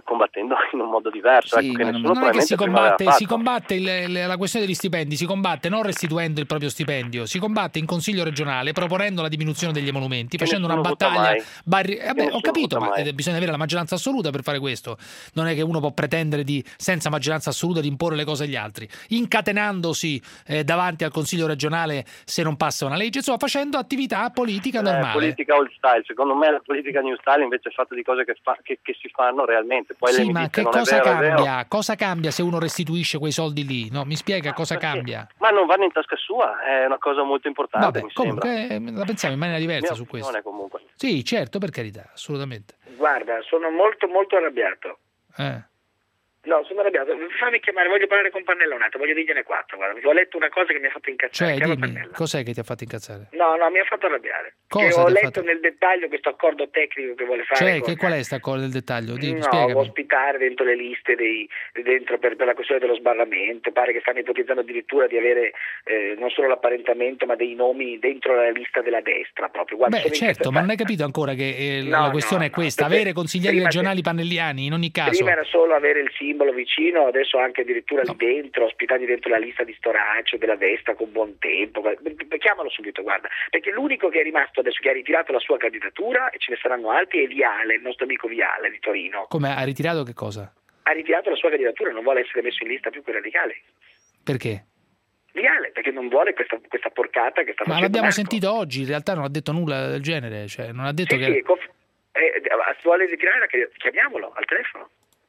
[SPEAKER 9] combattendo in un modo diverso.
[SPEAKER 4] Sì,
[SPEAKER 9] ecco, che
[SPEAKER 4] ma
[SPEAKER 9] nessuno
[SPEAKER 4] non è che si combatte, si
[SPEAKER 9] fatto.
[SPEAKER 4] combatte il, il- la questione degli stipendi, si combatte non restituendo il proprio stipendio, si combatte in consiglio regionale proponendo la diminuzione degli emolumenti,
[SPEAKER 9] Che
[SPEAKER 4] facendo una
[SPEAKER 9] nessuno vota
[SPEAKER 4] battaglia.
[SPEAKER 9] mai.
[SPEAKER 4] barri- eh beh, ho
[SPEAKER 9] nessuno
[SPEAKER 4] capito,
[SPEAKER 9] vota
[SPEAKER 4] ma
[SPEAKER 9] mai.
[SPEAKER 4] eh, bisogna avere la maggioranza assoluta per fare questo. Non è che uno può pretendere di, senza maggioranza assoluta, di imporre le cose agli altri, incatenandosi eh, davanti al consiglio regionale se non passa una legge, insomma facendo attività politica
[SPEAKER 9] Eh,
[SPEAKER 4] normale.
[SPEAKER 9] politica old style, secondo me la politica new style invece è fatta di cose che, fa- che, che si fanno realmente. Poi lei
[SPEAKER 4] Sì,
[SPEAKER 9] mi
[SPEAKER 4] ma
[SPEAKER 9] dice
[SPEAKER 4] che
[SPEAKER 9] non
[SPEAKER 4] cosa
[SPEAKER 9] è vero, è vero.
[SPEAKER 4] cambia? Cosa cambia se uno restituisce quei soldi lì? No, mi spiega cosa cambia?
[SPEAKER 9] Ma non vanno in tasca sua, è una cosa molto importante.
[SPEAKER 4] Vabbè,
[SPEAKER 9] mi
[SPEAKER 4] comunque
[SPEAKER 9] sembra.
[SPEAKER 4] eh, la pensiamo in maniera diversa
[SPEAKER 9] Mia
[SPEAKER 4] su questo.
[SPEAKER 9] opinione, comunque.
[SPEAKER 4] Sì, certo, per carità, assolutamente.
[SPEAKER 5] Guarda, sono molto molto arrabbiato.
[SPEAKER 4] Eh.
[SPEAKER 5] No, sono arrabbiato. Fammi chiamare, voglio parlare con Pannella un attimo, voglio dirgliene quattro. Guarda, perché ho letto una cosa che mi ha fatto incazzare.
[SPEAKER 4] Cioè,
[SPEAKER 5] Chiama
[SPEAKER 4] dimmi,
[SPEAKER 5] Pannella.
[SPEAKER 4] cos'è che ti ha fatto incazzare?
[SPEAKER 5] No, no, mi ha fatto arrabbiare.
[SPEAKER 4] Cosa
[SPEAKER 5] Che
[SPEAKER 4] ti
[SPEAKER 5] ho
[SPEAKER 4] ha
[SPEAKER 5] letto
[SPEAKER 4] fatto-
[SPEAKER 5] nel dettaglio questo accordo tecnico che vuole fare.
[SPEAKER 4] Cioè,
[SPEAKER 5] con-
[SPEAKER 4] che, qual è sta cosa del dettaglio? Dimmi,
[SPEAKER 5] No,
[SPEAKER 4] spiegami.
[SPEAKER 5] ospitare dentro le liste dei, dentro per, per la questione dello sbarramento. Pare che stanno ipotizzando addirittura di avere eh, non solo l'apparentamento ma dei nomi dentro la lista della destra proprio. Guarda,
[SPEAKER 4] Beh,
[SPEAKER 5] sono
[SPEAKER 4] certo, ma non hai capito ancora che eh,
[SPEAKER 5] No,
[SPEAKER 4] la questione
[SPEAKER 5] no,
[SPEAKER 4] è questa,
[SPEAKER 5] no, perché
[SPEAKER 4] avere consiglieri
[SPEAKER 5] prima
[SPEAKER 4] regionali pannelliani in ogni caso.
[SPEAKER 5] Prima era solo avere il simbolo vicino, adesso anche addirittura lì dentro, ospitati dentro la lista di Storace della destra con buon tempo. Chiamalo subito, guarda, perché l'unico che è rimasto adesso che ha ritirato la sua candidatura, e ce ne saranno altri, è Viale, il nostro amico Viale di Torino.
[SPEAKER 4] Come ha ritirato che cosa?
[SPEAKER 5] Ha ritirato la sua candidatura, non vuole essere messo in lista più con i radicali.
[SPEAKER 4] Perché?
[SPEAKER 5] Viale, perché non vuole questa, questa porcata che sta
[SPEAKER 4] Ma
[SPEAKER 5] facendo
[SPEAKER 4] l'abbiamo
[SPEAKER 5] Marco.
[SPEAKER 4] sentito oggi, in realtà non ha detto nulla del genere, cioè non ha detto
[SPEAKER 5] Sì,
[SPEAKER 4] che...
[SPEAKER 5] sì, conf- eh, eh, vuole ritirare la candidatura, chiamiamolo al telefono.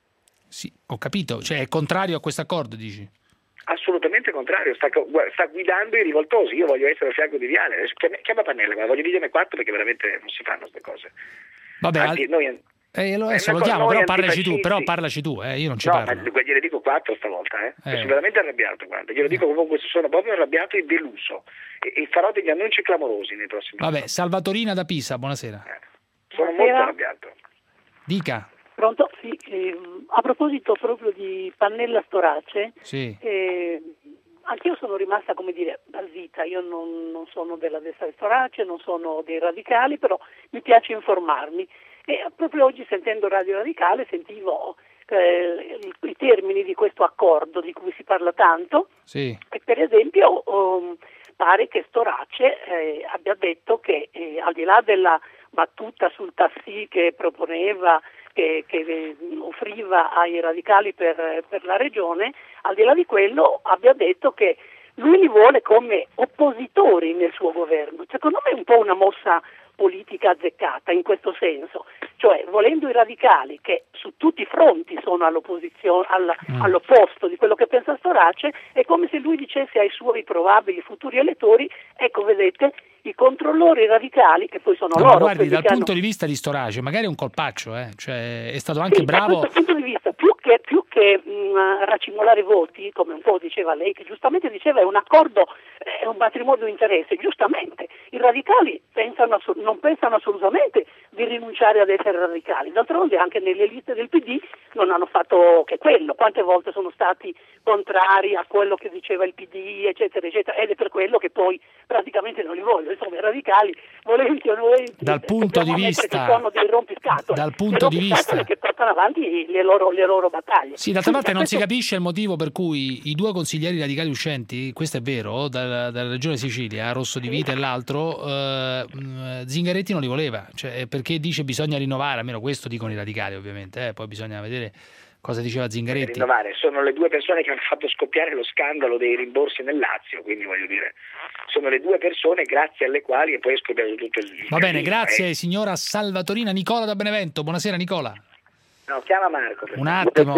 [SPEAKER 4] Sì, ho capito, cioè è contrario a questo accordo, dici?
[SPEAKER 5] Assolutamente contrario, sta, sta guidando i rivoltosi. Io voglio essere al fianco di Viale. Adesso chiama, chiama Pannella, ma voglio dirne quattro perché veramente non si fanno queste cose.
[SPEAKER 4] Vabbè,
[SPEAKER 5] Anzi,
[SPEAKER 4] al-
[SPEAKER 5] noi,
[SPEAKER 4] eh, lo,
[SPEAKER 5] è
[SPEAKER 4] adesso
[SPEAKER 5] una
[SPEAKER 4] lo
[SPEAKER 5] cosa-
[SPEAKER 4] chiamo,
[SPEAKER 5] noi
[SPEAKER 4] però parlaci tu,
[SPEAKER 5] antifascisti-
[SPEAKER 4] però parlaci tu, eh, io non ci
[SPEAKER 5] no,
[SPEAKER 4] parlo.
[SPEAKER 5] ma gliene dico quattro stavolta, eh.
[SPEAKER 4] Eh.
[SPEAKER 5] Sono veramente arrabbiato, guarda. Glielo dico comunque, sono proprio arrabbiato e deluso. E, e farò degli annunci clamorosi nei prossimi giorni.
[SPEAKER 4] Vabbè, Salvatorina da Pisa, buonasera.
[SPEAKER 5] Sono
[SPEAKER 17] Buonasera.
[SPEAKER 5] molto arrabbiato.
[SPEAKER 4] Dica.
[SPEAKER 17] Pronto? Sì, ehm, a proposito proprio di Pannella Storace,
[SPEAKER 4] Sì.
[SPEAKER 17] eh, anch'io sono rimasta, come dire, basita. Io non, non sono della destra di Storace, non sono dei radicali, però mi piace informarmi. E proprio oggi, sentendo Radio Radicale, sentivo eh, i, i termini di questo accordo di cui si parla tanto.
[SPEAKER 4] Sì.
[SPEAKER 17] E per esempio um, pare che Storace eh, abbia detto che eh, al di là della battuta sul tassì che proponeva, che, che eh, offriva ai radicali per, per la regione, al di là di quello abbia detto che lui li vuole come oppositori nel suo governo. Secondo me è un po' una mossa politica azzeccata in questo senso, cioè volendo i radicali che su tutti i fronti sono all'opposizione, alla,
[SPEAKER 4] Mm.
[SPEAKER 17] all'opposto di quello che pensa Storace, è come se lui dicesse ai suoi probabili futuri elettori: ecco, vedete, i controllori radicali, che poi sono
[SPEAKER 4] No, ma
[SPEAKER 17] loro
[SPEAKER 4] guardi,
[SPEAKER 17] quelli
[SPEAKER 4] dal
[SPEAKER 17] che hanno-
[SPEAKER 4] punto di vista di Storace, magari è un colpaccio, eh? Cioè, è stato anche
[SPEAKER 17] Sì,
[SPEAKER 4] bravo.
[SPEAKER 17] Da questo punto di vista, più che, più che mh, racimolare voti, come un po' diceva lei, che giustamente diceva è un accordo, è un matrimonio di interesse, giustamente i radicali pensano, assu- non pensano assolutamente di rinunciare ad essere radicali. D'altronde anche nelle liste del P D non hanno fatto che quello. Quante volte sono stati contrari a quello che diceva il P D, eccetera, eccetera, ed è per quello che poi praticamente non li voglio. Insomma, i radicali, volenti o noi,
[SPEAKER 4] Dal punto di
[SPEAKER 17] dobbiamo
[SPEAKER 4] vista-
[SPEAKER 17] ammettere che sono dei rompiscatole,
[SPEAKER 4] dal punto
[SPEAKER 17] dei
[SPEAKER 4] di
[SPEAKER 17] rompiscatole
[SPEAKER 4] vista-
[SPEAKER 17] che portano avanti le loro, le loro battaglie.
[SPEAKER 4] Sì, d'altra parte
[SPEAKER 17] Quindi,
[SPEAKER 4] non si
[SPEAKER 17] questo-
[SPEAKER 4] capisce il motivo per cui i due consiglieri radicali uscenti, questo è vero, dal- dalla regione Sicilia, Rosso di Vita e l'altro, eh, mh, Zingaretti non li voleva, cioè, perché dice bisogna rinnovare, almeno questo dicono i radicali ovviamente, eh, poi bisogna vedere cosa diceva Zingaretti.
[SPEAKER 5] Rinnovare. Sono le due persone che hanno fatto scoppiare lo scandalo dei rimborsi nel Lazio, quindi voglio dire, sono le due persone grazie alle quali è poi è scoppiato tutto il
[SPEAKER 4] Va bene,
[SPEAKER 5] casino,
[SPEAKER 4] grazie
[SPEAKER 5] eh.
[SPEAKER 4] signora Salvatorina. Nicola da Benevento, buonasera Nicola.
[SPEAKER 5] No, chiama Marco. per
[SPEAKER 4] Un
[SPEAKER 5] favore.
[SPEAKER 4] attimo.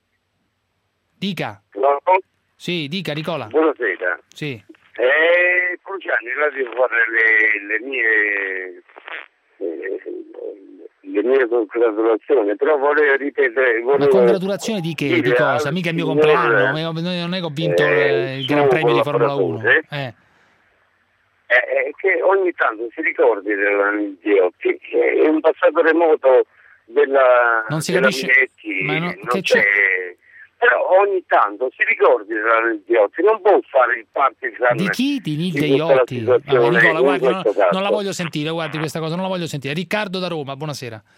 [SPEAKER 4] Dica. Sì, dica Nicola.
[SPEAKER 18] Buonasera.
[SPEAKER 4] Sì.
[SPEAKER 18] Eh, Cruciani, là devo fare le, le mie eh, le mie congratulazioni, però volevo ripetere.
[SPEAKER 4] Ma
[SPEAKER 18] Volevo
[SPEAKER 4] congratulazioni di che? Di
[SPEAKER 18] dire
[SPEAKER 4] cosa?
[SPEAKER 18] al
[SPEAKER 4] Mica è il mio
[SPEAKER 18] signor,
[SPEAKER 4] compleanno, non è che ho vinto
[SPEAKER 18] eh,
[SPEAKER 4] il Gran
[SPEAKER 18] suo
[SPEAKER 4] Premio di Formula uno.
[SPEAKER 18] collaboratore,
[SPEAKER 4] Eh.
[SPEAKER 18] eh, che ogni tanto si ricordi dell'Anidiotti, che è un passato remoto della,
[SPEAKER 4] Non si
[SPEAKER 18] della
[SPEAKER 4] capisce-
[SPEAKER 18] Minetti,
[SPEAKER 4] ma no-
[SPEAKER 18] non
[SPEAKER 4] che
[SPEAKER 18] c'è. Però ogni tanto si ricordi dell'Anidiotti, non può fare il partisan
[SPEAKER 4] Di chi? Di Nilde
[SPEAKER 18] di tutta la
[SPEAKER 4] Iotti? Vabbè,
[SPEAKER 18] situazione
[SPEAKER 4] Nicola,
[SPEAKER 18] in
[SPEAKER 4] guardi, non,
[SPEAKER 18] questo caso.
[SPEAKER 4] non la voglio sentire, guardi questa cosa, non la voglio sentire. Riccardo da Roma, buonasera.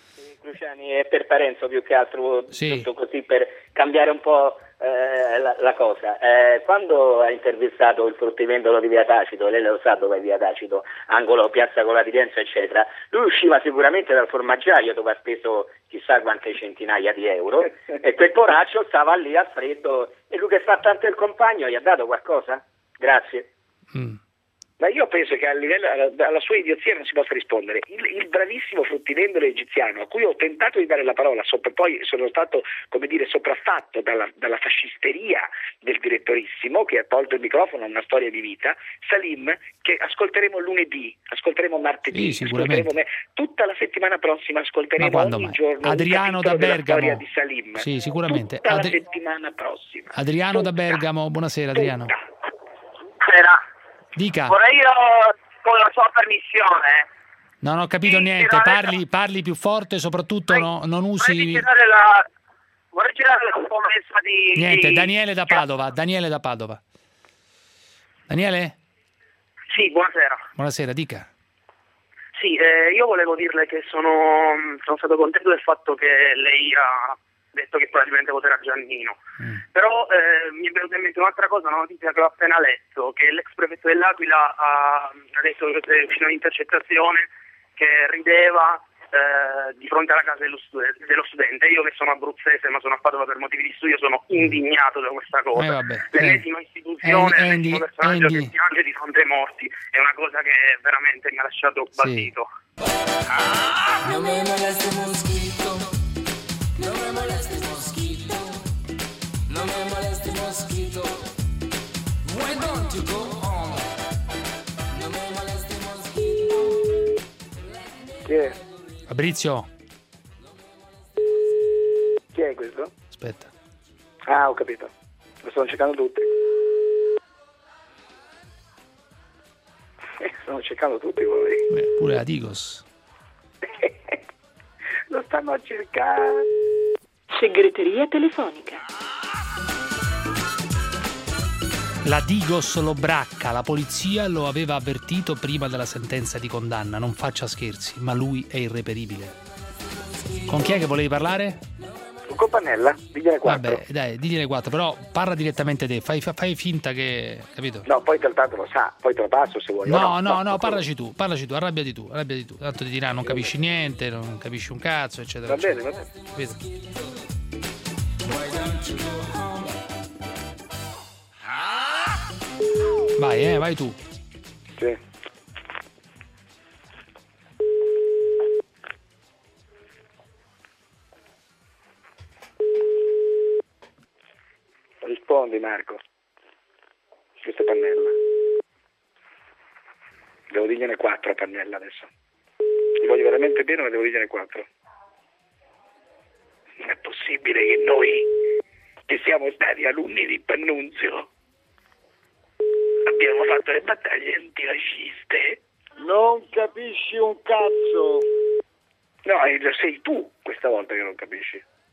[SPEAKER 10] Cruciani, è per Parenzo più che altro,
[SPEAKER 4] sì.
[SPEAKER 10] tutto così per cambiare un po' eh, la, la cosa. Eh, quando ha intervistato il fruttivendolo di Via Tacito, lei lo sa dove è Via Tacito, angolo Piazza Coladidenza eccetera, lui usciva sicuramente dal formaggiaio dove ha speso chissà quante centinaia di euro e quel poraccio stava lì al freddo e lui che fa tanto il compagno gli ha dato qualcosa? Grazie.
[SPEAKER 4] Mm.
[SPEAKER 5] Ma io penso che a livello, alla, alla sua idiozia non si possa rispondere. Il, il bravissimo fruttivendolo egiziano, a cui ho tentato di dare la parola, sopra, poi sono stato, come dire, sopraffatto dalla, dalla fascisteria del direttorissimo, che ha tolto il microfono a una storia di vita, Salim, che ascolteremo lunedì, ascolteremo martedì,
[SPEAKER 4] sì,
[SPEAKER 5] ascolteremo me, tutta la settimana prossima, ascolteremo ogni
[SPEAKER 4] mai?
[SPEAKER 5] giorno
[SPEAKER 4] Adriano da Bergamo.
[SPEAKER 5] storia di Salim.
[SPEAKER 4] Sì, sicuramente.
[SPEAKER 5] Tutta
[SPEAKER 4] Adri-
[SPEAKER 5] la settimana prossima.
[SPEAKER 4] Adriano tutta. da Bergamo, buonasera Adriano.
[SPEAKER 15] Buonasera.
[SPEAKER 4] Dica.
[SPEAKER 15] Vorrei io, con la sua permissione...
[SPEAKER 4] Non ho capito
[SPEAKER 15] sì,
[SPEAKER 4] niente, parli, parli più forte, soprattutto no, non usi...
[SPEAKER 15] Vorrei girare la, vorrei girare la scommessa di...
[SPEAKER 4] Niente,
[SPEAKER 15] di...
[SPEAKER 4] Daniele da Padova, Daniele da Padova. Daniele?
[SPEAKER 15] Sì, buonasera.
[SPEAKER 4] Buonasera, dica.
[SPEAKER 15] Sì, eh, io volevo dirle che sono, sono stato contento del fatto che lei ha detto che probabilmente voterà Giannino. Mm. Però eh, mi è venuta in mente un'altra cosa, una notizia che ho appena letto, che l'ex prefetto dell'Aquila ha, ha detto che fino all'intercettazione che rideva eh, di fronte alla casa dello, stud- dello studente. Io che sono abruzzese ma sono a Padova per motivi di studio sono indignato da questa cosa.
[SPEAKER 4] Eh, vabbè.
[SPEAKER 15] L'ennesima
[SPEAKER 4] eh.
[SPEAKER 15] istituzione,
[SPEAKER 4] Andy,
[SPEAKER 15] l'ennesimo personaggio
[SPEAKER 4] Andy.
[SPEAKER 15] che piange di fronte ai morti è una cosa che veramente mi ha lasciato basito.
[SPEAKER 4] Sì.
[SPEAKER 19] Ah, non me molesti mosquito, non me molesti mosquito, non me molesti mosquito, why don't you go on? Non me molesti mosquito.
[SPEAKER 5] Chi è?
[SPEAKER 4] Fabrizio?
[SPEAKER 5] Chi è questo?
[SPEAKER 4] Aspetta.
[SPEAKER 5] Ah, ho capito. Lo stanno cercando tutti. Eh, stanno cercando tutti voi.
[SPEAKER 4] Beh, pure la Digos.
[SPEAKER 5] Lo stanno cercando.
[SPEAKER 17] Segreteria telefonica.
[SPEAKER 4] La Digos lo bracca, la polizia lo aveva avvertito prima della sentenza di condanna, non faccia scherzi, ma lui è irreperibile. Con chi è che volevi parlare?
[SPEAKER 5] Con Pannella, digliene quattro.
[SPEAKER 4] Vabbè, dai, digliene quattro, però parla direttamente te, fai, fai finta che... capito?
[SPEAKER 5] No, poi tanto lo sa, poi te lo passo se vuoi.
[SPEAKER 4] No,
[SPEAKER 5] no,
[SPEAKER 4] no, no,
[SPEAKER 5] no
[SPEAKER 4] parlaci tu, parlaci tu, arrabbiati tu, arrabbiati tu. Tanto ti dirà non capisci niente, non capisci un cazzo, eccetera.
[SPEAKER 5] Va bene,
[SPEAKER 4] eccetera.
[SPEAKER 5] va bene.
[SPEAKER 4] Capito? Vai, eh, vai tu.
[SPEAKER 5] Sì. Rispondi Marco. Questa è Pannella. Devo dirgliene quattro a Pannella adesso. Ti voglio veramente bene, ma devo dirgliene quattro. Non è possibile che noi, che siamo stati alunni di Pannunzio, abbiamo fatto le battaglie antifasciste.
[SPEAKER 6] Non capisci un cazzo.
[SPEAKER 5] No, sei tu questa volta che non capisci.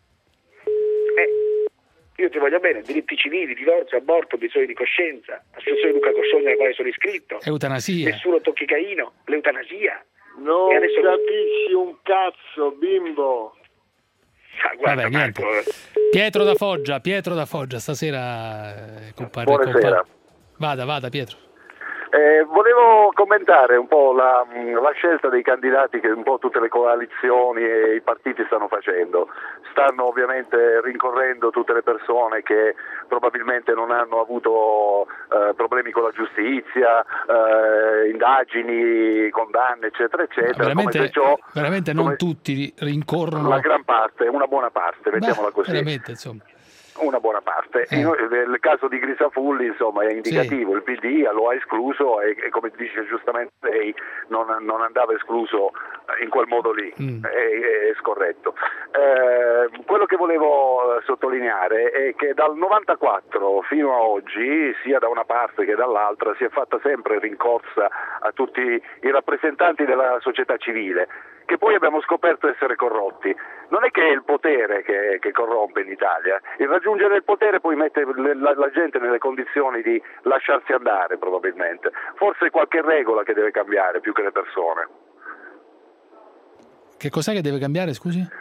[SPEAKER 5] Eh, io ti voglio bene, diritti civili, divorzio, aborto, bisogno di coscienza, associazione Luca Corsogna nella quale sono iscritto.
[SPEAKER 4] Eutanasia.
[SPEAKER 5] Nessuno tocchi Caino, l'eutanasia.
[SPEAKER 6] Non
[SPEAKER 5] e adesso...
[SPEAKER 6] capisci un cazzo, bimbo.
[SPEAKER 5] Ah, guarda,
[SPEAKER 4] Vabbè, niente.
[SPEAKER 5] Marco.
[SPEAKER 4] Pietro da Foggia, Pietro da Foggia, stasera eh, compare,
[SPEAKER 1] Buonasera.
[SPEAKER 4] compare. Vada, vada Pietro.
[SPEAKER 1] Eh, volevo commentare un po' la, la scelta dei candidati che un po' tutte le coalizioni e i partiti stanno facendo. Stanno ovviamente rincorrendo tutte le persone che probabilmente non hanno avuto eh, problemi con la giustizia, eh, indagini, condanne, eccetera, eccetera.
[SPEAKER 4] Veramente,
[SPEAKER 1] come se ciò,
[SPEAKER 4] veramente
[SPEAKER 1] come
[SPEAKER 4] non tutti rincorrono.
[SPEAKER 1] La gran parte, una buona parte, mettiamola così.
[SPEAKER 4] Veramente, insomma.
[SPEAKER 1] Una buona parte.
[SPEAKER 4] Eh.
[SPEAKER 1] Nel caso di Grisafulli, insomma, è indicativo. Sì. Il P D lo ha escluso e, e come dice giustamente lei, non, non andava escluso in quel modo lì. Mm. È, è scorretto. Eh, quello che volevo sottolineare è che dal novantaquattro fino a oggi, sia da una parte che dall'altra, si è fatta sempre rincorsa a tutti i rappresentanti della società civile, che poi abbiamo scoperto essere corrotti. Non è che è il potere che, che corrompe in Italia, il raggiungere il potere poi mette le, la, la gente nelle condizioni di lasciarsi andare probabilmente. Forse è qualche regola che deve cambiare più che le persone.
[SPEAKER 4] Che cos'è che deve cambiare, scusi?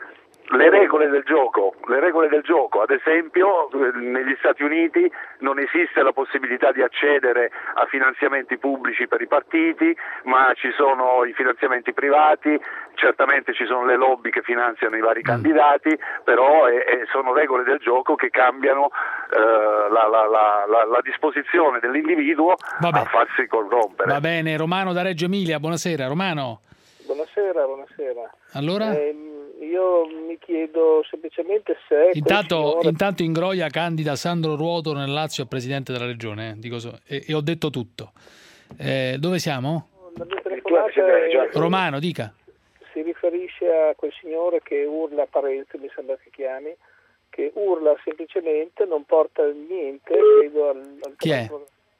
[SPEAKER 1] Le regole del gioco, le regole del gioco, ad esempio negli Stati Uniti non esiste la possibilità di accedere a finanziamenti pubblici per i partiti, ma ci sono i finanziamenti privati, certamente ci sono le lobby che finanziano i vari mm. candidati, però è, è, sono regole del gioco che cambiano eh, la, la, la, la, la disposizione dell'individuo Vabbè. a farsi corrompere.
[SPEAKER 4] Va bene, Romano da Reggio Emilia, buonasera. Romano.
[SPEAKER 20] Buonasera, buonasera.
[SPEAKER 4] Allora?
[SPEAKER 20] Eh, io mi chiedo semplicemente se...
[SPEAKER 4] Intanto,
[SPEAKER 20] signore...
[SPEAKER 4] intanto Ingroia candida Sandro Ruoto nel Lazio a presidente della regione, eh, dico so, e, e ho detto tutto. Eh, dove siamo?
[SPEAKER 20] La mia telefonata è...
[SPEAKER 4] Romano, dica.
[SPEAKER 20] Si riferisce a quel signore che urla a Parenzo, mi sembra che chiami, che urla semplicemente, non porta niente, credo al... al
[SPEAKER 4] Chi è?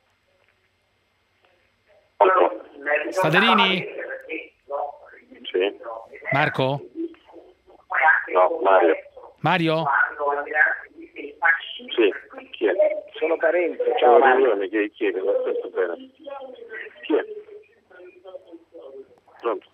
[SPEAKER 4] Staderini?
[SPEAKER 2] Sì.
[SPEAKER 4] Marco?
[SPEAKER 2] No, Mario.
[SPEAKER 4] Mario?
[SPEAKER 2] Sì, chi è?
[SPEAKER 20] Sono Parenzo, ciao Mario.
[SPEAKER 2] Chi è? Chi è? Chi è? Pronto?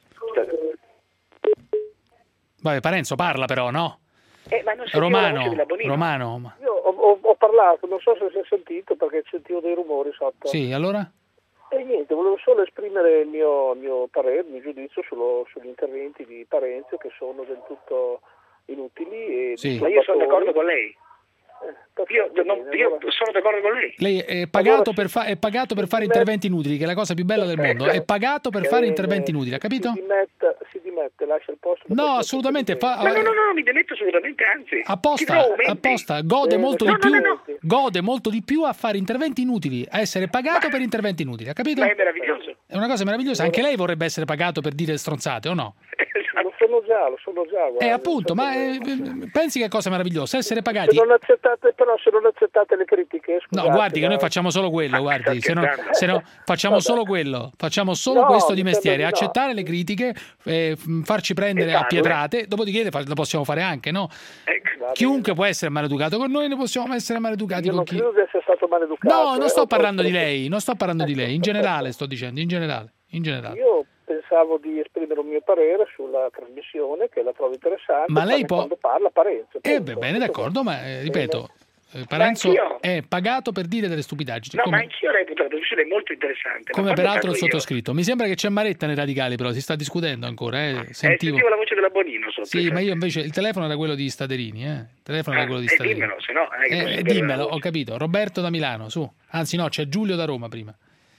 [SPEAKER 4] Vabbè, Parenzo parla però, no?
[SPEAKER 20] Eh, ma non
[SPEAKER 4] Romano, Romano.
[SPEAKER 20] Io ho, ho, ho parlato, non so se si è sentito perché sentivo dei rumori sotto.
[SPEAKER 4] Sì, allora?
[SPEAKER 20] E niente, volevo solo esprimere il mio, mio parere, il mio giudizio sullo, sugli interventi di Parenzo che sono del tutto inutili. E
[SPEAKER 4] sì.
[SPEAKER 5] Ma io sono d'accordo con lei. Eh, io, non, io sono d'accordo con lei.
[SPEAKER 4] Lei è pagato, allora, per, fa, è pagato per fare interventi inutili, che è la cosa più bella del mondo. È pagato per fare interventi inutili, ha capito?
[SPEAKER 20] Si dimette, si dimette, lascia il posto.
[SPEAKER 4] No, assolutamente. Fa,
[SPEAKER 5] no, no, no, no, mi demetto assolutamente, anzi.
[SPEAKER 4] Apposta, apposta gode, eh, molto
[SPEAKER 5] no,
[SPEAKER 4] di più,
[SPEAKER 5] no, no, no.
[SPEAKER 4] gode molto di più a fare interventi inutili, a essere pagato ma, per interventi inutili, ha capito?
[SPEAKER 5] Ma è meraviglioso.
[SPEAKER 4] È una cosa meravigliosa. Anche lei vorrebbe essere pagato per dire stronzate, o no?
[SPEAKER 20] Lo sono già, lo sono già. Guarda,
[SPEAKER 4] eh, appunto, ma eh, pensi che cosa meravigliosa, essere pagati.
[SPEAKER 20] Se non accettate, però, se non accettate le critiche, scusate,
[SPEAKER 4] no, guardi che
[SPEAKER 20] dai.
[SPEAKER 4] noi facciamo solo quello, guardi, se no, se no facciamo Vabbè. solo quello, facciamo solo no, questo di mestiere, accettare no. le critiche, eh, farci prendere esatto, a pietrate, eh. dopodiché lo possiamo fare anche, no?
[SPEAKER 20] Ecco,
[SPEAKER 4] chiunque può essere maleducato con noi, ne possiamo essere maleducati
[SPEAKER 20] Io
[SPEAKER 4] con
[SPEAKER 20] non
[SPEAKER 4] chi.
[SPEAKER 20] credo di essere stato maleducato.
[SPEAKER 4] No, non sto
[SPEAKER 20] eh,
[SPEAKER 4] parlando di lei, non sto parlando di lei, in generale sto dicendo, in generale, in generale.
[SPEAKER 20] Io pensavo di esprimere un mio parere sulla trasmissione, che la trovo interessante.
[SPEAKER 4] Ma lei può...
[SPEAKER 20] quando parla Parenzo.
[SPEAKER 4] Eh, beh, bene, d'accordo, ma eh, ripeto, eh, Parenzo è pagato per dire delle stupidaggini.
[SPEAKER 5] No,
[SPEAKER 4] come...
[SPEAKER 5] ma anch'io reputo la trasmissione molto interessante.
[SPEAKER 4] Come peraltro il sottoscritto. Mi sembra che c'è Maretta nei radicali, però si sta discutendo ancora. Eh. Sentivo...
[SPEAKER 5] Eh, sentivo la voce della Bonino sotto.
[SPEAKER 4] Sì, ma io invece il telefono era quello di Staderini. Eh. Il telefono
[SPEAKER 5] ah,
[SPEAKER 4] era quello di
[SPEAKER 5] eh,
[SPEAKER 4] Staderini.
[SPEAKER 5] dimmelo, se no.
[SPEAKER 4] Eh, eh, dimmelo, ho capito. Roberto da Milano, su. Anzi, no, c'è Giulio da Roma prima.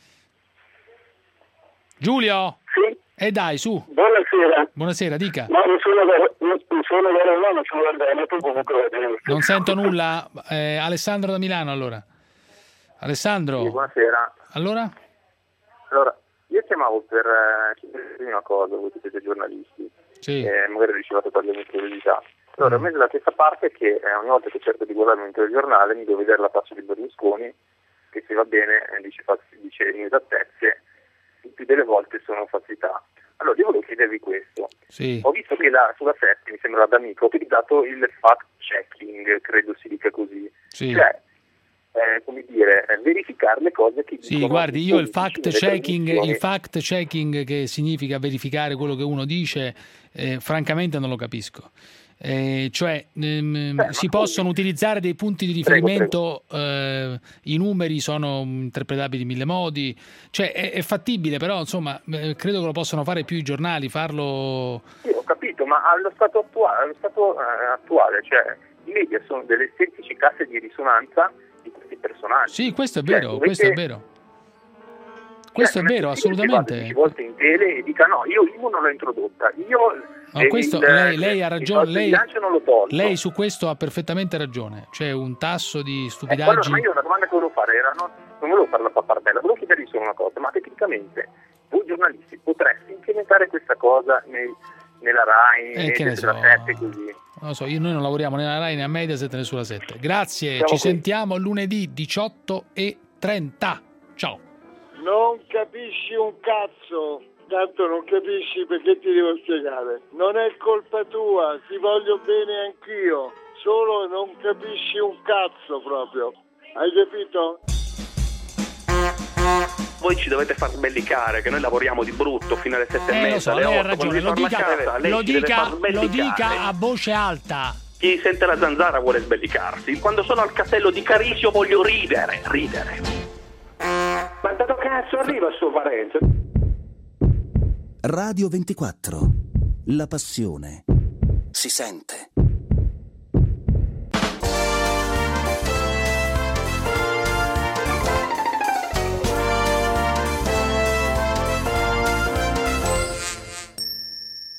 [SPEAKER 4] Giulio?
[SPEAKER 18] Sì.
[SPEAKER 4] E eh dai, su.
[SPEAKER 18] Buonasera.
[SPEAKER 4] Buonasera, dica.
[SPEAKER 18] No, non sono da non sono da Roma, non sono da Veneto, comunque.
[SPEAKER 4] Non sento nulla. Eh, Alessandro da Milano, allora. Alessandro.
[SPEAKER 21] Sì, buonasera.
[SPEAKER 4] Allora?
[SPEAKER 21] Allora, io chiamavo per eh, chiedervi una cosa, voi siete giornalisti.
[SPEAKER 4] Sì.
[SPEAKER 21] Eh, magari ricevate qualche mia curiosità. Allora, mm. a me della stessa parte che eh, ogni volta che cerco di guardare un telegiornale mi devo vedere la faccia di Berlusconi, che se va bene eh, dice, dice inesattezze, più delle volte sono falsità. Allora, io volevo chiedervi questo.
[SPEAKER 4] Sì.
[SPEAKER 21] Ho visto che la, sulla sette, mi sembra da amico, ho utilizzato il fact-checking, credo si dica così.
[SPEAKER 4] Sì.
[SPEAKER 21] Cioè, eh, come dire, verificare le cose che
[SPEAKER 4] sì, guardi, io il fact-checking, il fact-checking che significa verificare quello che uno dice, eh, francamente non lo capisco. Eh, cioè ehm, Beh, si possono poi... utilizzare dei punti di riferimento, prego, prego. Eh, i numeri sono interpretabili in mille modi, cioè è, è fattibile, però insomma eh, credo che lo possano fare più i giornali, farlo.
[SPEAKER 21] Sì, ho capito, ma allo stato attuale, allo stato, eh, attuale cioè i media sono delle semplici casse di risonanza di questi personaggi.
[SPEAKER 4] Sì, questo è
[SPEAKER 21] cioè,
[SPEAKER 4] vero,
[SPEAKER 21] dovete...
[SPEAKER 4] questo è vero. Questo
[SPEAKER 21] cioè,
[SPEAKER 4] è vero, assolutamente.
[SPEAKER 21] dieci volte in tele e dica no, io l'I M U non l'ho introdotta, io
[SPEAKER 4] no, questo,
[SPEAKER 21] il,
[SPEAKER 4] lei, lei ha ragione, lei,
[SPEAKER 21] non l'ho tolto.
[SPEAKER 4] Lei su questo ha perfettamente ragione, c'è un tasso di stupidaggini.
[SPEAKER 21] Eh, allora, ma io una domanda che volevo fare era, no, non volevo fare la pappardella, volevo chiedervi solo una cosa, ma tecnicamente voi giornalisti potreste implementare questa cosa nei, nella RAI,
[SPEAKER 4] eh, che ne so.
[SPEAKER 21] sette, così?
[SPEAKER 4] Non lo so, io, noi non lavoriamo né alla RAI né a Mediaset né sulla sette. Grazie, Siamo ci qui. sentiamo lunedì diciotto e trenta. Ciao.
[SPEAKER 6] Non capisci un cazzo, tanto non capisci perché ti devo spiegare. Non è colpa tua, ti voglio bene anch'io, solo non capisci un cazzo proprio. Hai capito?
[SPEAKER 11] voi ci dovete far sbellicare, che noi lavoriamo di brutto fino alle sette
[SPEAKER 4] Eh,
[SPEAKER 11] e
[SPEAKER 4] lo
[SPEAKER 11] mezza,
[SPEAKER 4] so,
[SPEAKER 11] alle
[SPEAKER 4] lei ha
[SPEAKER 11] otto,
[SPEAKER 4] ragione,
[SPEAKER 11] quando
[SPEAKER 4] lo
[SPEAKER 11] si torna
[SPEAKER 4] dica,
[SPEAKER 11] a casa, lei
[SPEAKER 4] lo
[SPEAKER 11] ci deve
[SPEAKER 4] dica,
[SPEAKER 11] far
[SPEAKER 4] lo
[SPEAKER 11] sbellicare.
[SPEAKER 4] dica a voce alta.
[SPEAKER 11] Chi sente la zanzara vuole sbellicarsi. Quando sono al castello di Carisio voglio ridere, ridere.
[SPEAKER 22] Ma da dove cazzo arriva sto Parenzo?
[SPEAKER 23] Radio ventiquattro. La passione si sente.